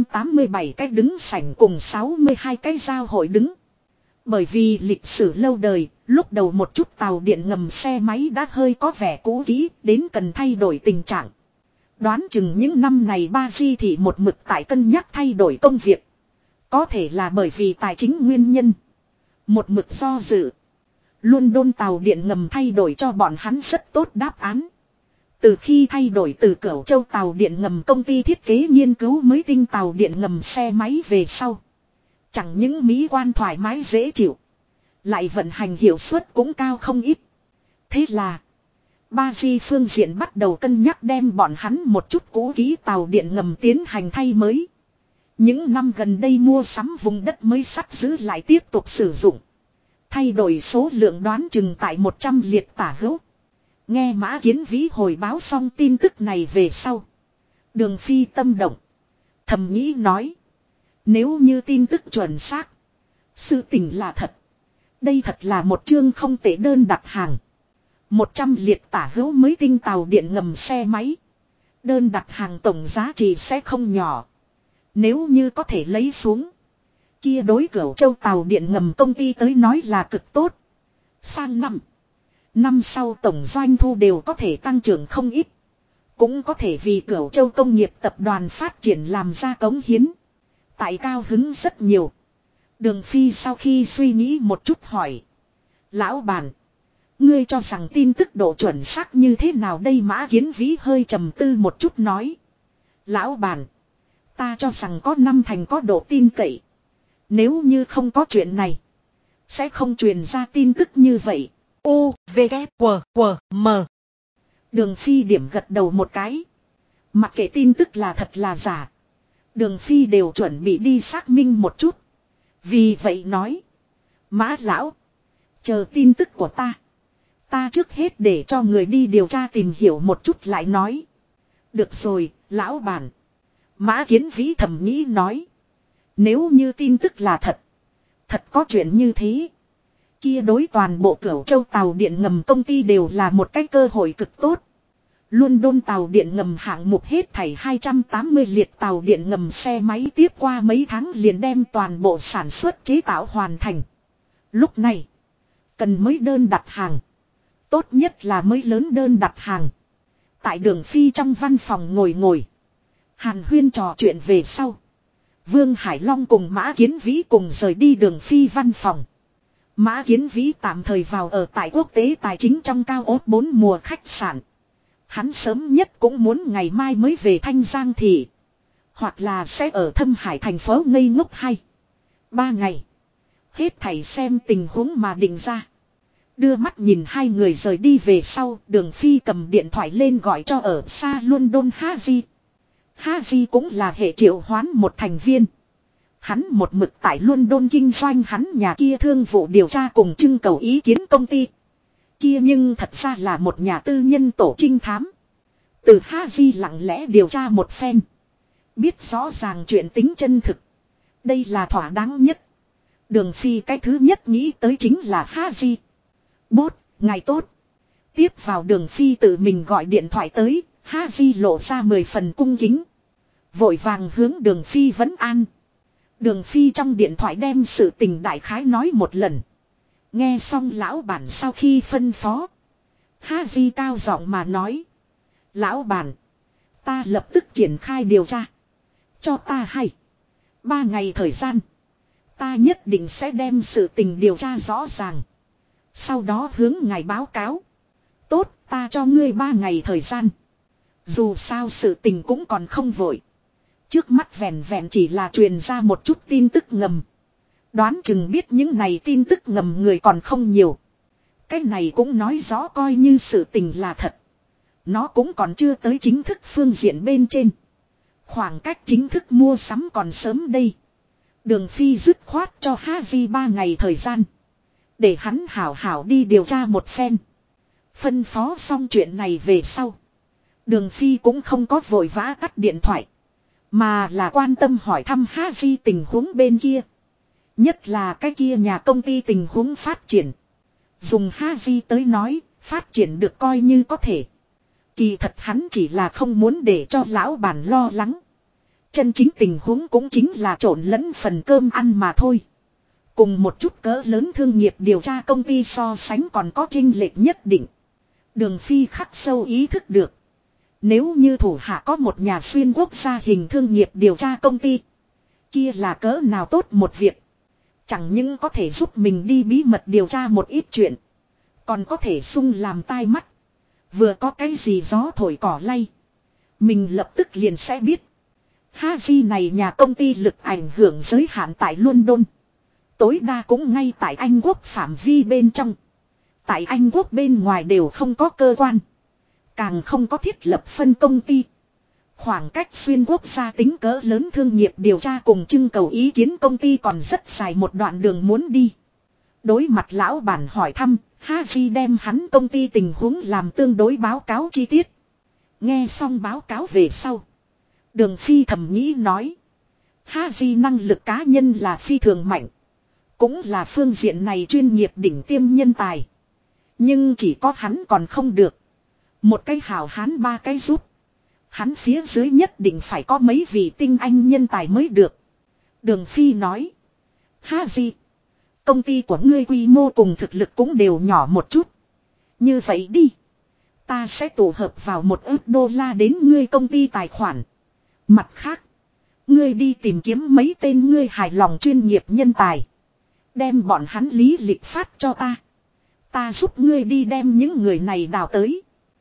387 cái đứng sảnh cùng 62 cái giao hội đứng. Bởi vì lịch sử lâu đời, lúc đầu một chút tàu điện ngầm xe máy đã hơi có vẻ cũ kỹ, đến cần thay đổi tình trạng. Đoán chừng những năm này Ba Di thì một mực tại cân nhắc thay đổi công việc. Có thể là bởi vì tài chính nguyên nhân. Một mực do dự. London tàu điện ngầm thay đổi cho bọn hắn rất tốt đáp án. Từ khi thay đổi từ Cửu Châu tàu điện ngầm công ty thiết kế nghiên cứu mới tinh tàu điện ngầm xe máy về sau. Chẳng những mỹ quan thoải mái dễ chịu. Lại vận hành hiệu suất cũng cao không ít. Thế là Ba Di phương diện bắt đầu cân nhắc đem bọn hắn một chút cũ kỹ tàu điện ngầm tiến hành thay mới. Những năm gần đây mua sắm vùng đất mới sắt giữ lại tiếp tục sử dụng. Thay đổi số lượng đoán chừng tại 100 liệt tả hữu. Nghe Mã Kiến Vĩ hồi báo xong tin tức này về sau. Đường Phi tâm động. Thầm nghĩ nói. Nếu như tin tức chuẩn xác. Sự tình là thật. Đây thật là một chương không tệ đơn đặt hàng. 100 liệt tả hữu mới tinh tàu điện ngầm xe máy. Đơn đặt hàng tổng giá trị sẽ không nhỏ. Nếu như có thể lấy xuống. Kia đối Cửu Châu tàu điện ngầm công ty tới nói là cực tốt. Sang năm sau tổng doanh thu đều có thể tăng trưởng không ít. Cũng có thể vì Cửu Châu công nghiệp tập đoàn phát triển làm ra cống hiến. Tại cao hứng rất nhiều. Đường Phi sau khi suy nghĩ một chút hỏi. Lão bản. Ngươi cho rằng tin tức độ chuẩn xác như thế nào đây? Mã Kiến Vĩ hơi trầm tư một chút nói. Lão bản. Ta cho rằng có 5 thành có độ tin cậy. Nếu như không có chuyện này. Sẽ không truyền ra tin tức như vậy. U, V, K, W, W, M. Đường Phi điểm gật đầu một cái. Mặc kệ tin tức là thật là giả. Đường Phi đều chuẩn bị đi xác minh một chút. Vì vậy nói. Mã lão. Chờ tin tức của ta. Ta trước hết để cho người đi điều tra tìm hiểu một chút lại nói. Được rồi, lão bản. Mã Kiến Vĩ thầm nghĩ nói. Nếu như tin tức là thật. Thật có chuyện như thế. Kia đối toàn bộ Cửu Châu tàu điện ngầm công ty đều là một cái cơ hội cực tốt. London tàu điện ngầm hạng mục hết thảy 280 liệt tàu điện ngầm xe máy tiếp qua mấy tháng liền đem toàn bộ sản xuất chế tạo hoàn thành. Lúc này, cần mới đơn đặt hàng. Tốt nhất là mới lớn đơn đặt hàng. Tại Đường Phi trong văn phòng ngồi. Hàn huyên trò chuyện về sau. Vương Hải Long cùng Mã Kiến Vĩ cùng rời đi Đường Phi văn phòng. Mã Kiến Vĩ tạm thời vào ở tại quốc tế tài chính trong cao ốt 4 mùa khách sạn. Hắn sớm nhất cũng muốn ngày mai mới về Thanh Giang thị. Hoặc là sẽ ở Thâm Hải thành phố ngây ngốc 2-3 ngày. Hết thảy xem tình huống mà định ra. Đưa mắt nhìn hai người rời đi về sau, Đường Phi cầm điện thoại lên gọi cho ở xa London Haji. Haji cũng là hệ triệu hoán một thành viên. Hắn một mực tại London kinh doanh hắn nhà kia thương vụ điều tra cùng trưng cầu ý kiến công ty. Kia nhưng thật ra là một nhà tư nhân tổ trinh thám. Từ Haji lặng lẽ điều tra một phen. Biết rõ ràng chuyện tính chân thực. Đây là thỏa đáng nhất. Đường Phi cái thứ nhất nghĩ tới chính là Haji. Bốt, ngày tốt. Tiếp vào Đường Phi tự mình gọi điện thoại tới, Haji lộ ra 10 phần cung kính. Vội vàng hướng Đường Phi vấn an. Đường Phi trong điện thoại đem sự tình đại khái nói một lần. Nghe xong lão bản sau khi phân phó. Haji cao giọng mà nói. Lão bản, ta lập tức triển khai điều tra. Cho ta hay. 3 ngày thời gian. Ta nhất định sẽ đem sự tình điều tra rõ ràng. Sau đó hướng ngài báo cáo. Tốt, ta cho ngươi 3 ngày thời gian. Dù sao sự tình cũng còn không vội. Trước mắt vẹn vẹn chỉ là truyền ra một chút tin tức ngầm. Đoán chừng biết những này tin tức ngầm người còn không nhiều. Cái này cũng nói rõ coi như sự tình là thật. Nó cũng còn chưa tới chính thức phương diện bên trên. Khoảng cách chính thức mua sắm còn sớm đây. Đường Phi dứt khoát cho Haji 3 ngày thời gian. Để hắn hảo hảo đi điều tra một phen. Phân phó xong chuyện này về sau. Đường Phi cũng không có vội vã tắt điện thoại. Mà là quan tâm hỏi thăm Haji tình huống bên kia. Nhất là cái kia nhà công ty tình huống phát triển. Dùng Haji tới nói, phát triển được coi như có thể. Kỳ thật hắn chỉ là không muốn để cho lão bản lo lắng. Chân chính tình huống cũng chính là trộn lẫn phần cơm ăn mà thôi. Cùng một chút cỡ lớn thương nghiệp điều tra công ty so sánh còn có chênh lệch nhất định. Đường Phi khắc sâu ý thức được. Nếu như thủ hạ có một nhà xuyên quốc gia hình thương nghiệp điều tra công ty. Kia là cỡ nào tốt một việc. Chẳng những có thể giúp mình đi bí mật điều tra một ít chuyện. Còn có thể sung làm tai mắt. Vừa có cái gì gió thổi cỏ lay. Mình lập tức liền sẽ biết. Haji này nhà công ty lực ảnh hưởng giới hạn tại London. Tối đa cũng ngay tại Anh Quốc phạm vi bên trong. Tại Anh Quốc bên ngoài đều không có cơ quan. Càng không có thiết lập phân công ty. Khoảng cách xuyên quốc gia tính cỡ lớn thương nghiệp điều tra cùng trưng cầu ý kiến công ty còn rất dài một đoạn đường muốn đi. Đối mặt lão bản hỏi thăm, Haji đem hắn công ty tình huống làm tương đối báo cáo chi tiết. Nghe xong báo cáo về sau. Đường Phi thầm nghĩ nói. Haji năng lực cá nhân là phi thường mạnh. Cũng là phương diện này chuyên nghiệp đỉnh tiêm nhân tài. Nhưng chỉ có hắn còn không được. Một cái hảo hán 3 cái giúp. Hắn phía dưới nhất định phải có mấy vị tinh anh nhân tài mới được. Đường Phi nói. Haji. Công ty của ngươi quy mô cùng thực lực cũng đều nhỏ một chút. Như vậy đi. Ta sẽ tổ hợp vào $1 đến ngươi công ty tài khoản. Mặt khác. Ngươi đi tìm kiếm mấy tên ngươi hài lòng chuyên nghiệp nhân tài. Đem bọn hắn lý lịch phát cho ta. Ta giúp ngươi đi đem những người này đào tới.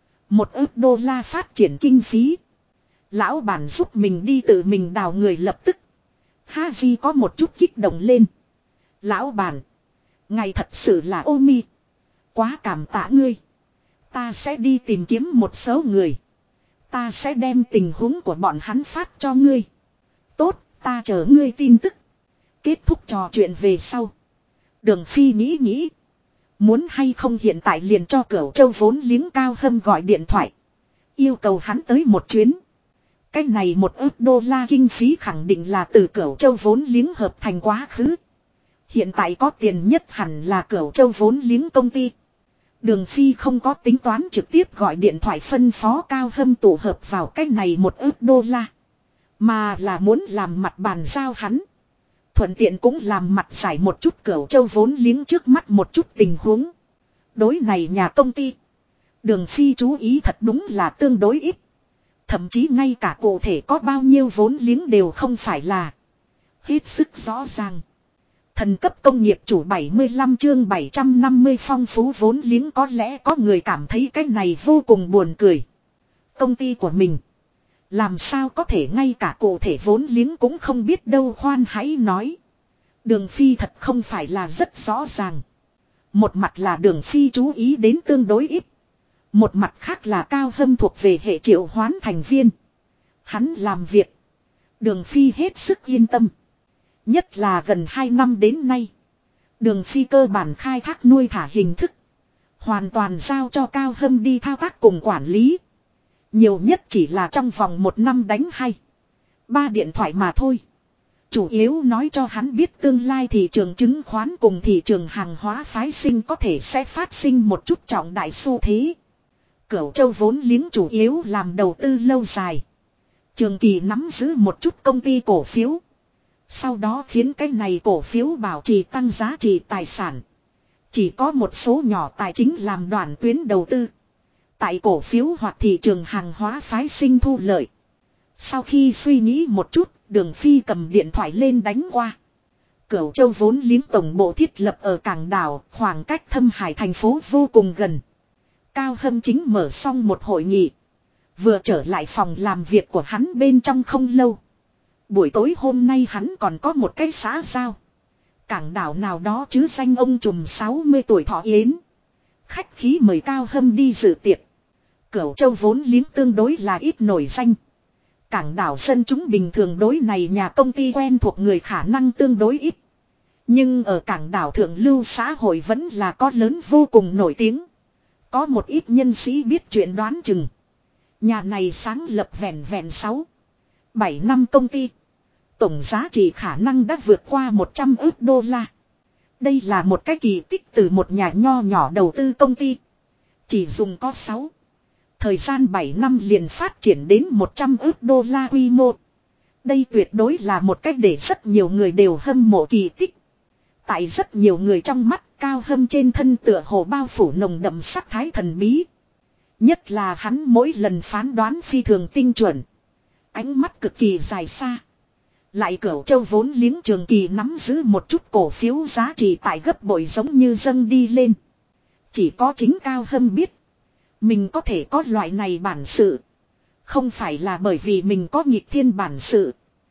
$1 phát triển kinh phí. Lão bản giúp mình đi tự mình đào người lập tức. Haji có một chút kích động lên. Lão bản. Ngài thật sự là ô mi. Quá cảm tạ ngươi. Ta sẽ đi tìm kiếm một số người. Ta sẽ đem tình huống của bọn hắn phát cho ngươi. Tốt, ta chờ ngươi tin tức. Kết thúc trò chuyện về sau. Đường Phi nghĩ nghĩ. Muốn hay không hiện tại liền cho Cửu Châu vốn liếng Cao Hâm gọi điện thoại. Yêu cầu hắn tới một chuyến. Cái này $1 kinh phí khẳng định là từ Cửu Châu vốn liếng hợp thành quá khứ. Hiện tại có tiền nhất hẳn là Cửu Châu vốn liếng công ty. Đường Phi không có tính toán trực tiếp gọi điện thoại phân phó Cao Hâm tụ hợp vào cái này $1. Mà là muốn làm mặt bàn giao hắn. Thuận tiện cũng làm mặt giải một chút Cửu Châu vốn liếng trước mắt một chút tình huống. Đối này nhà công ty. Đường Phi chú ý thật đúng là tương đối ít. Thậm chí ngay cả cụ thể có bao nhiêu vốn liếng đều không phải là hết sức rõ ràng. Thần cấp công nghiệp chủ 75 chương 750 phong phú vốn liếng có lẽ có người cảm thấy cái này vô cùng buồn cười. Công ty của mình. Làm sao có thể ngay cả cụ thể vốn liếng cũng không biết đâu khoan hãy nói. Đường Phi thật không phải là rất rõ ràng. Một mặt là Đường Phi chú ý đến tương đối ít. Một mặt khác là Cao Hâm thuộc về hệ triệu hoán thành viên. Hắn làm việc. Đường Phi hết sức yên tâm. Nhất là gần 2 năm đến nay. Đường Phi cơ bản khai thác nuôi thả hình thức. Hoàn toàn giao cho Cao Hâm đi thao tác cùng quản lý. Nhiều nhất chỉ là trong vòng 1 năm đánh 2-3 điện thoại mà thôi. Chủ yếu nói cho hắn biết tương lai thị trường chứng khoán cùng thị trường hàng hóa phái sinh có thể sẽ phát sinh một chút trọng đại xu thế. Cửu Châu vốn liếng chủ yếu làm đầu tư lâu dài. Trường kỳ nắm giữ một chút công ty cổ phiếu. Sau đó khiến cái này cổ phiếu bảo trì tăng giá trị tài sản. Chỉ có một số nhỏ tài chính làm đoạn tuyến đầu tư. Tại cổ phiếu hoặc thị trường hàng hóa phái sinh thu lợi. Sau khi suy nghĩ một chút, Đường Phi cầm điện thoại lên đánh qua. Cửu Châu vốn liếng tổng bộ thiết lập ở cảng đảo, khoảng cách Thâm Hải thành phố vô cùng gần. Cao Hâm chính mở xong một hội nghị. Vừa trở lại phòng làm việc của hắn bên trong không lâu. Buổi tối hôm nay hắn còn có một cái xã giao. Cảng đảo nào đó chứ danh ông trùm 60 tuổi thọ yến. Khách khí mời Cao Hâm đi dự tiệc. Cửu Châu vốn liếng tương đối là ít nổi danh. Cảng đảo dân chúng bình thường đối này nhà công ty quen thuộc người khả năng tương đối ít. Nhưng ở cảng đảo thượng lưu xã hội vẫn là có lớn vô cùng nổi tiếng. Có một ít nhân sĩ biết chuyện đoán chừng. Nhà này sáng lập vẹn 6-7 năm công ty. Tổng giá trị khả năng đã vượt qua 100 ức đô la. Đây là một cái kỳ tích từ một nhà nho nhỏ đầu tư công ty. Chỉ dùng có 6. Thời gian 7 năm liền phát triển đến 100 ức đô la quy mô. Đây tuyệt đối là một cách để rất nhiều người đều hâm mộ kỳ tích. Tại rất nhiều người trong mắt, Cao Hâm trên thân tựa hồ bao phủ nồng đậm sắc thái thần bí. Nhất là hắn mỗi lần phán đoán phi thường tinh chuẩn. Ánh mắt cực kỳ dài xa. Lại Cửu Châu vốn liếng trường kỳ nắm giữ một chút cổ phiếu giá trị tại gấp bội giống như dâng đi lên. Chỉ có chính Cao Hâm biết. Mình có thể có loại này bản sự. Không phải là bởi vì mình có nghịch thiên bản sự.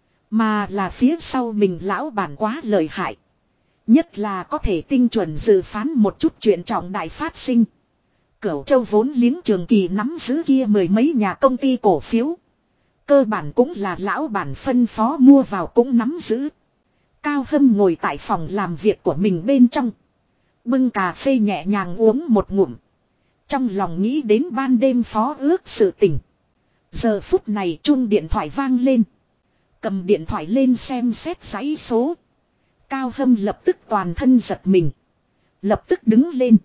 Mà là phía sau mình lão bản quá lợi hại. Nhất là có thể tinh chuẩn dự phán một chút chuyện trọng đại phát sinh. Cửu Châu vốn liếng trường kỳ nắm giữ kia 10 mấy nhà công ty cổ phiếu. Cơ bản cũng là lão bản phân phó mua vào cũng nắm giữ. Cao Hâm ngồi tại phòng làm việc của mình bên trong. Bưng cà phê nhẹ nhàng uống một ngụm. Trong lòng nghĩ đến ban đêm phó ước sự tình. Giờ phút này chuông điện thoại vang lên. Cầm điện thoại lên xem xét dãy số. Cao Hâm lập tức toàn thân giật mình. Lập tức đứng lên.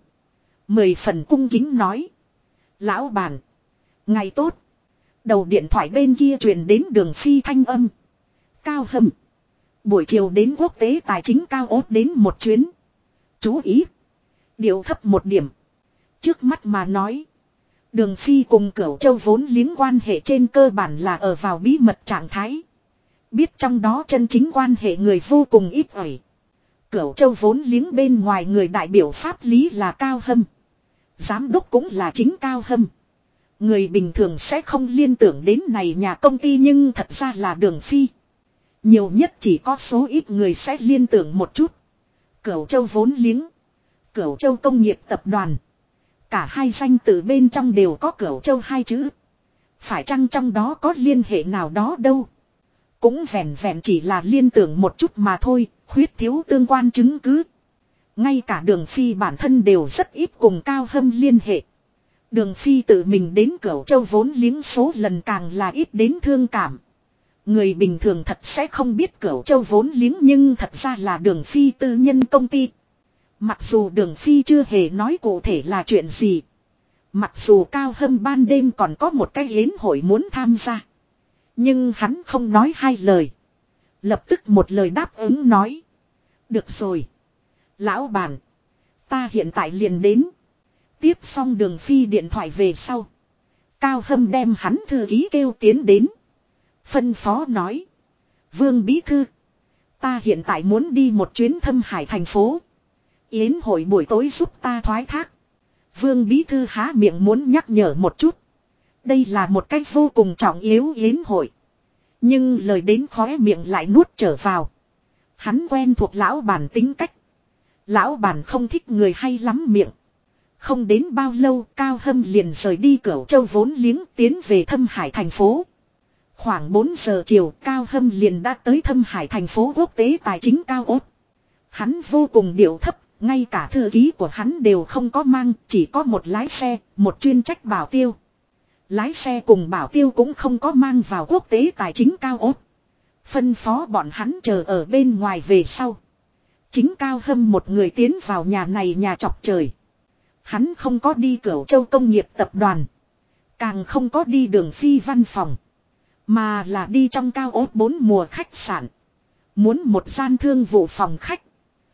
10 phần cung kính nói. Lão bản. Ngày tốt. Đầu điện thoại bên kia truyền đến Đường Phi thanh âm. Cao Hâm. Buổi chiều đến quốc tế tài chính cao ốt đến một chuyến. Chú ý. Điều thấp một điểm. Trước mắt mà nói. Đường Phi cùng Cửu Châu vốn liếng quan hệ trên cơ bản là ở vào bí mật trạng thái. Biết trong đó chân chính quan hệ người vô cùng ít ỏi. Cửu Châu vốn liếng bên ngoài người đại biểu pháp lý là Cao Hâm. Giám đốc cũng là chính Cao Hâm. Người bình thường sẽ không liên tưởng đến này nhà công ty nhưng thật ra là Đường Phi. Nhiều nhất chỉ có số ít người sẽ liên tưởng một chút. Cửu Châu vốn liếng. Cửu Châu công nghiệp tập đoàn. Cả hai danh từ bên trong đều có Cửu Châu hai chữ. Phải chăng trong đó có liên hệ nào đó đâu. Cũng vẹn vẹn chỉ là liên tưởng một chút mà thôi, khuyết thiếu tương quan chứng cứ. Ngay cả Đường Phi bản thân đều rất ít cùng Cao Hâm liên hệ. Đường Phi tự mình đến Cửu Châu vốn liếng số lần càng là ít đến thương cảm. Người bình thường thật sẽ không biết Cửu Châu vốn liếng nhưng thật ra là Đường Phi tư nhân công ty. Mặc dù Đường Phi chưa hề nói cụ thể là chuyện gì. Mặc dù Cao Hâm ban đêm còn có một cái yến hội muốn tham gia. Nhưng hắn không nói hai lời. Lập tức một lời đáp ứng nói. Được rồi. Lão bản. Ta hiện tại liền đến. Tiếp xong Đường Phi điện thoại về sau. Cao Hâm đem hắn thư ký kêu tiến đến. Phân phó nói. Vương Bí Thư. Ta hiện tại muốn đi một chuyến Thâm Hải thành phố. Yến hội buổi tối giúp ta thoái thác. Vương Bí Thư há miệng muốn nhắc nhở một chút. Đây là một cách vô cùng trọng yếu yến hội. Nhưng lời đến khóe miệng lại nuốt trở vào. Hắn quen thuộc lão bản tính cách. Lão bản không thích người hay lắm miệng. Không đến bao lâu Cao Hâm liền rời đi Cửu Châu vốn liếng tiến về Thâm Hải thành phố. Khoảng 4 giờ chiều Cao Hâm liền đã tới Thâm Hải thành phố quốc tế tài chính Cao Ốt. Hắn vô cùng điệu thấp, ngay cả thư ký của hắn đều không có mang, chỉ có một lái xe, một chuyên trách bảo tiêu. Lái xe cùng bảo tiêu cũng không có mang vào quốc tế tài chính Cao Ốt. Phân phó bọn hắn chờ ở bên ngoài về sau. Chính Cao Hâm một người tiến vào nhà này nhà chọc trời. Hắn không có đi Cửu Châu công nghiệp tập đoàn. Càng không có đi Đường Phi văn phòng. Mà là đi trong Cao Ốt 4 mùa khách sạn. Muốn một gian thương vụ phòng khách.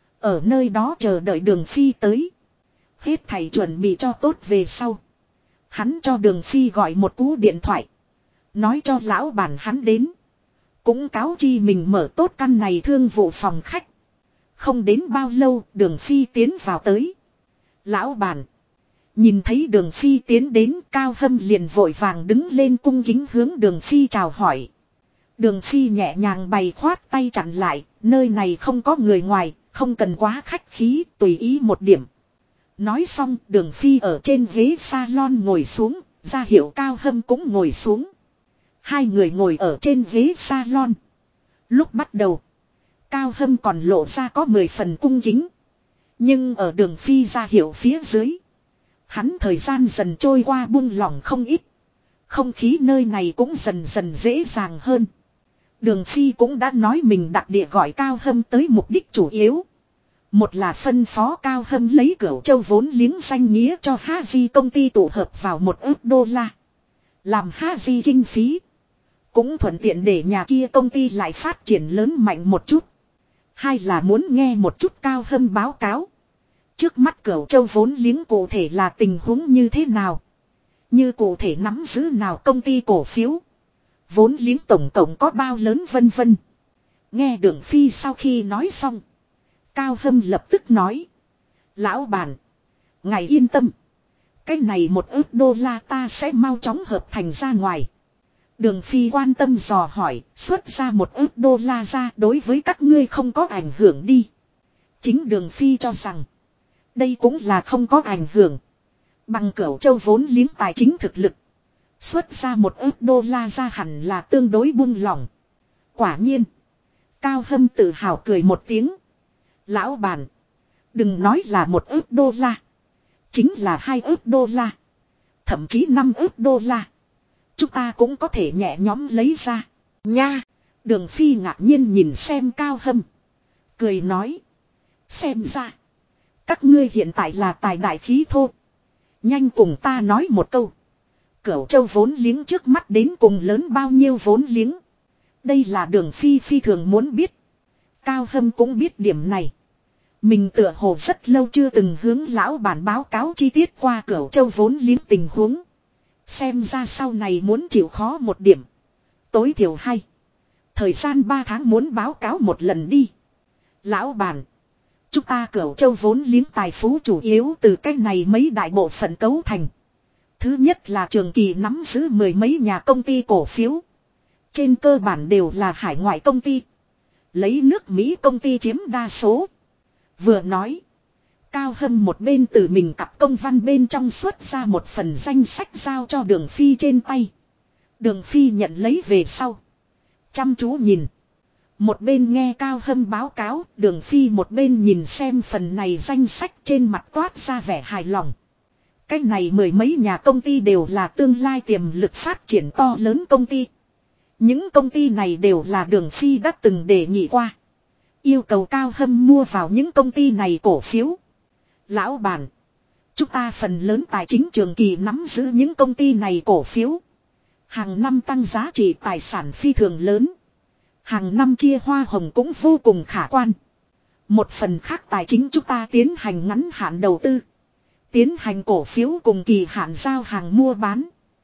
Ở nơi đó chờ đợi Đường Phi tới. Hết thầy chuẩn bị cho tốt về sau. Hắn cho Đường Phi gọi một cú điện thoại. Nói cho lão bản hắn đến. Cũng cáo chi mình mở tốt căn này thương vụ phòng khách. Không đến bao lâu Đường Phi tiến vào tới. Lão bản. Nhìn thấy Đường Phi tiến đến Cao Hâm liền vội vàng đứng lên cung kính hướng Đường Phi chào hỏi. Đường Phi nhẹ nhàng bày khoát tay chặn lại. Nơi này không có người ngoài. Không cần quá khách khí tùy ý một điểm. Nói xong Đường Phi ở trên ghế salon ngồi xuống. Ra hiệu Cao Hâm cũng ngồi xuống. Hai người ngồi ở trên ghế salon. Lúc bắt đầu. Cao Hâm còn lộ ra có 10 phần cung kính. Nhưng ở Đường Phi ra hiệu phía dưới. Hắn thời gian dần trôi qua buông lỏng không ít. Không khí nơi này cũng dần dần dễ dàng hơn. Đường Phi cũng đã nói mình đặc địa gọi Cao Hâm tới mục đích chủ yếu. Một là phân phó Cao Hâm lấy Cửu Châu vốn liếng danh nghĩa cho Haji công ty tụ hợp vào $1 ức. Làm Haji kinh phí. Cũng thuận tiện để nhà kia công ty lại phát triển lớn mạnh một chút. Hai là muốn nghe một chút Cao Hâm báo cáo. Trước mắt Cửu Châu vốn liếng cụ thể là tình huống như thế nào. Như cụ thể nắm giữ nào công ty cổ phiếu. Vốn liếng tổng cộng có bao lớn vân vân. Nghe Đường Phi sau khi nói xong. Cao Hâm lập tức nói. Lão bản. Ngài yên tâm. Cái này $1 ức ta sẽ mau chóng hợp thành ra ngoài. Đường Phi quan tâm dò hỏi. Xuất ra $1 ức ra đối với các ngươi không có ảnh hưởng đi. Chính Đường Phi cho rằng. Đây cũng là không có ảnh hưởng. Bằng Cửu Châu vốn liếng tài chính thực lực. Xuất ra $1 ức ra hẳn là tương đối buông lỏng. Quả nhiên. Cao Hâm tự hào cười một tiếng. Lão bản. Đừng nói là $1 ức. Chính là $2 ức. Thậm chí $5 ức. Chúng ta cũng có thể nhẹ nhóm lấy ra. Nha. Đường Phi ngạc nhiên nhìn xem Cao Hâm. Cười nói. Xem ra. Các ngươi hiện tại là tài đại khí thô. Nhanh cùng ta nói một câu. Cửu Châu vốn liếng trước mắt đến cùng lớn bao nhiêu vốn liếng. Đây là Đường Phi phi thường muốn biết. Cao Hâm cũng biết điểm này. Mình tựa hồ rất lâu chưa từng hướng lão bản báo cáo chi tiết qua Cửu Châu vốn liếng tình huống. Xem ra sau này muốn chịu khó một điểm. Tối thiểu hay. Thời gian 3 tháng muốn báo cáo một lần đi. Lão bản. Chúng ta Cửu Châu vốn liếng tài phú chủ yếu từ cái này mấy đại bộ phận cấu thành. Thứ nhất là trường kỳ nắm giữ 10 mấy nhà công ty cổ phiếu. Trên cơ bản đều là hải ngoại công ty. Lấy nước Mỹ công ty chiếm đa số. Vừa nói. Cao Hâm một bên từ mình cặp công văn bên trong xuất ra một phần danh sách giao cho Đường Phi trên tay. Đường Phi nhận lấy về sau. Chăm chú nhìn. Một bên nghe Cao Hâm báo cáo, Đường Phi một bên nhìn xem phần này danh sách trên mặt toát ra vẻ hài lòng. Cái này 10 mấy nhà công ty đều là tương lai tiềm lực phát triển to lớn công ty. Những công ty này đều là Đường Phi đã từng đề nghị qua. Yêu cầu Cao Hâm mua vào những công ty này cổ phiếu. Lão bản. Chúng ta phần lớn tài chính trường kỳ nắm giữ những công ty này cổ phiếu. Hàng năm tăng giá trị tài sản phi thường lớn. Hàng năm chia hoa hồng cũng vô cùng khả quan. Một phần khác tài chính chúng ta tiến hành ngắn hạn đầu tư. Tiến hành cổ phiếu cùng kỳ hạn giao hàng mua bán.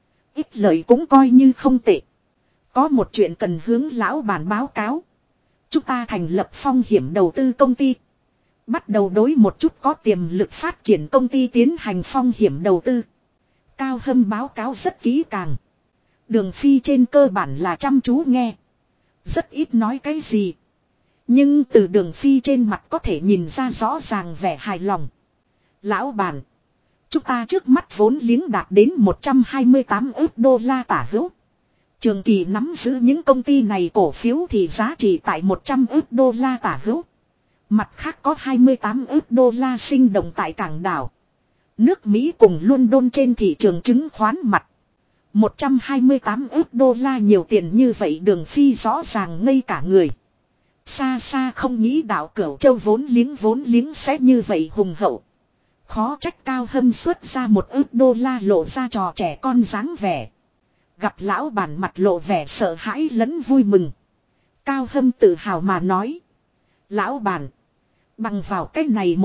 Ít lợi cũng coi như không tệ. Có một chuyện cần hướng lão bản báo cáo. Chúng ta thành lập phong hiểm đầu tư công ty. Bắt đầu đối một chút có tiềm lực phát triển công ty tiến hành phong hiểm đầu tư. Cao Hâm báo cáo rất kỹ càng. Đường Phi trên cơ bản là chăm chú nghe. Rất ít nói cái gì. Nhưng từ Đường Phi trên mặt có thể nhìn ra rõ ràng vẻ hài lòng. Lão bản. Chúng ta trước mắt vốn liếng đạt đến 128 ức đô la tả hữu. Trường kỳ nắm giữ những công ty này cổ phiếu thì giá trị tại 100 ức đô la tả hữu. Mặt khác có 28 ức đô la sinh động tại cảng đảo. Nước Mỹ cùng London trên thị trường chứng khoán mặt. 128 ức đô la nhiều tiền như vậy Đường Phi rõ ràng ngây cả người. Xa xa không nghĩ đạo Cửu Châu vốn liếng sẽ như vậy hùng hậu. Khó trách Cao Hâm xuất ra 1 ức đô la lộ ra trò trẻ con dáng vẻ. Gặp lão bản mặt lộ vẻ sợ hãi lẫn vui mừng. Cao Hâm tự hào mà nói. Lão bản. Bằng vào cách này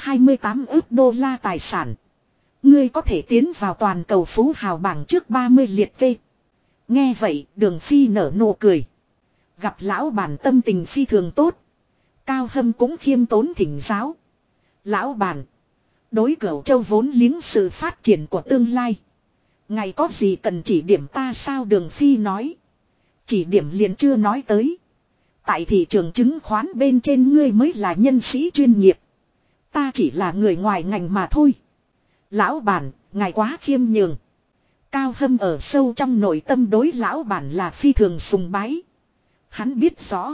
128 ức đô la tài sản. Ngươi có thể tiến vào toàn cầu phú hào bảng trước 30 liệt kê. Nghe vậy Đường Phi nở nụ cười. Gặp lão bản tâm tình phi thường tốt. Cao Hâm cũng khiêm tốn thỉnh giáo. Lão bản. Đối Cửu Châu vốn liếng sự phát triển của tương lai. Ngày có gì cần chỉ điểm ta sao Đường Phi nói. Chỉ điểm liền chưa nói tới. Tại thị trường chứng khoán bên trên ngươi mới là nhân sĩ chuyên nghiệp. Ta chỉ là người ngoài ngành mà thôi. Lão bản, ngài quá khiêm nhường. Cao Hâm ở sâu trong nội tâm đối lão bản là phi thường sùng bái. Hắn biết rõ.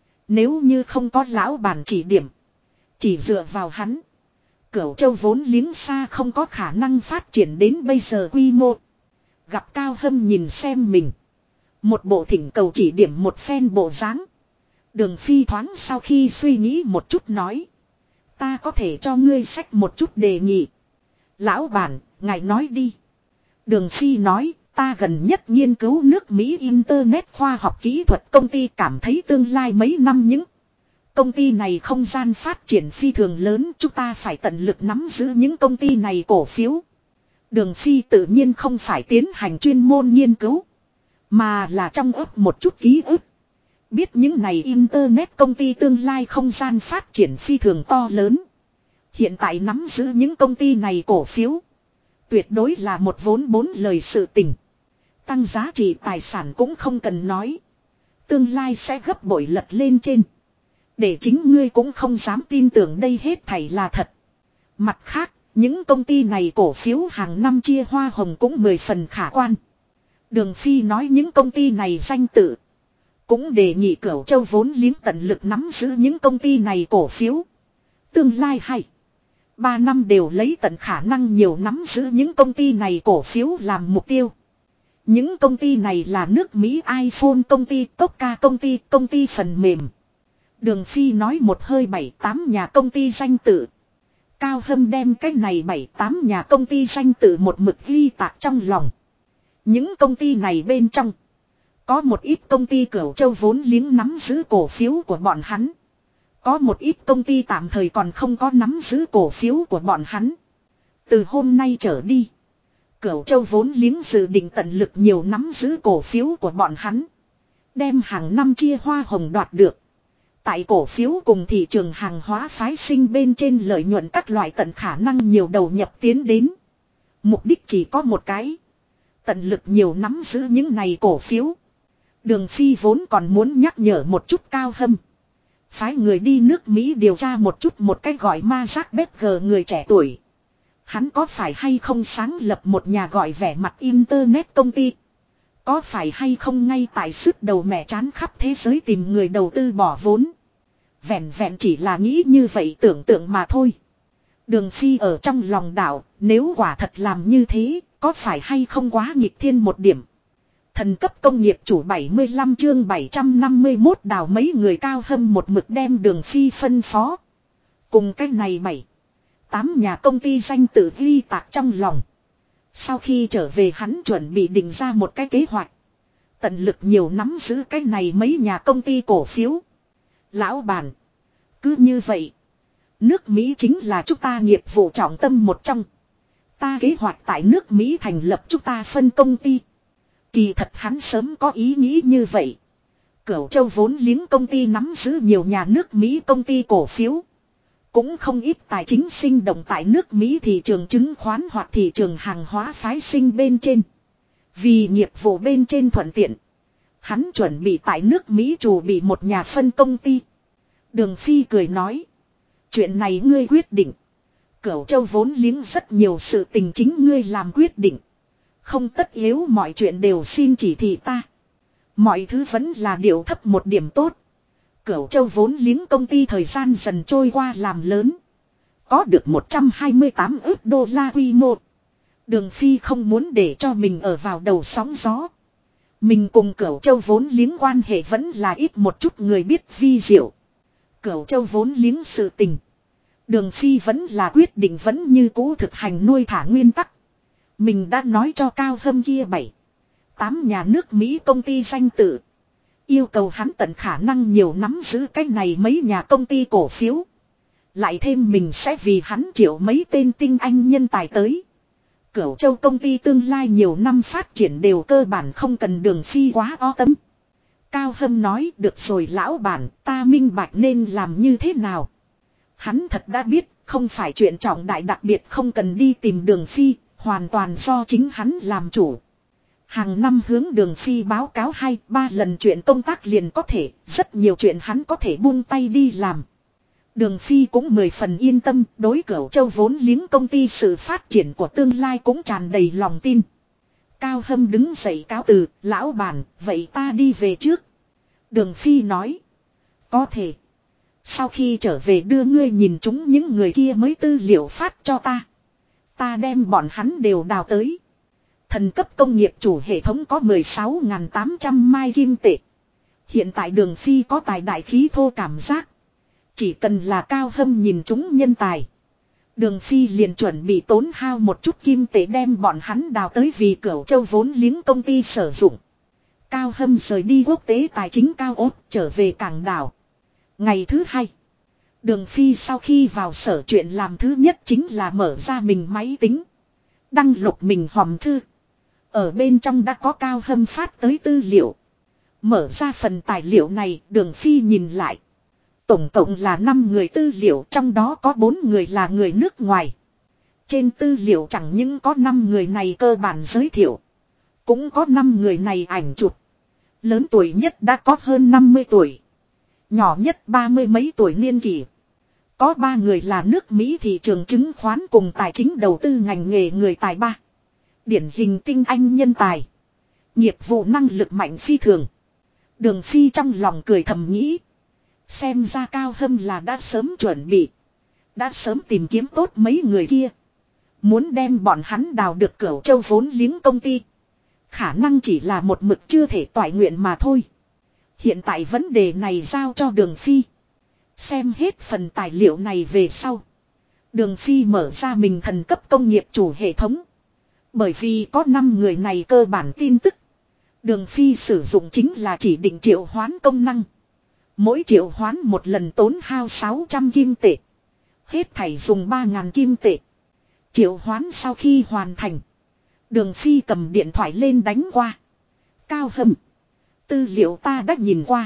Nếu như không có lão bản chỉ điểm. Chỉ dựa vào hắn. Cửu Châu vốn liếng xa không có khả năng phát triển đến bây giờ quy mô. Gặp Cao Hâm nhìn xem mình. Một bộ thỉnh cầu chỉ điểm một phen bộ dáng. Đường Phi thoáng sau khi suy nghĩ một chút nói. Ta có thể cho ngươi sách một chút đề nghị. Lão bản, ngài nói đi. Đường Phi nói, ta gần nhất nghiên cứu nước Mỹ Internet khoa học kỹ thuật công ty cảm thấy tương lai mấy năm những công ty này không gian phát triển phi thường lớn, chúng ta phải tận lực nắm giữ những công ty này cổ phiếu. Đường Phi tự nhiên không phải tiến hành chuyên môn nghiên cứu, mà là trong ấp một chút ký ức. Biết những này Internet công ty tương lai không gian phát triển phi thường to lớn. Hiện tại nắm giữ những công ty này cổ phiếu. Tuyệt đối là một vốn 4 lời sự tình. Tăng giá trị tài sản cũng không cần nói. Tương lai sẽ gấp bội lật lên trên. Để chính ngươi cũng không dám tin tưởng đây hết thảy là thật. Mặt khác, những công ty này cổ phiếu hàng năm chia hoa hồng cũng 10 phần khả quan. Đường Phi nói những công ty này danh tự. Cũng đề nghị Cửu Châu vốn liếng tận lực nắm giữ những công ty này cổ phiếu. Tương lai hay. 3 năm đều lấy tận khả năng nhiều nắm giữ những công ty này cổ phiếu làm mục tiêu. Những công ty này là nước Mỹ iPhone công ty, Coca công ty phần mềm. Đường Phi nói một hơi 7-8 nhà công ty danh tự. Cao Hâm đem cái này 7-8 nhà công ty danh tự một mực ghi tạc trong lòng. Những công ty này bên trong. Có một ít công ty Cửu Châu vốn liếng nắm giữ cổ phiếu của bọn hắn. Có một ít công ty tạm thời còn không có nắm giữ cổ phiếu của bọn hắn. Từ hôm nay trở đi. Cửu Châu vốn liếng dự định tận lực nhiều nắm giữ cổ phiếu của bọn hắn. Đem hàng năm chia hoa hồng đoạt được. Tại cổ phiếu cùng thị trường hàng hóa phái sinh bên trên lợi nhuận các loại tận khả năng nhiều đầu nhập tiến đến. Mục đích chỉ có một cái. Tận lực nhiều nắm giữ những này cổ phiếu. Đường Phi vốn còn muốn nhắc nhở một chút Cao Hâm. Phái người đi nước Mỹ điều tra một chút một cái gọi Mark người trẻ tuổi. Hắn có phải hay không sáng lập một nhà gọi vẻ mặt Internet công ty? Có phải hay không ngay tại sức đầu mẹ chán khắp thế giới tìm người đầu tư bỏ vốn? Vẹn vẹn chỉ là nghĩ như vậy tưởng tượng mà thôi. Đường Phi ở trong lòng đảo, nếu quả thật làm như thế, có phải hay không quá nghịch thiên một điểm? Thần cấp công nghiệp chủ 75 chương 751 đào mấy người Cao Hâm một mực đem Đường Phi phân phó. Cùng cái này 7-8 nhà công ty danh tự ghi tạc trong lòng. Sau khi trở về hắn chuẩn bị định ra một cái kế hoạch. Tận lực nhiều nắm giữ cái này mấy nhà công ty cổ phiếu. Lão bản. Cứ như vậy. Nước Mỹ chính là chúng ta nghiệp vụ trọng tâm một trong. Ta kế hoạch tại nước Mỹ thành lập chúng ta phân công ty. Kỳ thật hắn sớm có ý nghĩ như vậy. Cửu Châu vốn liếng công ty nắm giữ nhiều nhà nước Mỹ công ty cổ phiếu. Cũng không ít tài chính sinh động tại nước Mỹ thị trường chứng khoán hoặc thị trường hàng hóa phái sinh bên trên. Vì nghiệp vụ bên trên thuận tiện. Hắn chuẩn bị tại nước Mỹ chủ bị một nhà phân công ty. Đường Phi cười nói. Chuyện này ngươi quyết định. Cửu Châu vốn liếng rất nhiều sự tình chính ngươi làm quyết định. Không tất yếu mọi chuyện đều xin chỉ thị ta. Mọi thứ vẫn là điều thấp một điểm tốt. Cửu Châu vốn liếng công ty thời gian dần trôi qua làm lớn. Có được 128 ức đô la quy mô. Đường Phi không muốn để cho mình ở vào đầu sóng gió. Mình cùng Cửu Châu vốn liếng quan hệ vẫn là ít một chút người biết vi diệu. Cửu Châu vốn liếng sự tình. Đường Phi vẫn là quyết định vẫn như cũ thực hành nuôi thả nguyên tắc. Mình đã nói cho Cao Hâm kia 7-8 nhà nước Mỹ công ty danh tự. Yêu cầu hắn tận khả năng nhiều nắm giữ cái này mấy nhà công ty cổ phiếu. Lại thêm mình sẽ vì hắn triệu mấy tên tinh anh nhân tài tới. Cửu Châu công ty tương lai nhiều năm phát triển đều cơ bản không cần Đường Phi quá o tâm. Cao Hâm nói được rồi lão bản, ta minh bạch nên làm như thế nào. Hắn thật đã biết, không phải chuyện trọng đại, đặc biệt không cần đi tìm Đường Phi, hoàn toàn do chính hắn làm chủ. Hàng năm hướng Đường Phi báo cáo 2-3 lần chuyện công tác liền có thể, rất nhiều chuyện hắn có thể buông tay đi làm. Đường Phi cũng 10 phần yên tâm, đối Cửu Châu vốn liếng công ty sự phát triển của tương lai cũng tràn đầy lòng tin. Cao Hâm đứng dậy cáo từ, lão bản, vậy ta đi về trước. Đường Phi nói, có thể. Sau khi trở về đưa ngươi nhìn chúng những người kia mới tư liệu phát cho ta. Ta đem bọn hắn đều đào tới. Thần cấp công nghiệp chủ hệ thống có 16.800 mai kim tệ. Hiện tại Đường Phi có tài đại khí thô cảm giác. Chỉ cần là Cao Hâm nhìn chúng nhân tài. Đường Phi liền chuẩn bị tốn hao một chút kim tệ đem bọn hắn đào tới vì Cửu Châu vốn liếng công ty sử dụng. Cao Hâm rời đi quốc tế tài chính cao ốt trở về cảng đảo. Ngày thứ 2. Đường Phi sau khi vào sở chuyện làm thứ nhất chính là mở ra mình máy tính. Đăng lục mình hòm thư. Ở bên trong đã có Cao Hâm phát tới tư liệu. Mở ra phần tài liệu này, Đường Phi nhìn lại. Tổng cộng là 5 người tư liệu, trong đó có 4 người là người nước ngoài. Trên tư liệu chẳng những có 5 người này cơ bản giới thiệu. Cũng có 5 người này ảnh chụp. Lớn tuổi nhất đã có hơn 50 tuổi. Nhỏ nhất 30 mấy tuổi niên kỷ. Có 3 người là nước Mỹ thị trường chứng khoán cùng tài chính đầu tư ngành nghề người tài ba. Điển hình tinh anh nhân tài. Nghiệp vụ năng lực mạnh phi thường. Đường Phi trong lòng cười thầm nghĩ. Xem ra Cao Hâm là đã sớm chuẩn bị. Đã sớm tìm kiếm tốt mấy người kia. Muốn đem bọn hắn đào được Cửu Châu vốn liếng công ty. Khả năng chỉ là một mực chưa thể toại nguyện mà thôi. Hiện tại vấn đề này giao cho Đường Phi. Xem hết phần tài liệu này về sau. Đường Phi mở ra mình thần cấp công nghiệp chủ hệ thống. Bởi vì có 5 người này cơ bản tin tức. Đường Phi sử dụng chính là chỉ định triệu hoán công năng. Mỗi triệu hoán một lần tốn hao 600 kim tệ. Hết thảy dùng 3.000 kim tệ. Triệu hoán sau khi hoàn thành. Đường Phi cầm điện thoại lên đánh qua. Cao Hâm. Tư liệu ta đã nhìn qua.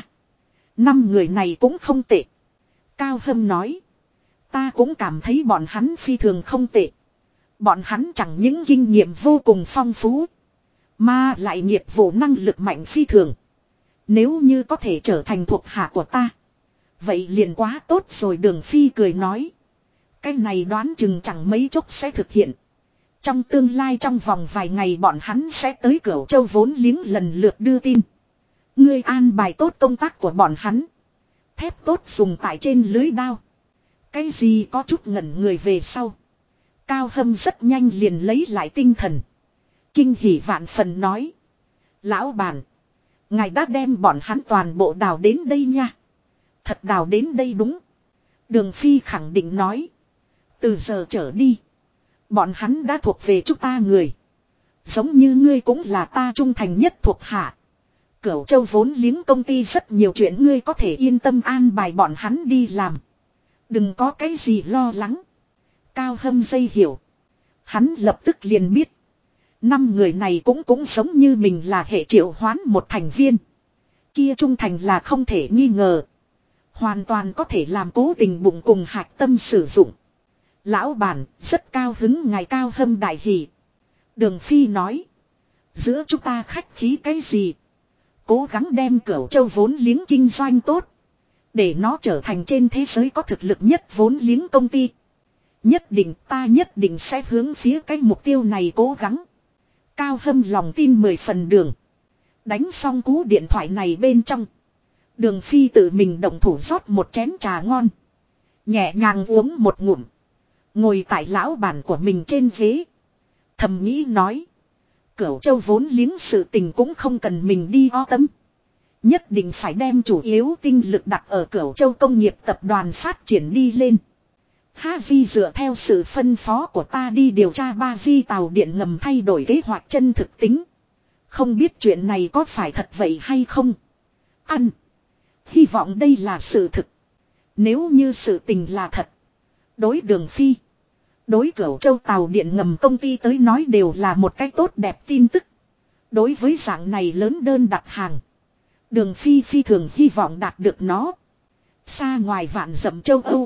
5 người này cũng không tệ. Cao Hâm nói. Ta cũng cảm thấy bọn hắn phi thường không tệ. Bọn hắn chẳng những kinh nghiệm vô cùng phong phú. Mà lại nghiệp vụ năng lực mạnh phi thường. Nếu như có thể trở thành thuộc hạ của ta. Vậy liền quá tốt rồi. Đường Phi cười nói. Cái này đoán chừng chẳng mấy chốc sẽ thực hiện. Trong tương lai trong vòng vài ngày bọn hắn sẽ tới Cửu Châu vốn liếng lần lượt đưa tin. Ngươi an bài tốt công tác của bọn hắn. Thép tốt dùng tại trên lưới đao. Cái gì có chút ngẩn người về sau. Cao Hâm rất nhanh liền lấy lại tinh thần. Kinh hỉ vạn phần nói. Lão bản. Ngài đã đem bọn hắn toàn bộ đào đến đây nha. Thật đào đến đây đúng. Đường Phi khẳng định nói. Từ giờ trở đi. Bọn hắn đã thuộc về chúng ta người. Giống như ngươi cũng là ta trung thành nhất thuộc hạ. Cửu Châu vốn liếng công ty rất nhiều chuyện ngươi có thể yên tâm an bài bọn hắn đi làm. Đừng có cái gì lo lắng. Cao Hâm dây hiểu. Hắn lập tức liền biết. 5 người này cũng giống như mình là hệ triệu hoán một thành viên. Kia trung thành là không thể nghi ngờ. Hoàn toàn có thể làm cố tình bụng cùng hạch tâm sử dụng. Lão bản rất cao hứng ngài Cao Hâm đại hỷ. Đường Phi nói. Giữa chúng ta khách khí cái gì. Cố gắng đem Cửu Châu vốn liếng kinh doanh tốt. Để nó trở thành trên thế giới có thực lực nhất vốn liếng công ty. Ta nhất định sẽ hướng phía cái mục tiêu này cố gắng. Cao Hâm lòng tin 10 phần đường. Đánh xong cú điện thoại này bên trong. Đường Phi tự mình động thủ rót một chén trà ngon. Nhẹ nhàng uống một ngụm. Ngồi tại lão bản của mình trên ghế. Thầm nghĩ nói. Cửu Châu vốn liếng sự tình cũng không cần mình đi o tâm. Nhất định phải đem chủ yếu tinh lực đặt ở Cửu Châu công nghiệp tập đoàn phát triển đi lên. Haji dựa theo sự phân phó của ta đi điều tra ba di tàu điện ngầm thay đổi kế hoạch chân thực tính. Không biết chuyện này có phải thật vậy hay không? Ăn. Hy vọng đây là sự thực. Nếu như sự tình là thật. Đối Đường Phi. Đối Cửu Châu tàu điện ngầm công ty tới nói đều là một cái tốt đẹp tin tức. Đối với dạng này lớn đơn đặt hàng. Đường Phi phi thường hy vọng đạt được nó. Xa ngoài vạn dặm châu Âu.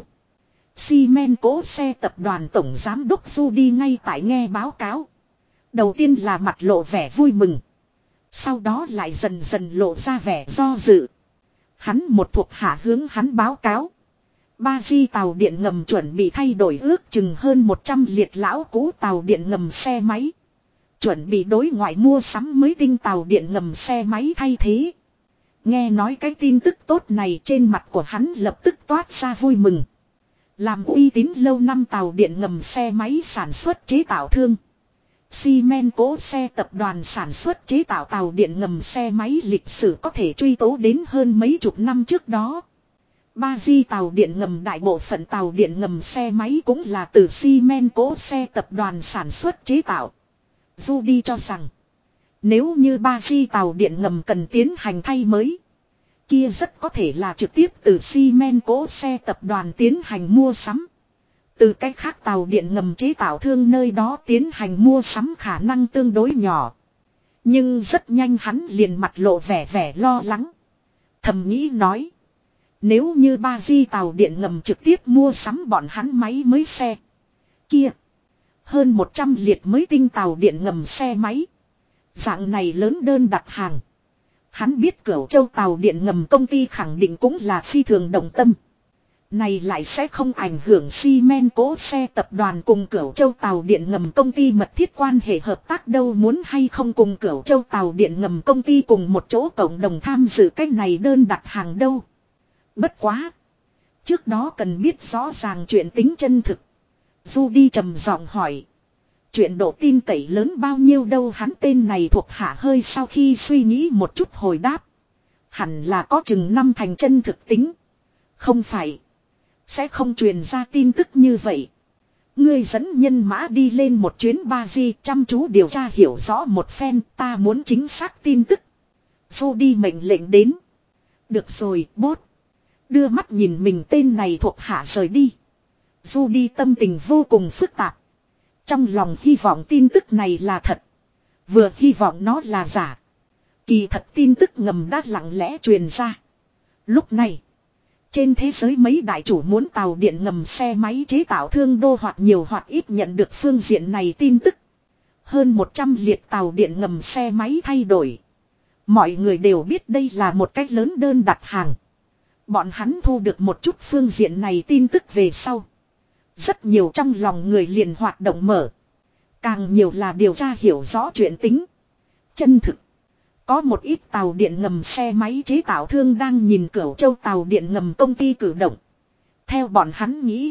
Xi men cỗ xe tập đoàn tổng giám đốc Du đi ngay tại nghe báo cáo. Đầu tiên là mặt lộ vẻ vui mừng. Sau đó lại dần dần lộ ra vẻ do dự. Hắn một thuộc hạ hướng hắn báo cáo. Ba di tàu điện ngầm chuẩn bị thay đổi ước chừng hơn 100 liệt lão cũ tàu điện ngầm xe máy. Chuẩn bị đối ngoại mua sắm mới tinh tàu điện ngầm xe máy thay thế. Nghe nói cái tin tức tốt này trên mặt của hắn lập tức toát ra vui mừng. Làm uy tín lâu năm tàu điện ngầm xe máy sản xuất chế tạo thương. Xi men cỗ xe tập đoàn sản xuất chế tạo tàu điện ngầm xe máy lịch sử có thể truy tố đến hơn mấy chục năm trước đó. Ba di tàu điện ngầm đại bộ phận tàu điện ngầm xe máy cũng là từ xi men cỗ xe tập đoàn sản xuất chế tạo. Judy cho rằng nếu như ba di tàu điện ngầm cần tiến hành thay mới, kia rất có thể là trực tiếp từ xi men cỗ xe tập đoàn tiến hành mua sắm. Từ cách khác tàu điện ngầm chế tạo thương nơi đó tiến hành mua sắm khả năng tương đối nhỏ. Nhưng rất nhanh hắn liền mặt lộ vẻ lo lắng. Thầm nghĩ nói. Nếu như ba di tàu điện ngầm trực tiếp mua sắm bọn hắn máy mới xe. Kia. Hơn 100 liệt mới tinh tàu điện ngầm xe máy. Dạng này lớn đơn đặt hàng. Hắn biết Cửu Châu tàu điện ngầm công ty khẳng định cũng là phi thường động tâm. Này lại sẽ không ảnh hưởng xi men cỗ xe tập đoàn cùng Cửu Châu tàu điện ngầm công ty mật thiết quan hệ hợp tác đâu, muốn hay không cùng Cửu Châu tàu điện ngầm công ty cùng một chỗ cộng đồng tham dự cái này đơn đặt hàng đâu. Bất quá. Trước đó cần biết rõ ràng chuyện tính chân thực. Judy trầm giọng hỏi. Chuyện độ tin cậy lớn bao nhiêu đâu, hắn tên này thuộc hạ hơi sau khi suy nghĩ một chút hồi đáp. Hẳn là có chừng 5 thành chân thực tính. Không phải. Sẽ không truyền ra tin tức như vậy. Ngươi dẫn nhân mã đi lên một chuyến ba di chăm chú điều tra hiểu rõ một phen, ta muốn chính xác tin tức. Judy mệnh lệnh đến. Được rồi, bốt. Đưa mắt nhìn mình tên này thuộc hạ rời đi. Judy tâm tình vô cùng phức tạp. Trong lòng hy vọng tin tức này là thật. Vừa hy vọng nó là giả. Kỳ thật tin tức ngầm đã lặng lẽ truyền ra. Lúc này. Trên thế giới mấy đại chủ muốn tàu điện ngầm xe máy chế tạo thương đô hoặc nhiều hoặc ít nhận được phương diện này tin tức. Hơn 100 liệt tàu điện ngầm xe máy thay đổi. Mọi người đều biết đây là một cách lớn đơn đặt hàng. Bọn hắn thu được một chút phương diện này tin tức về sau. Rất nhiều trong lòng người liền hoạt động mở. Càng nhiều là điều tra hiểu rõ chuyện tính. Chân thực. Có một ít tàu điện ngầm xe máy chế tạo thương đang nhìn Cửu Châu tàu điện ngầm công ty cử động. Theo bọn hắn nghĩ.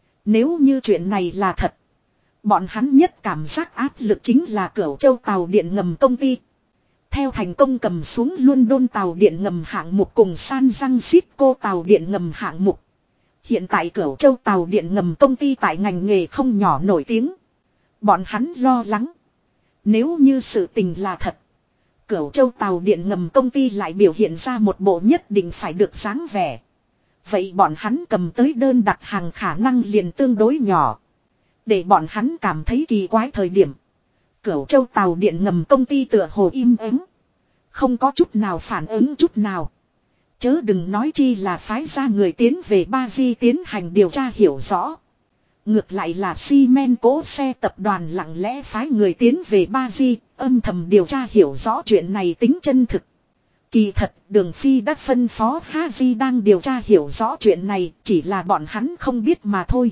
Nếu như chuyện này là thật. Bọn hắn nhất cảm giác áp lực chính là Cửu Châu tàu điện ngầm công ty. Theo thành công cầm xuống London tàu điện ngầm hạng mục cùng San Francisco tàu điện ngầm hạng mục. Hiện tại Cửu Châu tàu điện ngầm công ty tại ngành nghề không nhỏ nổi tiếng. Bọn hắn lo lắng. Nếu như sự tình là thật. Cửu Châu tàu điện ngầm công ty lại biểu hiện ra một bộ nhất định phải được dáng vẻ. Vậy bọn hắn cầm tới đơn đặt hàng khả năng liền tương đối nhỏ. Để bọn hắn cảm thấy kỳ quái thời điểm. Cửu Châu tàu điện ngầm công ty tựa hồ im ắng. Không có chút nào phản ứng chút nào. Chớ đừng nói chi là phái ra người tiến về Ba Di tiến hành điều tra hiểu rõ. Ngược lại là xi men cỗ xe tập đoàn lặng lẽ phái người tiến về Ba Di, âm thầm điều tra hiểu rõ chuyện này tính chân thực. Kỳ thật, Đường Phi đã phân phó Haji đang điều tra hiểu rõ chuyện này, chỉ là bọn hắn không biết mà thôi.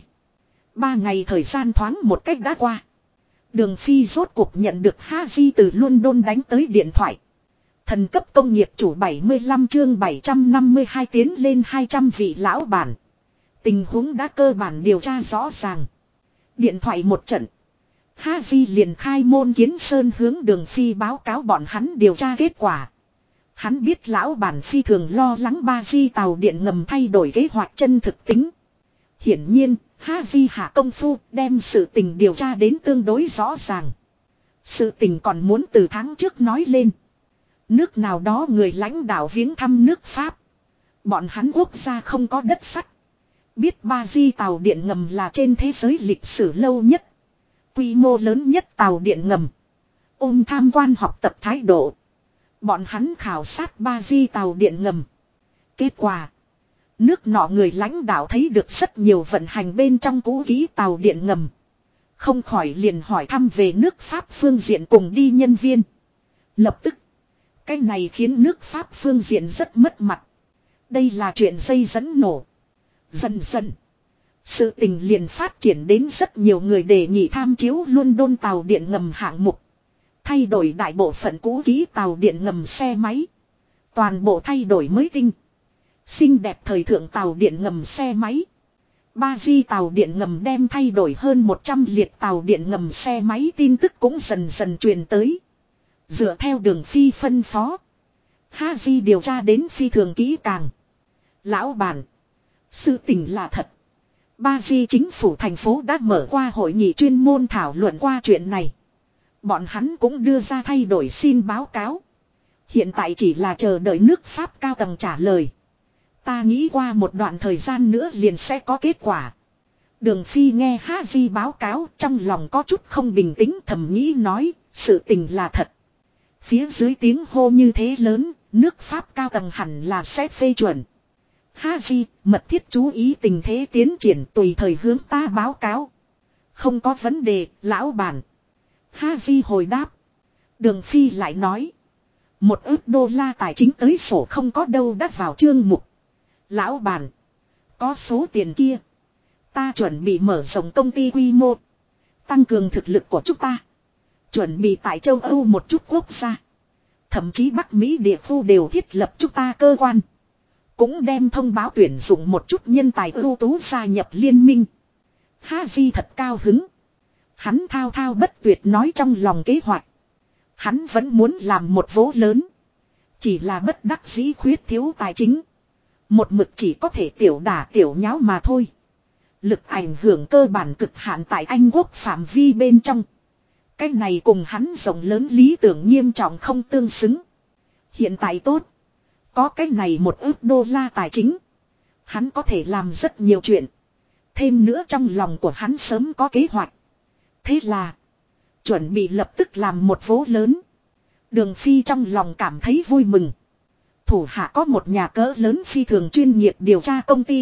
3 ngày thời gian thoáng một cách đã qua. Đường Phi rốt cuộc nhận được Haji từ London đánh tới điện thoại. Thần cấp công nghiệp chủ 75 chương 752 tiến lên 200 vị lão bản. Tình huống đã cơ bản điều tra rõ ràng. Điện thoại một trận. Haji liền khai môn kiến sơn hướng Đường Phi báo cáo bọn hắn điều tra kết quả. Hắn biết lão bản phi thường lo lắng ba di tàu điện ngầm thay đổi kế hoạch chân thực tính. Hiển nhiên, Haji hạ công phu đem sự tình điều tra đến tương đối rõ ràng. Sự tình còn muốn từ tháng trước nói lên. Nước nào đó người lãnh đạo viếng thăm nước Pháp. Bọn hắn quốc gia không có đất sắt. Biết ba di tàu điện ngầm là trên thế giới lịch sử lâu nhất. Quy mô lớn nhất tàu điện ngầm. Ôm tham quan học tập thái độ. Bọn hắn khảo sát ba di tàu điện ngầm. Kết quả. Nước nọ người lãnh đạo thấy được rất nhiều vận hành bên trong cũ kỹ tàu điện ngầm. Không khỏi liền hỏi thăm về nước Pháp phương diện cùng đi nhân viên. Lập tức. Cái này khiến nước Pháp phương diện rất mất mặt. Đây là chuyện dây dẫn nổ. Dần dần. Sự tình liền phát triển đến rất nhiều người đề nghị tham chiếu London tàu điện ngầm hạng mục. Thay đổi đại bộ phận cũ kỹ tàu điện ngầm xe máy. Toàn bộ thay đổi mới tinh. Xinh đẹp thời thượng tàu điện ngầm xe máy. Ba di tàu điện ngầm đem thay đổi hơn 100 liệt tàu điện ngầm xe máy tin tức cũng dần dần truyền tới. Dựa theo Đường Phi phân phó. Haji điều tra đến phi thường kỹ càng. Lão bản. Sự tình là thật. Ba di chính phủ thành phố đã mở qua hội nghị chuyên môn thảo luận qua chuyện này. Bọn hắn cũng đưa ra thay đổi xin báo cáo. Hiện tại chỉ là chờ đợi nước Pháp cao tầng trả lời. Ta nghĩ qua một đoạn thời gian nữa liền sẽ có kết quả. Đường Phi nghe Haji báo cáo trong lòng có chút không bình tĩnh thầm nghĩ nói sự tình là thật. Phía dưới tiếng hô như thế lớn, nước Pháp cao tầng hẳn là sẽ phê chuẩn. Haji mật thiết chú ý tình thế tiến triển tùy thời hướng ta báo cáo. Không có vấn đề, lão bản. Haji hồi đáp. Đường Phi lại nói. $1 ức tài chính tới sổ không có đâu đắt vào chương mục. Lão bản. Có số tiền kia. Ta chuẩn bị mở rộng công ty quy mô. Tăng cường thực lực của chúng ta. Chuẩn bị tại châu Âu một chút quốc gia. Thậm chí Bắc Mỹ địa khu đều thiết lập chúng ta cơ quan. Cũng đem thông báo tuyển dụng một chút nhân tài ưu tú gia nhập liên minh. Haji thật cao hứng. Hắn thao thao bất tuyệt nói trong lòng kế hoạch. Hắn vẫn muốn làm một vố lớn. Chỉ là bất đắc dĩ khuyết thiếu tài chính. Một mực chỉ có thể tiểu đả tiểu nháo mà thôi. Lực ảnh hưởng cơ bản cực hạn tại Anh quốc phạm vi bên trong. Cái này cùng hắn rộng lớn lý tưởng nghiêm trọng không tương xứng. Hiện tại tốt. Có cái này $1 ức tài chính. Hắn có thể làm rất nhiều chuyện. Thêm nữa trong lòng của hắn sớm có kế hoạch. Thế là. Chuẩn bị lập tức làm một vố lớn. Đường Phi trong lòng cảm thấy vui mừng. Thủ hạ có một nhà cỡ lớn phi thường chuyên nghiệp điều tra công ty.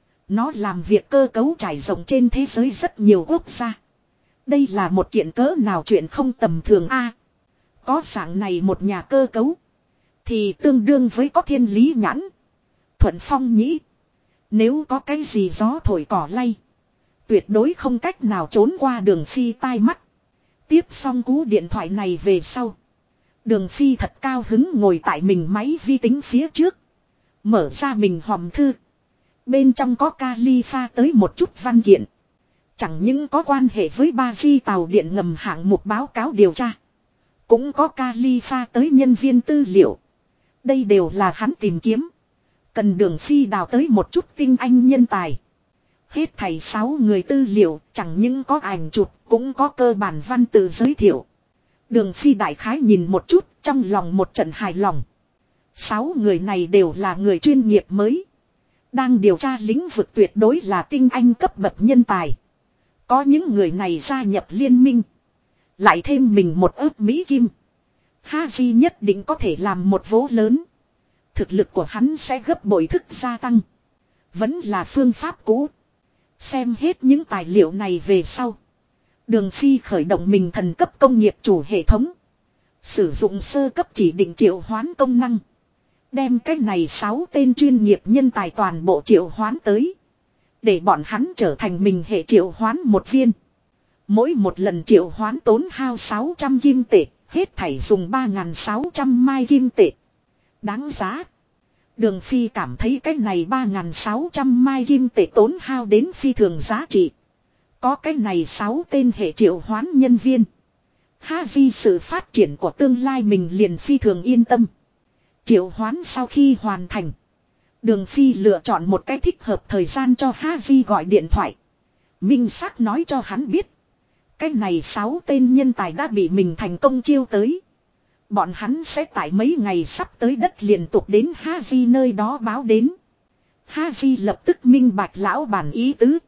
Nó làm việc cơ cấu trải rộng trên thế giới rất nhiều quốc gia. Đây là một kiện cỡ nào chuyện không tầm thường a. Có dạng này một nhà cơ cấu. Thì tương đương với có thiên lý nhãn. Thuận phong nhĩ. Nếu có cái gì gió thổi cỏ lay. Tuyệt đối không cách nào trốn qua Đường Phi tai mắt. Tiếp xong cú điện thoại này về sau. Đường Phi thật cao hứng ngồi tại mình máy vi tính phía trước. Mở ra mình hòm thư. Bên trong có kali pha tới một chút văn kiện. Chẳng những có quan hệ với ba di tàu điện ngầm hạng mục báo cáo điều tra. Cũng có kali pha tới nhân viên tư liệu. Đây đều là hắn tìm kiếm. Cần Đường Phi đào tới một chút tinh anh nhân tài. Hết thảy 6 người tư liệu, chẳng những có ảnh chụp, cũng có cơ bản văn tự giới thiệu. Đường Phi đại khái nhìn một chút, trong lòng một trận hài lòng. 6 người này đều là người chuyên nghiệp mới. Đang điều tra lĩnh vực tuyệt đối là tinh anh cấp bậc nhân tài. Có những người này gia nhập liên minh. Lại thêm mình $1 ức Mỹ Kim. Haji nhất định có thể làm một vố lớn. Thực lực của hắn sẽ gấp bội thức gia tăng. Vẫn là phương pháp cũ. Xem hết những tài liệu này về sau. Đường Phi khởi động mình thần cấp công nghiệp chủ hệ thống. Sử dụng sơ cấp chỉ định triệu hoán công năng. Đem cái này 6 tên chuyên nghiệp nhân tài toàn bộ triệu hoán tới. Để bọn hắn trở thành mình hệ triệu hoán một viên. Mỗi một lần triệu hoán tốn hao 600 kim tệ. Hết thảy dùng 3.600 mai kim tệ. Đáng giá. Đường Phi cảm thấy cái này 3.600 mai kim tệ tốn hao đến phi thường giá trị. Có cái này 6 tên hệ triệu hoán nhân viên. Haji sự phát triển của tương lai mình liền phi thường yên tâm. Triệu hoán sau khi hoàn thành. Đường Phi lựa chọn một cái thích hợp thời gian cho Haji gọi điện thoại. Minh xác nói cho hắn biết. Cái này 6 tên nhân tài đã bị mình thành công chiêu tới. Bọn hắn sẽ tại mấy ngày sắp tới đất liên tục đến Haji nơi đó báo đến. Haji lập tức minh bạch lão bản ý tứ.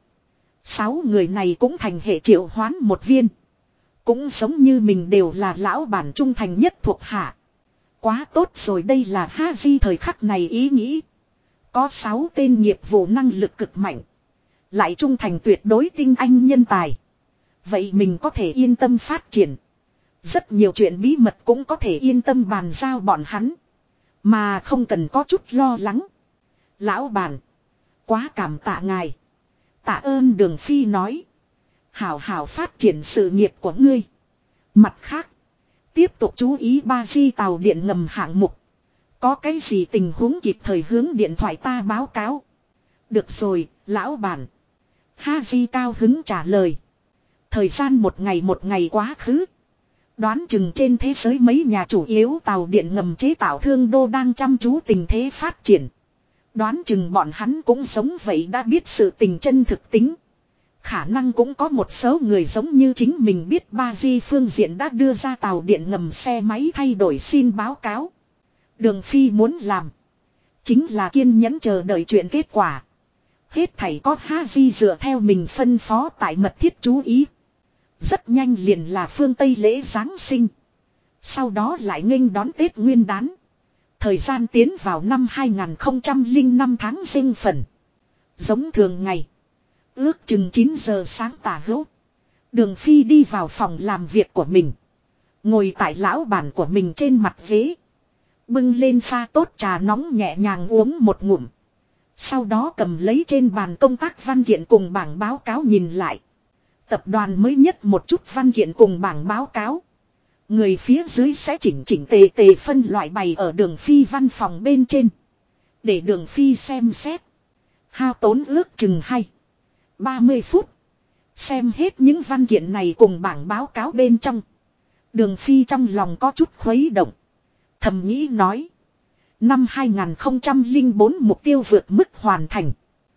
6 người này cũng thành hệ triệu hoán một viên. Cũng giống như mình đều là lão bản trung thành nhất thuộc hạ. Quá tốt rồi, đây là Haji thời khắc này ý nghĩ. Có 6 tên nghiệp vụ năng lực cực mạnh. Lại trung thành tuyệt đối tinh anh nhân tài. Vậy mình có thể yên tâm phát triển. Rất nhiều chuyện bí mật cũng có thể yên tâm bàn giao bọn hắn. Mà không cần có chút lo lắng. Lão bản. Quá cảm tạ ngài. Tạ ơn, Đường Phi nói. Hảo hảo phát triển sự nghiệp của ngươi. Mặt khác. Tiếp tục chú ý 3G tàu điện ngầm hạng mục. Có cái gì tình huống kịp thời hướng điện thoại ta báo cáo. Được rồi, lão bản. Haji cao hứng trả lời. Thời gian một ngày quá khứ. Đoán chừng trên thế giới mấy nhà chủ yếu tàu điện ngầm chế tạo thương đô đang chăm chú tình thế phát triển. Đoán chừng bọn hắn cũng giống vậy, đã biết sự tình chân thực tính. Khả năng cũng có một số người giống như chính mình biết 3G phương diện đã đưa ra tàu điện ngầm xe máy thay đổi xin báo cáo. Đường Phi muốn làm. Chính là kiên nhẫn chờ đợi chuyện kết quả. Hết thảy có Haji dựa theo mình phân phó tại mật thiết chú ý. Rất nhanh liền là phương Tây lễ Giáng sinh. Sau đó lại nghênh đón Tết Nguyên đán. Thời gian tiến vào năm 2005 tháng Giêng Phần. Giống thường ngày. Ước chừng 9 giờ sáng tả hữu. Đường Phi đi vào phòng làm việc của mình. Ngồi tại lão bản của mình trên mặt ghế. Bưng lên pha tốt trà nóng nhẹ nhàng uống một ngụm. Sau đó cầm lấy trên bàn công tác văn kiện cùng bảng báo cáo nhìn lại. Tập đoàn mới nhất một chút văn kiện cùng bảng báo cáo. Người phía dưới sẽ chỉnh chỉnh tề tề phân loại bày ở Đường Phi văn phòng bên trên. Để Đường Phi xem xét. Hao tốn ước chừng 30 phút. Xem hết những văn kiện này cùng bảng báo cáo bên trong. Đường Phi trong lòng có chút khuấy động. Thầm nghĩ nói. Năm 2004 mục tiêu vượt mức hoàn thành.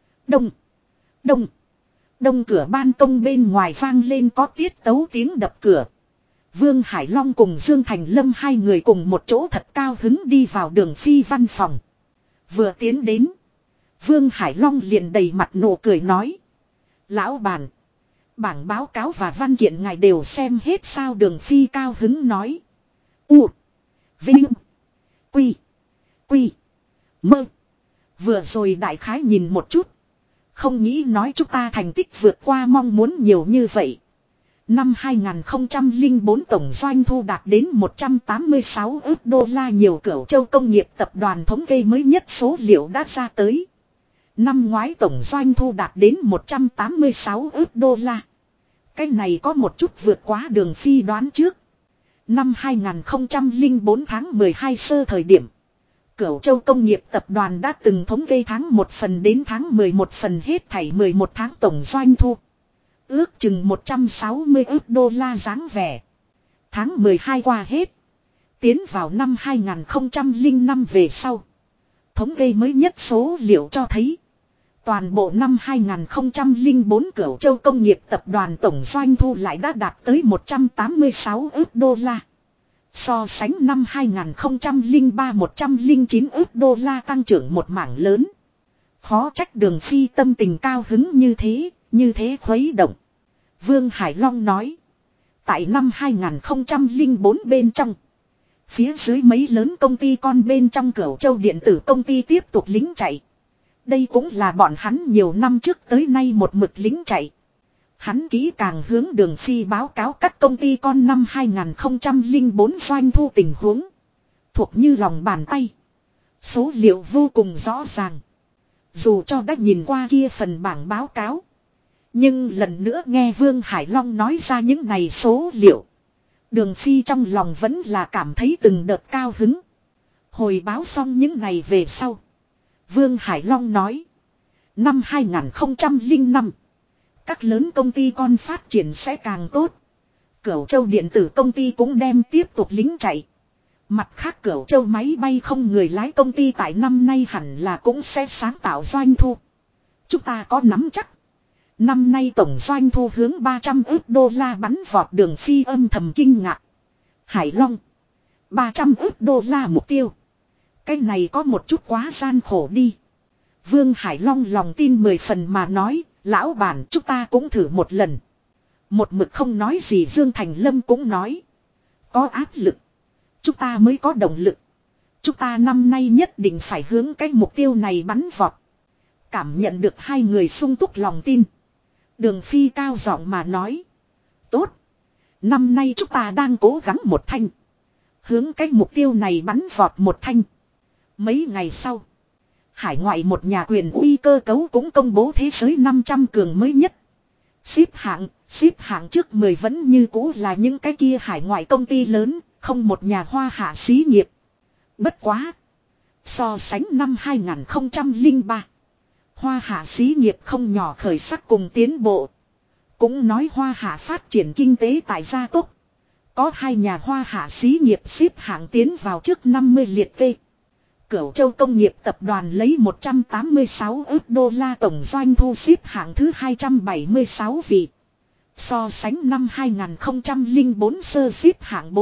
Đông cửa ban công bên ngoài vang lên có tiết tấu tiếng đập cửa. Vương Hải Long cùng Dương Thành Lâm hai người cùng một chỗ thật cao hứng đi vào Đường Phi văn phòng. Vừa tiến đến. Vương Hải Long liền đầy mặt nụ cười nói. Lão bản. Bảng báo cáo và văn kiện ngài đều xem hết sao? Đường Phi cao hứng nói. U. Vinh. Quy. Mơ. Vừa rồi đại khái nhìn một chút. Không nghĩ nói chúng ta thành tích vượt qua mong muốn nhiều như vậy. Năm 2004 tổng doanh thu đạt đến 186 ức đô la, nhiều. Cửu Châu Công nghiệp Tập đoàn thống kê mới nhất số liệu đã ra tới. Năm ngoái tổng doanh thu đạt đến 186 ức đô la. Cái này có một chút vượt quá Đường Phi đoán trước. Năm 2004 tháng 12 sơ thời điểm. Cửu Châu Công nghiệp Tập đoàn đã từng thống kê tháng 1 phần đến tháng 11 phần hết thảy 11 tháng tổng doanh thu. Ước chừng 160 ức đô la dáng vẻ. Tháng 12 qua hết. Tiến vào năm 2005 về sau. Thống kê mới nhất số liệu cho thấy. Toàn bộ năm 2004 Cửu Châu Công nghiệp Tập đoàn tổng doanh thu lại đã đạt tới 186 ức đô la. So sánh năm 2003 109 ức đô la, tăng trưởng một mảng lớn. Khó trách Đường Phi tâm tình cao hứng như thế khuấy động. Vương Hải Long nói. Tại năm 2004 bên trong. Phía dưới mấy lớn công ty con bên trong Cửu Châu điện tử công ty tiếp tục lính chạy. Đây cũng là bọn hắn nhiều năm trước tới nay một mực lính chạy. Hắn kỹ càng hướng Đường Phi báo cáo các công ty con năm 2004 doanh thu tình huống. Thuộc như lòng bàn tay. Số liệu vô cùng rõ ràng. Dù cho đã nhìn qua kia phần bảng báo cáo. Nhưng lần nữa nghe Vương Hải Long nói ra những này số liệu. Đường Phi trong lòng vẫn là cảm thấy từng đợt cao hứng. Hồi báo xong những này về sau. Vương Hải Long nói. Năm 2005. Các lớn công ty con phát triển sẽ càng tốt. Cửu Châu điện tử công ty cũng đem tiếp tục lính chạy. Mặt khác Cửu Châu máy bay không người lái công ty tại năm nay hẳn là cũng sẽ sáng tạo doanh thu. Chúng ta có nắm chắc. Năm nay tổng doanh thu hướng 300 ức đô la bắn vọt. Đường Phi âm thầm kinh ngạc. Hải Long. 300 ức đô la mục tiêu. Cái này có một chút quá gian khổ đi. Vương Hải Long lòng tin 10 phần mà nói. Lão bản chúng ta cũng thử một lần. Một mực không nói gì Dương Thành Lâm cũng nói. Có áp lực. Chúng ta mới có động lực. Chúng ta năm nay nhất định phải hướng cái mục tiêu này bắn vọt. Cảm nhận được hai người sung túc lòng tin. Đường Phi cao giọng mà nói. Tốt. Năm nay chúng ta đang cố gắng một thanh. Hướng cái mục tiêu này bắn vọt một thanh. Mấy ngày sau. Hải ngoại một nhà quyền uy cơ cấu cũng công bố thế giới 500 cường mới nhất. Xếp hạng trước 10 vẫn như cũ là những cái kia hải ngoại công ty lớn, không một nhà hoa hạ xí nghiệp. Bất quá. So sánh năm 2003. Hoa hạ xí nghiệp không nhỏ khởi sắc cùng tiến bộ. Cũng nói hoa hạ phát triển kinh tế tại gia tốc. Có hai nhà hoa hạ xí nghiệp xếp hạng tiến vào trước 50 liệt kê. Cửu Châu Công nghiệp tập đoàn lấy 186 ức đô la tổng doanh thu xếp hạng thứ 276 vị. So sánh năm 2004 sơ xếp hạng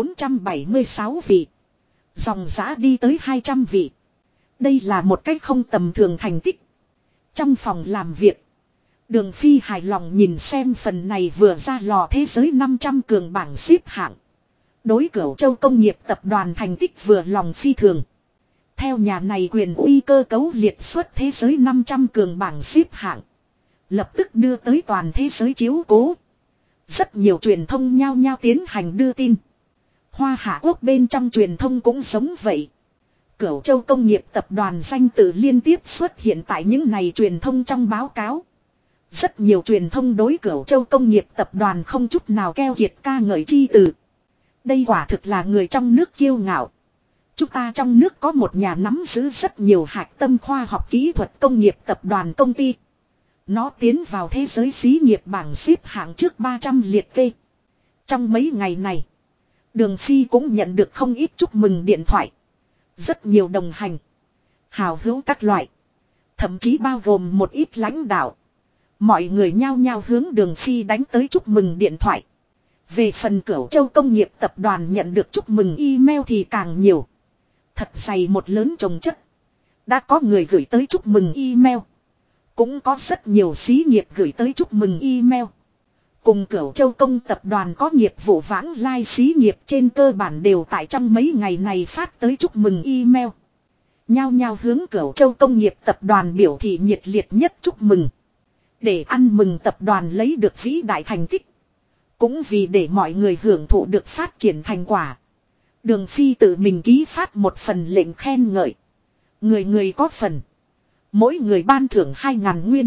476 vị. Dòng giá đi tới 200 vị. Đây là một cách không tầm thường thành tích. Trong phòng làm việc. Đường Phi hài lòng nhìn xem phần này vừa ra lò thế giới 500 cường bảng xếp hạng. Đối Cửu Châu Công nghiệp tập đoàn thành tích vừa lòng phi thường. Theo nhà này quyền uy cơ cấu liệt xuất thế giới 500 cường bảng xếp hạng. Lập tức đưa tới toàn thế giới chiếu cố. Rất nhiều truyền thông nhao nhao tiến hành đưa tin. Hoa Hạ Quốc bên trong truyền thông cũng giống vậy. Cửu Châu Công nghiệp tập đoàn danh tự liên tiếp xuất hiện tại những này truyền thông trong báo cáo. Rất nhiều truyền thông đối Cửu Châu Công nghiệp tập đoàn không chút nào keo kiệt ca ngợi chi từ. Đây quả thực là người trong nước kiêu ngạo. Chúng ta trong nước có một nhà nắm giữ rất nhiều hạch tâm khoa học kỹ thuật công nghiệp tập đoàn công ty. Nó tiến vào thế giới xí nghiệp bảng xếp hạng trước 300 liệt kê. Trong mấy ngày này, Đường Phi cũng nhận được không ít chúc mừng điện thoại. Rất nhiều đồng hành, hào hữu các loại. Thậm chí bao gồm một ít lãnh đạo. Mọi người nhao nhao hướng Đường Phi đánh tới chúc mừng điện thoại. Về phần Cửu Châu Công nghiệp tập đoàn nhận được chúc mừng email thì càng nhiều. Thật dày một lớn chồng chất. Đã có người gửi tới chúc mừng email. Cũng có rất nhiều xí nghiệp gửi tới chúc mừng email. Cùng Cửu Châu Công tập đoàn có nghiệp vụ vãng lai xí nghiệp trên cơ bản đều tại trong mấy ngày này phát tới chúc mừng email. Nhao nhao hướng Cửu Châu Công nghiệp tập đoàn biểu thị nhiệt liệt nhất chúc mừng. Để ăn mừng tập đoàn lấy được vĩ đại thành tích. Cũng vì để mọi người hưởng thụ được phát triển thành quả. Đường Phi tự mình ký phát một phần lệnh khen ngợi. Người người có phần. Mỗi người ban thưởng 2.000 nguyên.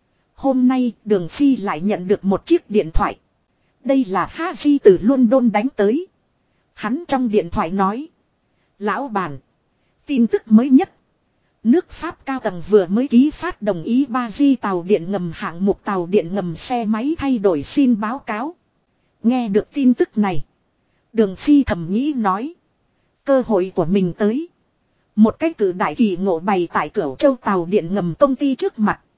Hôm nay Đường Phi lại nhận được một chiếc điện thoại. Đây là Haji từ London đánh tới. Hắn trong điện thoại nói. Lão bản. Tin tức mới nhất. Nước Pháp cao tầng vừa mới ký phát đồng ý 3G tàu điện ngầm hạng mục tàu điện ngầm xe máy thay đổi xin báo cáo. Nghe được tin tức này. Đường Phi thầm nghĩ nói. Cơ hội của mình tới. Một cái cử đại kỳ ngộ bày tại Cửu Châu tàu điện ngầm công ty trước mặt.